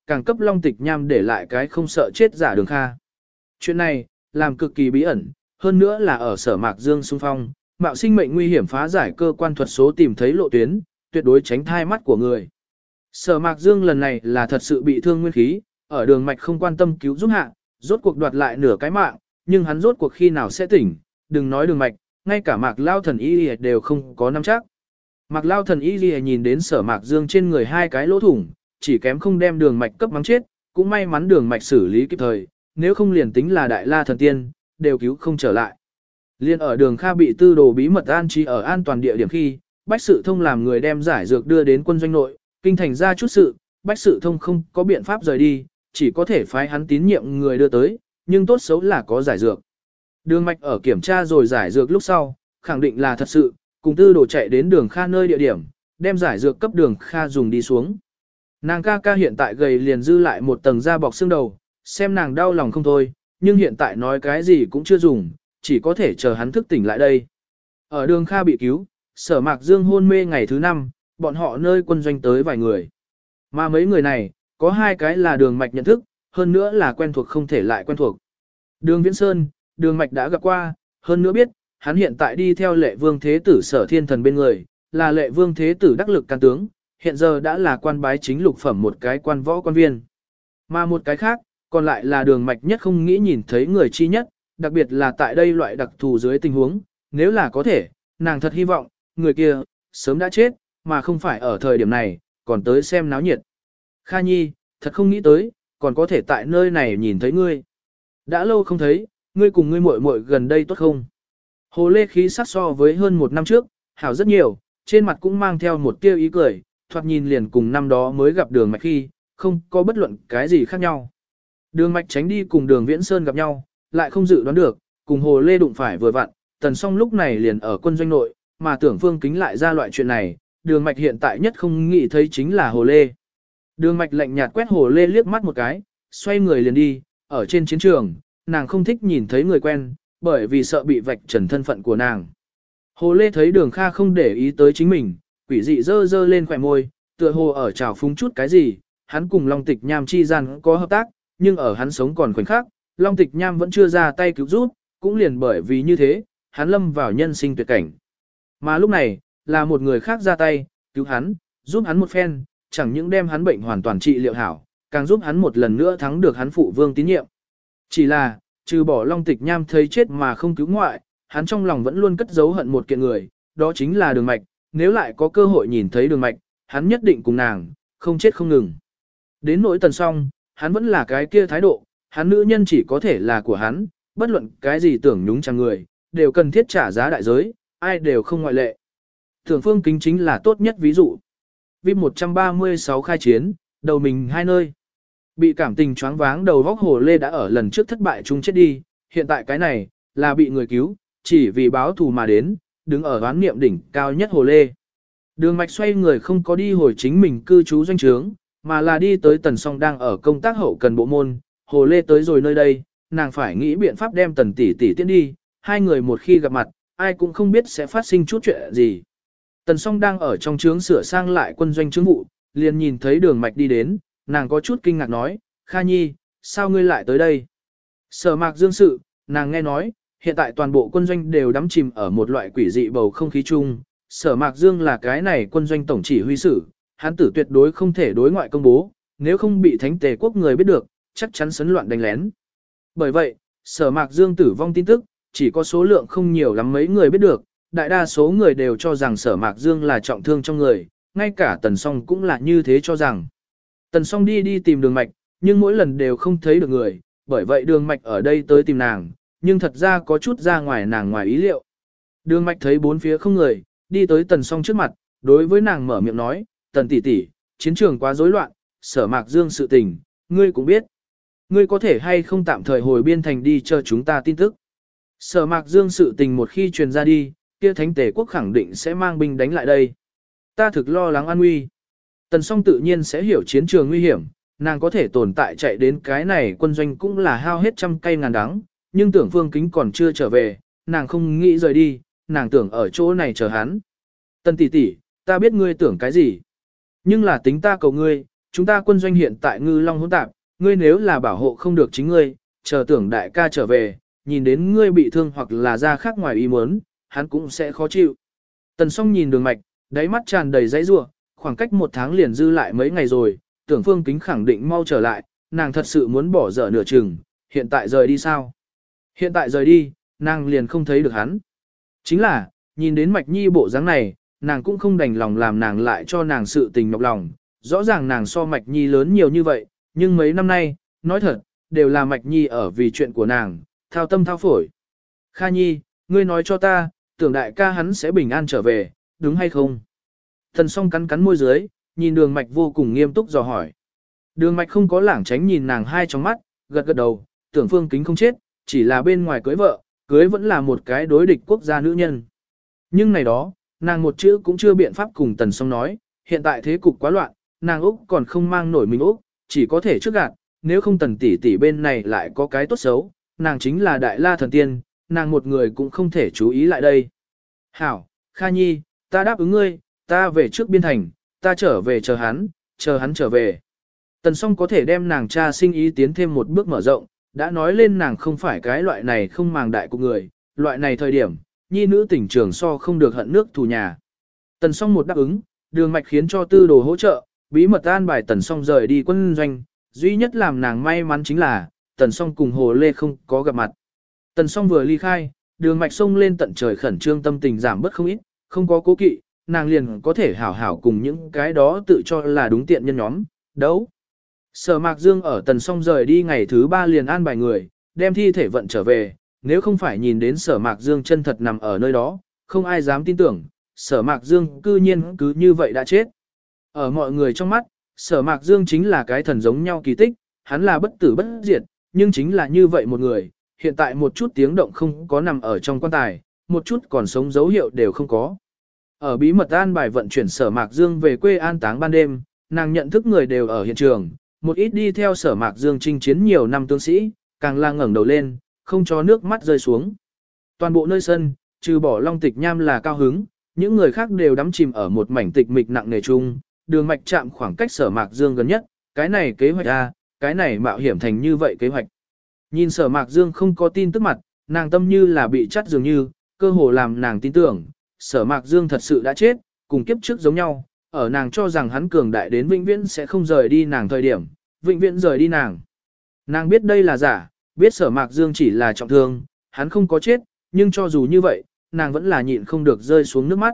càng cấp Long Tịch Nham để lại cái không sợ chết giả Đường Kha. Chuyện này, làm cực kỳ bí ẩn, hơn nữa là ở Sở Mạc Dương xung phong, mạo sinh mệnh nguy hiểm phá giải cơ quan thuật số tìm thấy lộ tuyến, tuyệt đối tránh thai mắt của người. Sở Mạc Dương lần này là thật sự bị thương nguyên khí, ở Đường Mạch không quan tâm cứu giúp hạ, rốt cuộc đoạt lại nửa cái mạng, nhưng hắn rốt cuộc khi nào sẽ tỉnh, đừng nói Đường Mạch, ngay cả Mạc Lao Thần Y đều không có nắm chắc. Mạc Lao Thần Y nhìn đến Sở Mạc Dương trên người hai cái lỗ thủng, chỉ kém không đem Đường Mạch cấp mắng chết, cũng may mắn Đường Mạch xử lý kịp thời, nếu không liền tính là Đại La Thần Tiên, đều cứu không trở lại. Liên ở Đường Kha bị tư đồ bí mật an trí ở an toàn địa điểm khi, Bách Sự Thông làm người đem giải dược đưa đến quân doanh nội, kinh thành ra chút sự, Bách Sự Thông không có biện pháp rời đi, chỉ có thể phái hắn tín nhiệm người đưa tới, nhưng tốt xấu là có giải dược. Đường Mạch ở kiểm tra rồi giải dược lúc sau, khẳng định là thật sự, cùng tư đồ chạy đến Đường Kha nơi địa điểm, đem giải dược cấp Đường Kha dùng đi xuống. Nàng ca ca hiện tại gầy liền dư lại một tầng da bọc xương đầu, xem nàng đau lòng không thôi, nhưng hiện tại nói cái gì cũng chưa dùng, chỉ có thể chờ hắn thức tỉnh lại đây. Ở Đường Kha bị cứu, Sở Mạc Dương hôn mê ngày thứ 5, bọn họ nơi quân doanh tới vài người. Mà mấy người này, có hai cái là Đường Mạch nhận thức, hơn nữa là quen thuộc không thể lại quen thuộc. Đường Viễn Sơn, Đường Mạch đã gặp qua, hơn nữa biết, hắn hiện tại đi theo Lệ Vương Thế Tử Sở Thiên Thần bên người, là Lệ Vương Thế Tử đắc lực can tướng, hiện giờ đã là quan bái chính lục phẩm một cái quan võ quan viên. Mà một cái khác, còn lại là Đường Mạch nhất không nghĩ nhìn thấy người chi nhất, đặc biệt là tại đây loại đặc thù dưới tình huống, nếu là có thể, nàng thật hy vọng, người kia, sớm đã chết, mà không phải ở thời điểm này, còn tới xem náo nhiệt. Kha Nhi, thật không nghĩ tới, còn có thể tại nơi này nhìn thấy ngươi. Đã lâu không thấy, ngươi cùng ngươi muội muội gần đây tốt không? Hồ Lê khí sắc so với hơn một năm trước, hảo rất nhiều, trên mặt cũng mang theo một tia ý cười, thoạt nhìn liền cùng năm đó mới gặp Đường Mạch khi, không có bất luận cái gì khác nhau. Đường Mạch tránh đi cùng Đường Viễn Sơn gặp nhau, lại không dự đoán được, cùng Hồ Lê đụng phải vừa vặn, Tần Song lúc này liền ở quân doanh nội, mà tưởng Phương Kính lại ra loại chuyện này, Đường Mạch hiện tại nhất không nghĩ thấy chính là Hồ Lê. Đường Mạch lạnh nhạt quét Hồ Lê liếc mắt một cái, xoay người liền đi, ở trên chiến trường, nàng không thích nhìn thấy người quen, bởi vì sợ bị vạch trần thân phận của nàng. Hồ Lê thấy Đường Kha không để ý tới chính mình, quỷ dị dơ dơ lên khỏe môi, tựa hồ ở trào phúng chút cái gì, hắn cùng Long Tịch Nham chi gian có hợp tác, nhưng ở hắn sống còn khoảnh khắc, Long Tịch Nham vẫn chưa ra tay cứu giúp, cũng liền bởi vì như thế, hắn lâm vào nhân sinh tuyệt cảnh. Mà lúc này, là một người khác ra tay, cứu hắn, giúp hắn một phen, chẳng những đem hắn bệnh hoàn toàn trị liệu hảo, càng giúp hắn một lần nữa thắng được hắn phụ vương tín nhiệm. Chỉ là, trừ bỏ Long Tịch Nham thấy chết mà không cứu ngoại, hắn trong lòng vẫn luôn cất giấu hận một kiện người, đó chính là Đường Mạch, nếu lại có cơ hội nhìn thấy Đường Mạch, hắn nhất định cùng nàng, không chết không ngừng. Đến nỗi Tần Song, hắn vẫn là cái kia thái độ, hắn nữ nhân chỉ có thể là của hắn, bất luận cái gì tưởng nhúng chàng người, đều cần thiết trả giá đại giới, ai đều không ngoại lệ. Tưởng Phương Kính chính là tốt nhất ví dụ. VIP 136 khai chiến, đầu mình hai nơi. Bị cảm tình choáng váng đầu góc Hồ Lê đã ở lần trước thất bại chung chết đi, hiện tại cái này, là bị người cứu, chỉ vì báo thù mà đến, đứng ở oán niệm đỉnh cao nhất Hồ Lê. Đường Mạch xoay người không có đi hồi chính mình cư trú doanh trướng, mà là đi tới Tần Song đang ở công tác hậu cần bộ môn, Hồ Lê tới rồi nơi đây, nàng phải nghĩ biện pháp đem Tần tỷ tỷ tiến đi, hai người một khi gặp mặt, ai cũng không biết sẽ phát sinh chút chuyện gì. Tần Song đang ở trong trướng sửa sang lại quân doanh trướng vụ, liền nhìn thấy Đường Mạch đi đến, nàng có chút kinh ngạc nói, Kha Nhi, sao ngươi lại tới đây? Sở Mạc Dương sự, nàng nghe nói, hiện tại toàn bộ quân doanh đều đắm chìm ở một loại quỷ dị bầu không khí chung, Sở Mạc Dương là cái này quân doanh tổng chỉ huy sử, hắn tử tuyệt đối không thể đối ngoại công bố, nếu không bị Thánh Tề quốc người biết được, chắc chắn sấn loạn đánh lén. Bởi vậy, Sở Mạc Dương tử vong tin tức, chỉ có số lượng không nhiều lắm mấy người biết được, đại đa số người đều cho rằng Sở Mạc Dương là trọng thương trong người, ngay cả Tần Song cũng là như thế cho rằng. Tần Song đi tìm Đường Mạch, nhưng mỗi lần đều không thấy được người, bởi vậy Đường Mạch ở đây tới tìm nàng, nhưng thật ra có chút ra ngoài nàng ngoài ý liệu. Đường Mạch thấy bốn phía không người, đi tới Tần Song trước mặt, đối với nàng mở miệng nói, Tần tỷ tỷ, chiến trường quá rối loạn, Sở Mạc Dương sự tình, ngươi cũng biết. Ngươi có thể hay không tạm thời hồi biên thành đi cho chúng ta tin tức. Sở Mạc Dương sự tình một khi truyền ra đi, kia Thánh Tề quốc khẳng định sẽ mang binh đánh lại đây. Ta thực lo lắng an nguy. Tần Song tự nhiên sẽ hiểu chiến trường nguy hiểm, nàng có thể tồn tại chạy đến cái này quân doanh cũng là hao hết trăm cây ngàn đắng, nhưng tưởng Phương Kính còn chưa trở về, nàng không nghĩ rời đi, nàng tưởng ở chỗ này chờ hắn. Tần tỷ tỷ, ta biết ngươi tưởng cái gì, nhưng là tính ta cầu ngươi, chúng ta quân doanh hiện tại ngư long hỗn tạp, ngươi nếu là bảo hộ không được chính ngươi, chờ tưởng đại ca trở về, nhìn đến ngươi bị thương hoặc là ra khác ngoài ý muốn, hắn cũng sẽ khó chịu. Tần Song nhìn Đường Mạch, đáy mắt tràn đầy dãy rủa, khoảng cách 1 tháng liền dư lại mấy ngày rồi, tưởng Phương Kính khẳng định mau trở lại, nàng thật sự muốn bỏ dở nửa chừng, hiện tại rời đi sao? Hiện tại rời đi, nàng liền không thấy được hắn. Chính là, nhìn đến Mạch Nhi bộ dáng này, nàng cũng không đành lòng làm nàng lại cho nàng sự tình nhọc lòng, rõ ràng nàng so Mạch Nhi lớn nhiều như vậy, nhưng mấy năm nay, nói thật, đều là Mạch Nhi ở vì chuyện của nàng, thao tâm thao phổi. Kha Nhi, ngươi nói cho ta, tưởng đại ca hắn sẽ bình an trở về, đúng hay không? Thần Song cắn cắn môi dưới, nhìn Đường Mạch vô cùng nghiêm túc dò hỏi. Đường Mạch không có lảng tránh nhìn nàng hai trong mắt, gật gật đầu, tưởng Phương Kính không chết, chỉ là bên ngoài cưới vợ, cưới vẫn là một cái đối địch quốc gia nữ nhân. Nhưng này đó, nàng một chữ cũng chưa biện pháp cùng Tần Song nói, hiện tại thế cục quá loạn, nàng Úc còn không mang nổi mình Úc, chỉ có thể trước gạt, nếu không Tần tỷ tỷ bên này lại có cái tốt xấu, nàng chính là đại la thần tiên, nàng một người cũng không thể chú ý lại đây. Hảo, Kha Nhi, ta đáp ứng ngươi, ta về trước biên thành, ta trở về chờ hắn trở về. Tần Song có thể đem nàng cha sinh ý tiến thêm một bước mở rộng, đã nói lên nàng không phải cái loại này không màng đại của người, loại này thời điểm, nhi nữ tỉnh trường so không được hận nước thù nhà. Tần Song một đáp ứng, Đường Mạch khiến cho Tư Đồ hỗ trợ, bí mật an bài Tần Song rời đi quân doanh, duy nhất làm nàng may mắn chính là, Tần Song cùng Hồ Lê không có gặp mặt. Tần Song vừa ly khai, Đường Mạch xông lên tận trời khẩn trương tâm tình giảm bớt không ít, không có cố kỵ, nàng liền có thể hảo hảo cùng những cái đó tự cho là đúng tiện nhân nhóm, đấu. Sở Mạc Dương ở Tần Song rời đi ngày thứ 3 liền an bài người, đem thi thể vận trở về, nếu không phải nhìn đến Sở Mạc Dương chân thật nằm ở nơi đó, không ai dám tin tưởng, Sở Mạc Dương cư nhiên cứ như vậy đã chết. Ở mọi người trong mắt, Sở Mạc Dương chính là cái thần giống nhau kỳ tích, hắn là bất tử bất diệt, nhưng chính là như vậy một người, hiện tại một chút tiếng động không có nằm ở trong quan tài, một chút còn sống dấu hiệu đều không có. Ở bí mật an bài vận chuyển Sở Mạc Dương về quê an táng ban đêm, nàng nhận thức người đều ở hiện trường, một ít đi theo Sở Mạc Dương chinh chiến nhiều năm tướng sĩ, càng là ngẩng đầu lên, không cho nước mắt rơi xuống. Toàn bộ nơi sân, trừ bỏ Long Tịch Nham là cao hứng, những người khác đều đắm chìm ở một mảnh tịch mịch nặng nề chung, Đường Mạch chạm khoảng cách Sở Mạc Dương gần nhất, cái này kế hoạch a, cái này mạo hiểm thành như vậy kế hoạch. Nhìn Sở Mạc Dương không có tin tức mặt, nàng tâm như là bị chắt dường như, cơ hồ làm nàng tin tưởng, Sở Mạc Dương thật sự đã chết, cùng kiếp trước giống nhau, ở nàng cho rằng hắn cường đại đến vĩnh viễn sẽ không rời đi nàng thời điểm, vĩnh viễn rời đi nàng. Nàng biết đây là giả, biết Sở Mạc Dương chỉ là trọng thương, hắn không có chết, nhưng cho dù như vậy, nàng vẫn là nhịn không được rơi xuống nước mắt.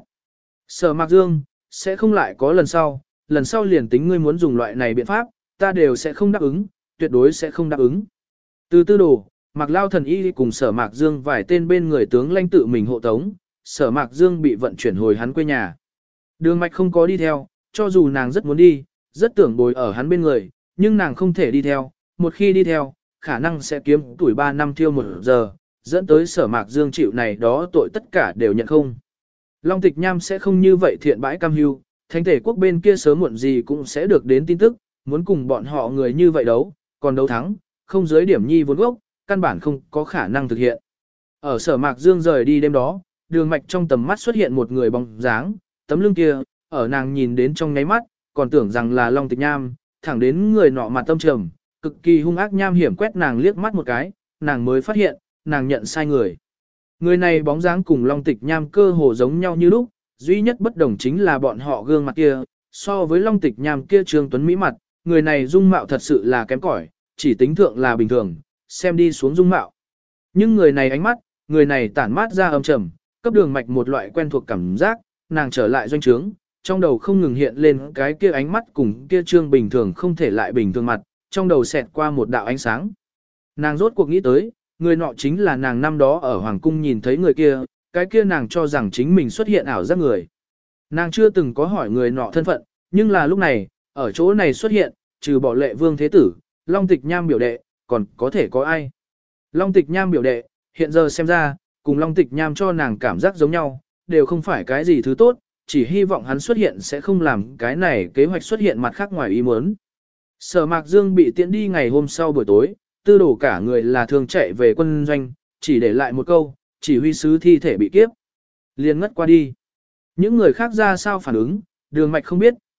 Sở Mạc Dương, sẽ không lại có lần sau liền tính ngươi muốn dùng loại này biện pháp, ta đều sẽ không đáp ứng, tuyệt đối sẽ không đáp ứng. Từ Tư Đồ, Mạc Lao Thần Y cùng Sở Mạc Dương vài tên bên người tướng lãnh tự mình hộ tống, Sở Mạc Dương bị vận chuyển hồi hắn quê nhà. Đường Mạch không có đi theo, cho dù nàng rất muốn đi, rất tưởng bồi ở hắn bên người, nhưng nàng không thể đi theo, một khi đi theo, khả năng sẽ kiếm tuổi 3 năm thiêu 1 giờ, dẫn tới Sở Mạc Dương chịu này đó tội tất cả đều nhận không. Long Tịch Nham sẽ không như vậy thiện bãi cam hưu, Thánh thể quốc bên kia sớm muộn gì cũng sẽ được đến tin tức, muốn cùng bọn họ người như vậy đấu, còn đấu thắng, không dưới điểm nhi vốn gốc, căn bản không có khả năng thực hiện. Ở Sở Mạc Dương rời đi đêm đó, Đường Mạch trong tầm mắt xuất hiện một người bóng dáng, tấm lưng kia, ở nàng nhìn đến trong nháy mắt, còn tưởng rằng là Long Tịch Nham, thẳng đến người nọ mặt tâm trầm, cực kỳ hung ác nham hiểm quét nàng liếc mắt một cái, nàng mới phát hiện, nàng nhận sai người. Người này bóng dáng cùng Long Tịch Nham cơ hồ giống nhau như lúc, duy nhất bất đồng chính là bọn họ gương mặt kia, so với Long Tịch Nham kia Trương Tuấn Mỹ mặt, người này dung mạo thật sự là kém cỏi, chỉ tính thượng là bình thường, xem đi xuống dung mạo. Nhưng người này ánh mắt, người này tản mát ra âm trầm, cấp Đường Mạch một loại quen thuộc cảm giác, nàng trở lại doanh trướng, trong đầu không ngừng hiện lên cái kia ánh mắt cùng kia Trương bình thường không thể lại bình thường mặt, trong đầu xẹt qua một đạo ánh sáng. Nàng rốt cuộc nghĩ tới, người nọ chính là nàng năm đó ở Hoàng Cung nhìn thấy người kia, cái kia nàng cho rằng chính mình xuất hiện ảo giác người. Nàng chưa từng có hỏi người nọ thân phận, nhưng là lúc này, ở chỗ này xuất hiện, trừ bỏ Lệ Vương Thế Tử, Long Tịch Nham biểu đệ, còn có thể có ai. Long Tịch Nham biểu đệ, hiện giờ xem ra, cùng Long Tịch Nham cho nàng cảm giác giống nhau, đều không phải cái gì thứ tốt, chỉ hy vọng hắn xuất hiện sẽ không làm cái này kế hoạch xuất hiện mặt khác ngoài ý muốn. Sở Mạc Dương bị tiễn đi ngày hôm sau buổi tối, Tư Đồ cả người là thường chạy về quân doanh, chỉ để lại một câu, chỉ huy sứ thi thể bị kiếp. Liền ngất qua đi. Những người khác ra sao phản ứng, Đường Mạch không biết,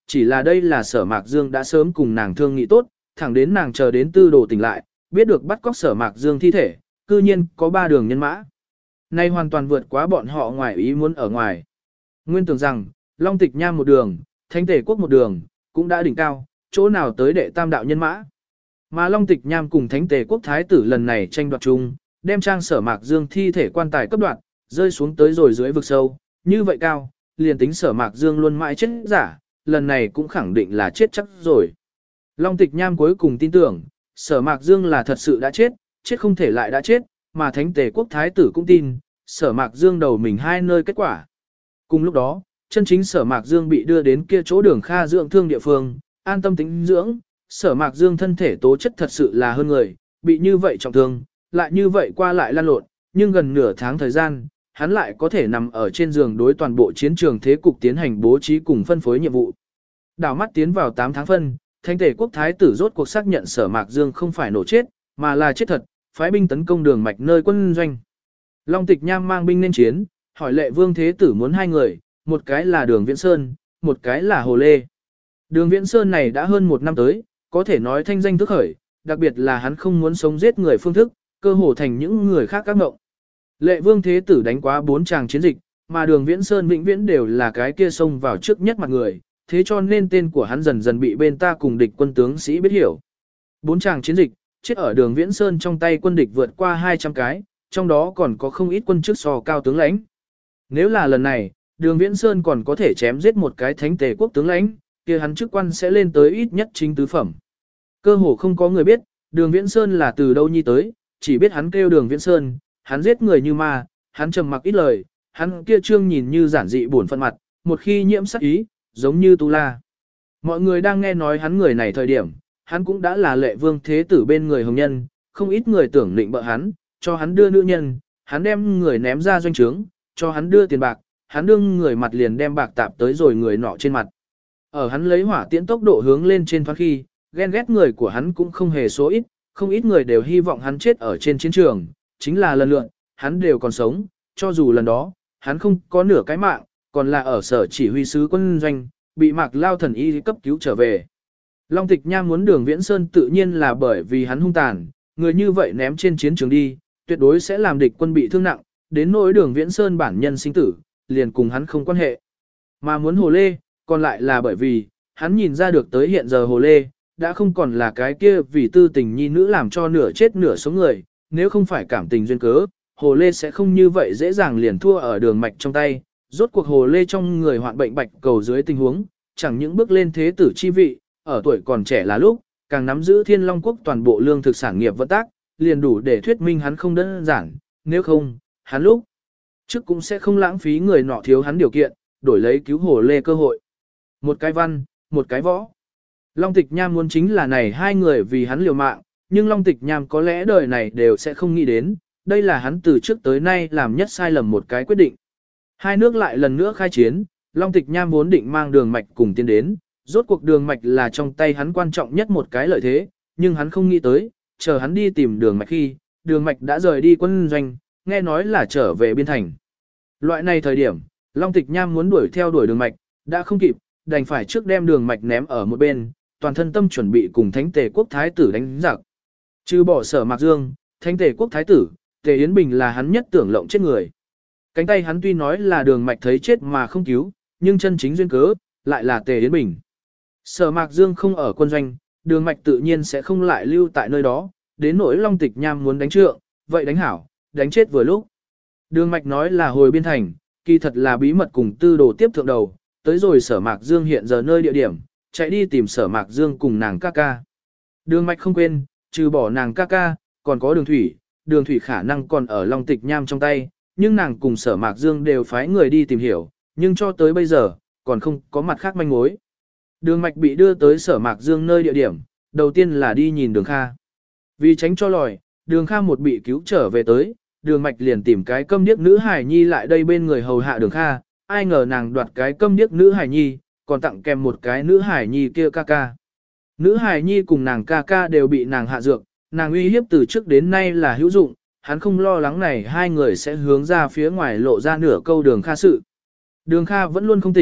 chỉ là đây là Sở Mạc Dương đã sớm cùng nàng thương nghị tốt, thẳng đến nàng chờ đến Tư Đồ tỉnh lại, biết được bắt cóc Sở Mạc Dương thi thể, cư nhiên có 3 đường nhân mã. Nay hoàn toàn vượt quá bọn họ ngoài ý muốn ở ngoài. Nguyên tưởng rằng, Long Tịch Nham một đường, Thánh Tề Quốc một đường, cũng đã đỉnh cao, chỗ nào tới đệ tam đạo nhân mã. Mà Long Tịch Nham cùng Thánh Tề Quốc Thái tử lần này tranh đoạt chung, đem trang Sở Mạc Dương thi thể quan tài cấp đoạt, rơi xuống tới rồi dưới vực sâu, như vậy cao, liền tính Sở Mạc Dương luôn mãi chết giả, lần này cũng khẳng định là chết chắc rồi. Long Tịch Nham cuối cùng tin tưởng, Sở Mạc Dương là thật sự đã chết, chết không thể lại đã chết, mà Thánh Tề Quốc Thái tử cũng tin, Sở Mạc Dương đầu mình hai nơi kết quả. Cùng lúc đó, chân chính Sở Mạc Dương bị đưa đến kia chỗ Đường Kha dưỡng thương địa phương, an tâm tĩnh dưỡng, Sở Mạc Dương thân thể tố chất thật sự là hơn người, bị như vậy trọng thương, lại như vậy qua lại lăn lộn, nhưng gần nửa tháng thời gian, hắn lại có thể nằm ở trên giường đối toàn bộ chiến trường thế cục tiến hành bố trí cùng phân phối nhiệm vụ. Đảo mắt tiến vào 8 tháng phân, Thánh Tề Quốc Thái tử rốt cuộc xác nhận Sở Mạc Dương không phải nổ chết, mà là chết thật, phái binh tấn công Đường Mạch nơi quân doanh. Long Tịch Nham mang binh lên chiến, hỏi Lệ Vương Thế Tử muốn 2 người, một cái là Đường Viễn Sơn, một cái là Hồ Lê. Đường Viễn Sơn này đã hơn 1 năm tới, có thể nói thanh danh thức khởi, đặc biệt là hắn không muốn sống giết người phương thức, cơ hồ thành những người khác các ngộng. Lệ Vương Thế Tử đánh quá 4 tràng chiến dịch, mà Đường Viễn Sơn vĩnh viễn đều là cái kia xông vào trước nhất mặt người, thế cho nên tên của hắn dần dần bị bên ta cùng địch quân tướng sĩ biết hiểu. 4 tràng chiến dịch, chết ở Đường Viễn Sơn trong tay quân địch vượt qua 200 cái, trong đó còn có không ít quân chức so cao tướng lãnh. Nếu là lần này, Đường Viễn Sơn còn có thể chém giết một cái Thánh Tề Quốc tướng lãnh, kia hắn chức quan sẽ lên tới ít nhất chính tứ phẩm. Cơ hồ không có người biết, Đường Viễn Sơn là từ đâu nhi tới, chỉ biết hắn kêu Đường Viễn Sơn, hắn giết người như ma, hắn trầm mặc ít lời, hắn kia trương nhìn như giản dị buồn phận mặt, một khi nhiễm sắc ý, giống như tu la. Mọi người đang nghe nói hắn người này thời điểm, hắn cũng đã là Lệ Vương Thế Tử bên người hồng nhân, không ít người tưởng định bợ hắn, cho hắn đưa nữ nhân, hắn đem người ném ra doanh trướng, cho hắn đưa tiền bạc, hắn đương người mặt liền đem bạc tạp tới rồi người nọ trên mặt. Ở hắn lấy hỏa tiễn tốc độ hướng lên trên thoáng khi, ghen ghét người của hắn cũng không hề số ít, không ít người đều hy vọng hắn chết ở trên chiến trường, chính là lần lượt, hắn đều còn sống, cho dù lần đó, hắn không có nửa cái mạng, còn là ở sở chỉ huy sứ quân doanh, bị Mạc Lao thần y cấp cứu trở về. Long Tịch Nham muốn Đường Viễn Sơn tự nhiên là bởi vì hắn hung tàn, người như vậy ném trên chiến trường đi, tuyệt đối sẽ làm địch quân bị thương nặng, đến nỗi Đường Viễn Sơn bản nhân sinh tử, liền cùng hắn không quan hệ. Mà muốn Hồ Lê, còn lại là bởi vì, hắn nhìn ra được tới hiện giờ Hồ Lê, đã không còn là cái kia vì tư tình nhi nữ làm cho nửa chết nửa sống người, nếu không phải cảm tình duyên cớ, Hồ Lê sẽ không như vậy dễ dàng liền thua ở Đường Mạch trong tay. Rốt cuộc Hồ Lê trong người hoạn bệnh bạch cầu dưới tình huống, chẳng những bước lên thế tử chi vị, ở tuổi còn trẻ là lúc, càng nắm giữ Thiên Long Quốc toàn bộ lương thực sản nghiệp vận tác, liền đủ để thuyết minh hắn không đơn giản, nếu không, hắn lúc trước cũng sẽ không lãng phí người nọ thiếu hắn điều kiện, đổi lấy cứu Hồ Lê cơ hội. Một cái văn, một cái võ. Long Tịch Nham muốn chính là này 2 người vì hắn liều mạng, nhưng Long Tịch Nham có lẽ đời này đều sẽ không nghĩ đến, đây là hắn từ trước tới nay làm nhất sai lầm một cái quyết định. 2 nước lại lần nữa khai chiến, Long Tịch Nham vốn định mang Đường Mạch cùng tiến đến, rốt cuộc Đường Mạch là trong tay hắn quan trọng nhất một cái lợi thế, nhưng hắn không nghĩ tới, chờ hắn đi tìm Đường Mạch khi, Đường Mạch đã rời đi quân doanh, nghe nói là trở về biên thành. Loại này thời điểm, Long Tịch Nham muốn đuổi theo đuổi Đường Mạch, đã không kịp, đành phải trước đem Đường Mạch ném ở một bên, toàn thân tâm chuẩn bị cùng Thánh Tề Quốc Thái tử đánh giặc. Trừ bỏ Sở Mạc Dương, Thánh Tề Quốc Thái tử, Tề Yến Bình là hắn nhất tưởng lộng chết người. Cánh tay hắn tuy nói là Đường Mạch thấy chết mà không cứu, nhưng chân chính duyên cớ, lại là Tề Yến Bình. Sở Mạc Dương không ở quân doanh, Đường Mạch tự nhiên sẽ không lại lưu tại nơi đó, đến nỗi Long Tịch Nham muốn đánh trượng, vậy đánh hảo, đánh chết vừa lúc. Đường Mạch nói là hồi biên thành, kỳ thật là bí mật cùng Tư Đồ tiếp thượng đầu, tới rồi Sở Mạc Dương hiện giờ nơi địa điểm, chạy đi tìm Sở Mạc Dương cùng nàng ca ca. Đường Mạch không quên, trừ bỏ nàng ca ca, còn có Đường Thủy khả năng còn ở Long Tịch Nham trong tay, nhưng nàng cùng Sở Mạc Dương đều phái người đi tìm hiểu, nhưng cho tới bây giờ, còn không có mặt khác manh mối. Đường Mạch bị đưa tới Sở Mạc Dương nơi địa điểm, đầu tiên là đi nhìn Đường Kha. Vì tránh cho lòi, Đường Kha một bị cứu trở về tới, Đường Mạch liền tìm cái câm điếc nữ hài nhi lại đây bên người hầu hạ Đường Kha, ai ngờ nàng đoạt cái câm điếc nữ hài nhi, còn tặng kèm một cái nữ hài nhi kia ca ca. Nữ hài nhi cùng nàng ca ca đều bị nàng hạ dược, nàng uy hiếp từ trước đến nay là hữu dụng, hắn không lo lắng này 2 người sẽ hướng ra phía ngoài lộ ra nửa câu Đường Kha sự. Đường Kha vẫn luôn không tỉnh,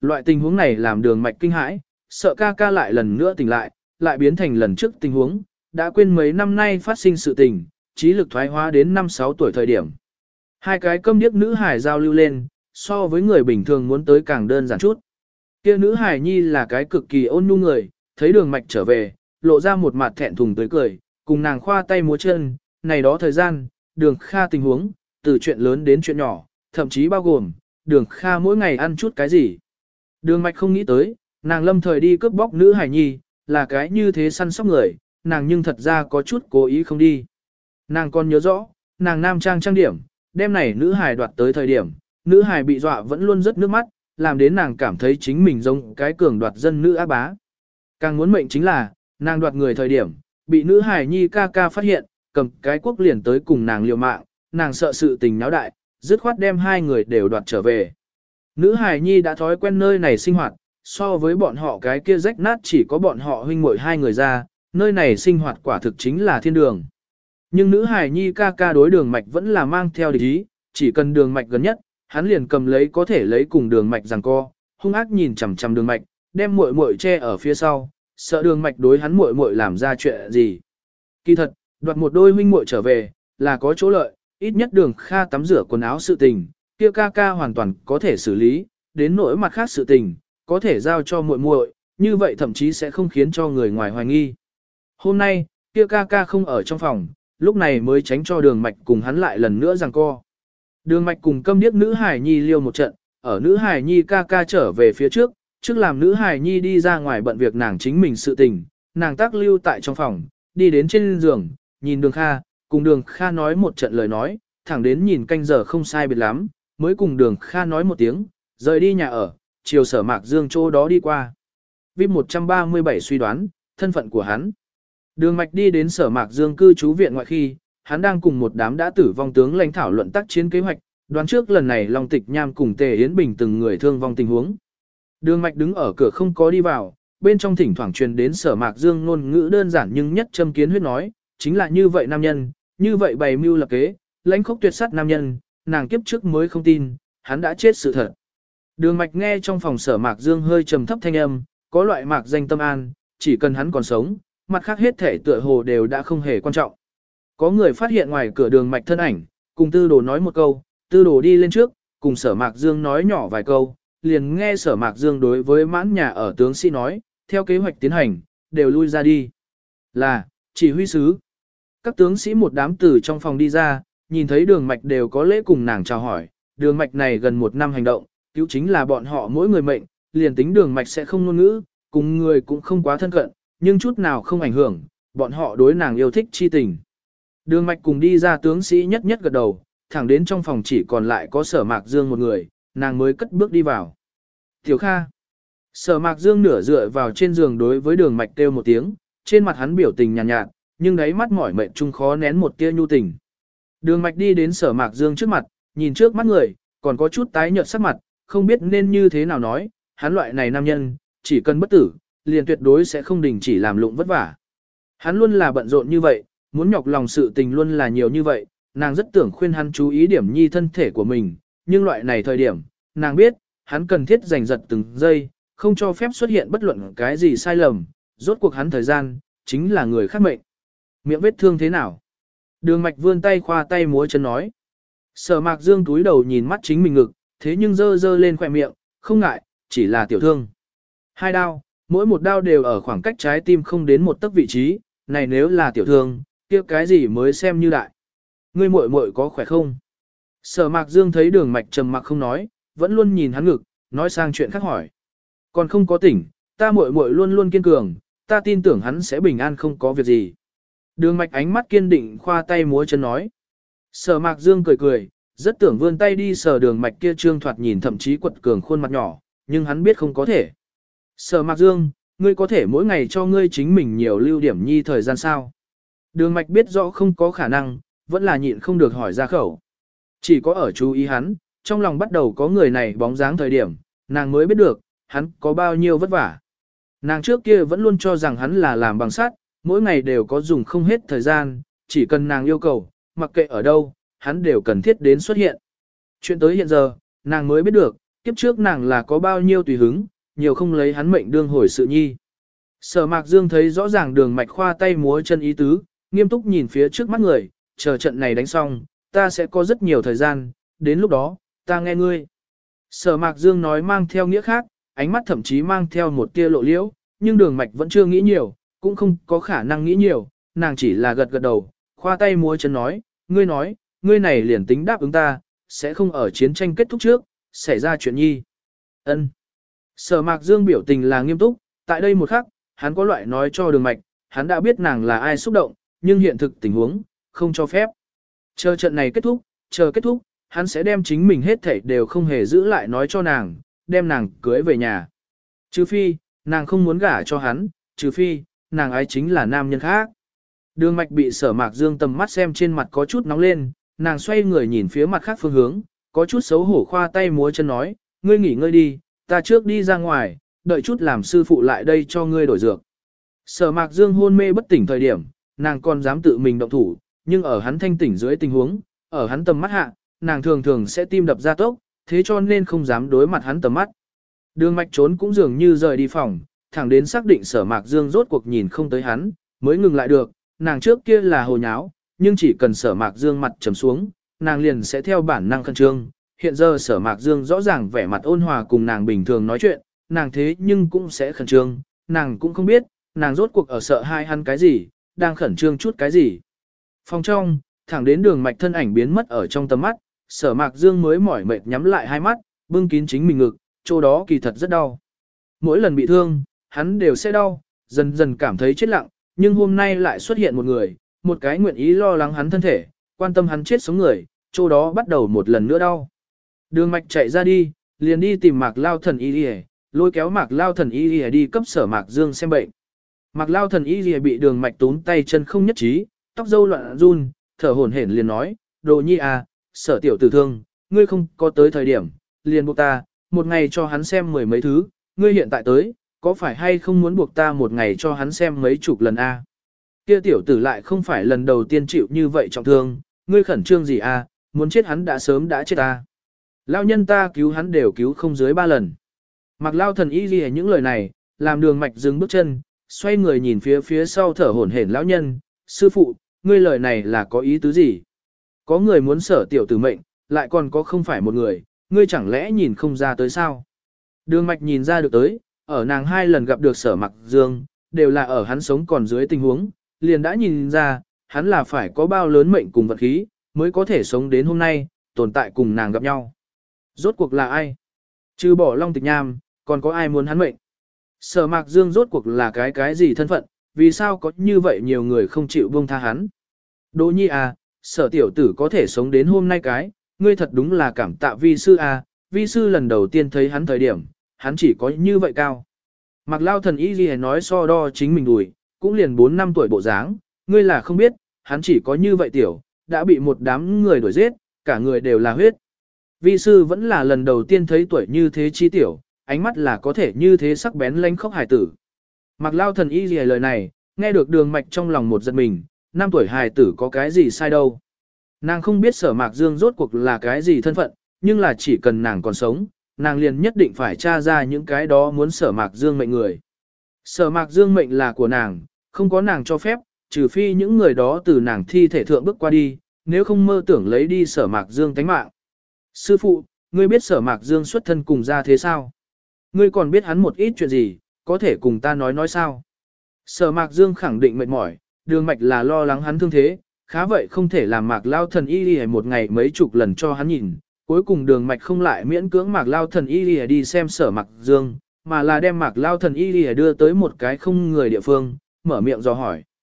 Loại tình huống này làm đường mạch kinh hãi, sợ ca ca lại lần nữa tỉnh lại biến thành lần trước tình huống, đã quên mấy năm nay phát sinh sự tình, trí lực thoái hóa đến 5-6 tuổi thời điểm. Hai cái câm điếc nữ hài giao lưu lên, so với người bình thường muốn tới càng đơn giản chút. Kia nữ hài nhi là cái cực kỳ ôn nhu người, thấy đường mạch trở về, lộ ra một mặt thẹn thùng tới cười, cùng nàng khoa tay múa chân, này đó thời gian, đường Kha tình huống, từ chuyện lớn đến chuyện nhỏ, thậm chí bao gồm, đường Kha mỗi ngày ăn chút cái gì. Đường mạch không nghĩ tới, nàng lâm thời đi cướp bóc nữ hài nhi, là cái như thế săn sóc người, nàng nhưng thật ra có chút cố ý không đi. Nàng còn nhớ rõ, nàng nam trang trang điểm, đêm này nữ hài đoạt tới thời điểm, nữ hài bị dọa vẫn luôn rớt nước mắt, làm đến nàng cảm thấy chính mình giống cái cường đoạt dân nữ á bá. Càng muốn mệnh chính là, nàng đoạt người thời điểm, bị nữ hài nhi ca ca phát hiện, cầm cái quốc liền tới cùng nàng liều mạng, nàng sợ sự tình náo đại, dứt khoát đem hai người đều đoạt trở về. Nữ hài nhi đã thói quen nơi này sinh hoạt, so với bọn họ cái kia rách nát chỉ có bọn họ huynh muội hai người ra, nơi này sinh hoạt quả thực chính là thiên đường. Nhưng nữ hài nhi ca ca đối đường mạch vẫn là mang theo địch ý, chỉ cần đường mạch gần nhất, hắn liền cầm lấy có thể lấy cùng đường mạch giằng co, hung ác nhìn chằm chằm đường mạch, đem muội muội che ở phía sau, sợ đường mạch đối hắn muội muội làm ra chuyện gì. Kỳ thật, đoạt một đôi huynh muội trở về, là có chỗ lợi, ít nhất đường Kha tắm rửa quần áo sự tình, kia ca ca hoàn toàn có thể xử lý, đến nỗi mặt khác sự tình, có thể giao cho muội muội, như vậy thậm chí sẽ không khiến cho người ngoài hoài nghi. Hôm nay, kia ca ca không ở trong phòng, lúc này mới tránh cho đường mạch cùng hắn lại lần nữa giằng co. Đường mạch cùng câm điếc nữ hài nhi liêu một trận, ở nữ hài nhi ca ca trở về phía trước làm nữ hài nhi đi ra ngoài bận việc nàng chính mình sự tình, nàng tác lưu tại trong phòng, đi đến trên giường, nhìn đường Kha, cùng đường Kha nói một trận lời nói, thẳng đến nhìn canh giờ không sai biệt lắm, mới cùng đường Kha nói một tiếng, rời đi nhà ở, chiều Sở Mạc Dương chỗ đó đi qua. VIP 137 suy đoán, thân phận của hắn. Đường mạch đi đến Sở Mạc Dương cư trú viện ngoại khi, hắn đang cùng một đám đã tử vong tướng lãnh thảo luận tác chiến kế hoạch, đoán trước lần này Long Tịch Nham cùng Tề Yến Bình từng người thương vong tình huống. Đường mạch đứng ở cửa không có đi vào, bên trong thỉnh thoảng truyền đến Sở Mạc Dương ngôn ngữ đơn giản nhưng nhất châm kiến huyết nói, chính là như vậy nam nhân, như vậy bày mưu lập kế, lãnh khốc tuyệt sát nam nhân, nàng kiếp trước mới không tin, hắn đã chết sự thật. Đường mạch nghe trong phòng Sở Mạc Dương hơi trầm thấp thanh âm, có loại mạc danh tâm an, chỉ cần hắn còn sống, mặt khác hết thể tựa hồ đều đã không hề quan trọng. Có người phát hiện ngoài cửa đường mạch thân ảnh, cùng tư đồ nói một câu, tư đồ đi lên trước, cùng Sở Mạc Dương nói nhỏ vài câu, liền nghe Sở Mạc Dương đối với mãn nhà ở tướng sĩ nói, theo kế hoạch tiến hành, đều lui ra đi. Là, chỉ huy sứ. Các tướng sĩ một đám từ trong phòng đi ra, nhìn thấy đường mạch đều có lễ cùng nàng chào hỏi, đường mạch này gần một năm hành động, cứu chính là bọn họ mỗi người mệnh, liền tính đường mạch sẽ không ngôn ngữ, cùng người cũng không quá thân cận, nhưng chút nào không ảnh hưởng, bọn họ đối nàng yêu thích chi tình. Đường mạch cùng đi ra tướng sĩ nhất nhất gật đầu, thẳng đến trong phòng chỉ còn lại có Sở Mạc Dương một người, nàng mới cất bước đi vào. Tiểu Kha. Sở Mạc Dương nửa dựa vào trên giường đối với đường mạch kêu một tiếng, trên mặt hắn biểu tình nhàn nhạt, nhưng đáy mắt mỏi mệt chung khó nén một tia nhu tình. Đường mạch đi đến Sở Mạc Dương trước mặt, nhìn trước mắt người, còn có chút tái nhợt sắc mặt, không biết nên như thế nào nói, hắn loại này nam nhân, chỉ cần bất tử, liền tuyệt đối sẽ không đình chỉ làm lụng vất vả. Hắn luôn là bận rộn như vậy, muốn nhọc lòng sự tình luôn là nhiều như vậy, nàng rất tưởng khuyên hắn chú ý điểm nhi thân thể của mình, nhưng loại này thời điểm, nàng biết, hắn cần thiết giành giật từng giây, không cho phép xuất hiện bất luận cái gì sai lầm, rốt cuộc hắn thời gian, chính là người khác mệnh. Miệng vết thương thế nào? Đường mạch vươn tay khoa tay múa chân nói. Sở Mạc Dương túi đầu nhìn mắt chính mình ngực, thế nhưng dơ dơ lên khỏe miệng, không ngại, chỉ là tiểu thương. 2 đao, mỗi một đao đều ở khoảng cách trái tim không đến một tấc vị trí, này nếu là tiểu thương, kia cái gì mới xem như đại. Ngươi muội muội có khỏe không? Sở Mạc Dương thấy đường mạch trầm mặc không nói, vẫn luôn nhìn hắn ngực, nói sang chuyện khác hỏi. Còn không có tỉnh, ta muội muội luôn luôn kiên cường, ta tin tưởng hắn sẽ bình an không có việc gì. Đường mạch ánh mắt kiên định khoa tay múa chân nói. Sở Mạc Dương cười cười, rất tưởng vươn tay đi sờ đường mạch kia trương thoạt nhìn thậm chí quật cường khuôn mặt nhỏ, nhưng hắn biết không có thể. Sở Mạc Dương, ngươi có thể mỗi ngày cho ngươi chính mình nhiều lưu điểm nhi thời gian sao? Đường mạch biết rõ không có khả năng, vẫn là nhịn không được hỏi ra khẩu. Chỉ có ở chú ý hắn, trong lòng bắt đầu có người này bóng dáng thời điểm, nàng mới biết được, hắn có bao nhiêu vất vả. Nàng trước kia vẫn luôn cho rằng hắn là làm bằng sắt, mỗi ngày đều có dùng không hết thời gian, chỉ cần nàng yêu cầu, mặc kệ ở đâu, hắn đều cần thiết đến xuất hiện. Chuyện tới hiện giờ, nàng mới biết được, kiếp trước nàng là có bao nhiêu tùy hứng, nhiều không lấy hắn mệnh đương hồi sự nhi. Sở Mạc Dương thấy rõ ràng Đường Mạch khoa tay múa chân ý tứ, nghiêm túc nhìn phía trước mắt người, chờ trận này đánh xong, ta sẽ có rất nhiều thời gian, đến lúc đó, ta nghe ngươi. Sở Mạc Dương nói mang theo nghĩa khác, ánh mắt thậm chí mang theo một tia lộ liễu, nhưng Đường Mạch vẫn chưa nghĩ nhiều, cũng không có khả năng nghĩ nhiều, nàng chỉ là gật gật đầu, khoa tay múa chân nói, ngươi này liền tính đáp ứng ta, sẽ không ở chiến tranh kết thúc trước, xảy ra chuyện nhi. Ân. Sở Mạc Dương biểu tình là nghiêm túc, tại đây một khắc, hắn có loại nói cho Đường Mạch, hắn đã biết nàng là ai xúc động, nhưng hiện thực tình huống, không cho phép. Chờ trận này kết thúc, hắn sẽ đem chính mình hết thảy đều không hề giữ lại nói cho nàng, đem nàng cưới về nhà. Trừ phi, nàng không muốn gả cho hắn, trừ phi, nàng ái chính là nam nhân khác. Đường Mạch bị Sở Mạc Dương tầm mắt xem trên mặt có chút nóng lên, nàng xoay người nhìn phía mặt khác phương hướng, có chút xấu hổ khoa tay múa chân nói, ngươi nghỉ ngơi đi, ta trước đi ra ngoài, đợi chút làm sư phụ lại đây cho ngươi đổi dược. Sở Mạc Dương hôn mê bất tỉnh thời điểm, nàng còn dám tự mình động thủ, nhưng ở hắn thanh tỉnh dưới tình huống, ở hắn tầm mắt hạ, nàng thường thường sẽ tim đập ra tốc, thế cho nên không dám đối mặt hắn tầm mắt. Đường Mạch trốn cũng dường như rời đi phòng, thẳng đến xác định Sở Mạc Dương rốt cuộc nhìn không tới hắn, mới ngừng lại được, nàng trước kia là hồ nháo, nhưng chỉ cần Sở Mạc Dương mặt trầm xuống, nàng liền sẽ theo bản năng khẩn trương. Hiện giờ Sở Mạc Dương rõ ràng vẻ mặt ôn hòa cùng nàng bình thường nói chuyện, nàng thế nhưng cũng sẽ khẩn trương, nàng cũng không biết, nàng rốt cuộc ở sợ hai hắn cái gì, đang khẩn trương chút cái gì. Phòng trong, thẳng đến Đường Mạch thân ảnh biến mất ở trong tầm mắt, Sở Mạc Dương mới mỏi mệt nhắm lại hai mắt, bưng kín chính mình ngực, chỗ đó kỳ thật rất đau. Mỗi lần bị thương, hắn đều sẽ đau, dần dần cảm thấy chết lặng, nhưng hôm nay lại xuất hiện một người, một cái nguyện ý lo lắng hắn thân thể, quan tâm hắn chết sống người, chỗ đó bắt đầu một lần nữa đau. Đường Mạch chạy ra đi, liền đi tìm Mạc Lao Thần Y, lôi kéo Mạc Lao Thần Y đi cấp Sở Mạc Dương xem bệnh. Mạc Lao Thần Y bị Đường Mạch túm tay chân không nhất trí, tóc râu loạn run, thở hổn hển liền nói, Đồ Nhi à, Sở tiểu tử thương, ngươi không có tới thời điểm, liền buộc ta, một ngày cho hắn xem mười mấy thứ, ngươi hiện tại tới, có phải hay không muốn buộc ta một ngày cho hắn xem mấy chục lần a? Kia tiểu tử lại không phải lần đầu tiên chịu như vậy trọng thương, ngươi khẩn trương gì a? Muốn chết hắn đã sớm đã chết ta. Lao nhân ta cứu hắn đều cứu không dưới 3 lần. Mạc Lao Thần Y ghi những lời này, làm Đường Mạch dừng bước chân, xoay người nhìn phía sau thở hổn hển lão nhân, sư phụ, ngươi lời này là có ý tứ gì? Có người muốn Sở tiểu tử mệnh, lại còn có không phải một người, ngươi chẳng lẽ nhìn không ra tới sao? Đường Mạch nhìn ra được tới, ở nàng 2 lần gặp được Sở Mạc Dương, đều là ở hắn sống còn dưới tình huống, liền đã nhìn ra, hắn là phải có bao lớn mệnh cùng vận khí, mới có thể sống đến hôm nay, tồn tại cùng nàng gặp nhau. Rốt cuộc là ai? Trừ bỏ Long Tịch Nham, còn có ai muốn hắn mệnh? Sở Mạc Dương rốt cuộc là cái gì thân phận, vì sao có như vậy nhiều người không chịu buông tha hắn? Đỗ Nhi à, Sở tiểu tử có thể sống đến hôm nay ngươi thật đúng là cảm tạ vi sư à, vi sư lần đầu tiên thấy hắn thời điểm, hắn chỉ có như vậy cao. Mạc Lao Thần Y Ghi nói so đo chính mình đùi, cũng liền 4 năm tuổi bộ dáng, ngươi là không biết, hắn chỉ có như vậy tiểu, đã bị một đám người đuổi giết, cả người đều là huyết. Vi sư vẫn là lần đầu tiên thấy tuổi như thế chi tiểu, ánh mắt là có thể như thế sắc bén lánh khóc hài tử. Mạc Lao Thần Y Ghi lời này, nghe được Đường Mạch trong lòng một giật mình, 5 tuổi hài tử có cái gì sai đâu. Nàng không biết Sở Mạc Dương rốt cuộc là cái gì thân phận, nhưng là chỉ cần nàng còn sống, nàng liền nhất định phải tra ra những cái đó muốn Sở Mạc Dương mệnh người. Sở Mạc Dương mệnh là của nàng, không có nàng cho phép, trừ phi những người đó từ nàng thi thể thượng bước qua đi, nếu không mơ tưởng lấy đi Sở Mạc Dương tánh mạng. Sư phụ, ngươi biết Sở Mạc Dương xuất thân cùng ra thế sao? Ngươi còn biết hắn một ít chuyện gì, có thể cùng ta nói sao? Sở Mạc Dương khẳng định mệt mỏi, Đường Mạch là lo lắng hắn thương thế, khá vậy không thể làm Mạc Lao Thần Y một ngày mấy chục lần cho hắn nhìn. Cuối cùng Đường Mạch không lại miễn cưỡng Mạc Lao Thần Y đi xem Sở Mạc Dương, mà là đem Mạc Lao Thần Y đưa tới một cái không người địa phương, mở miệng dò hỏi.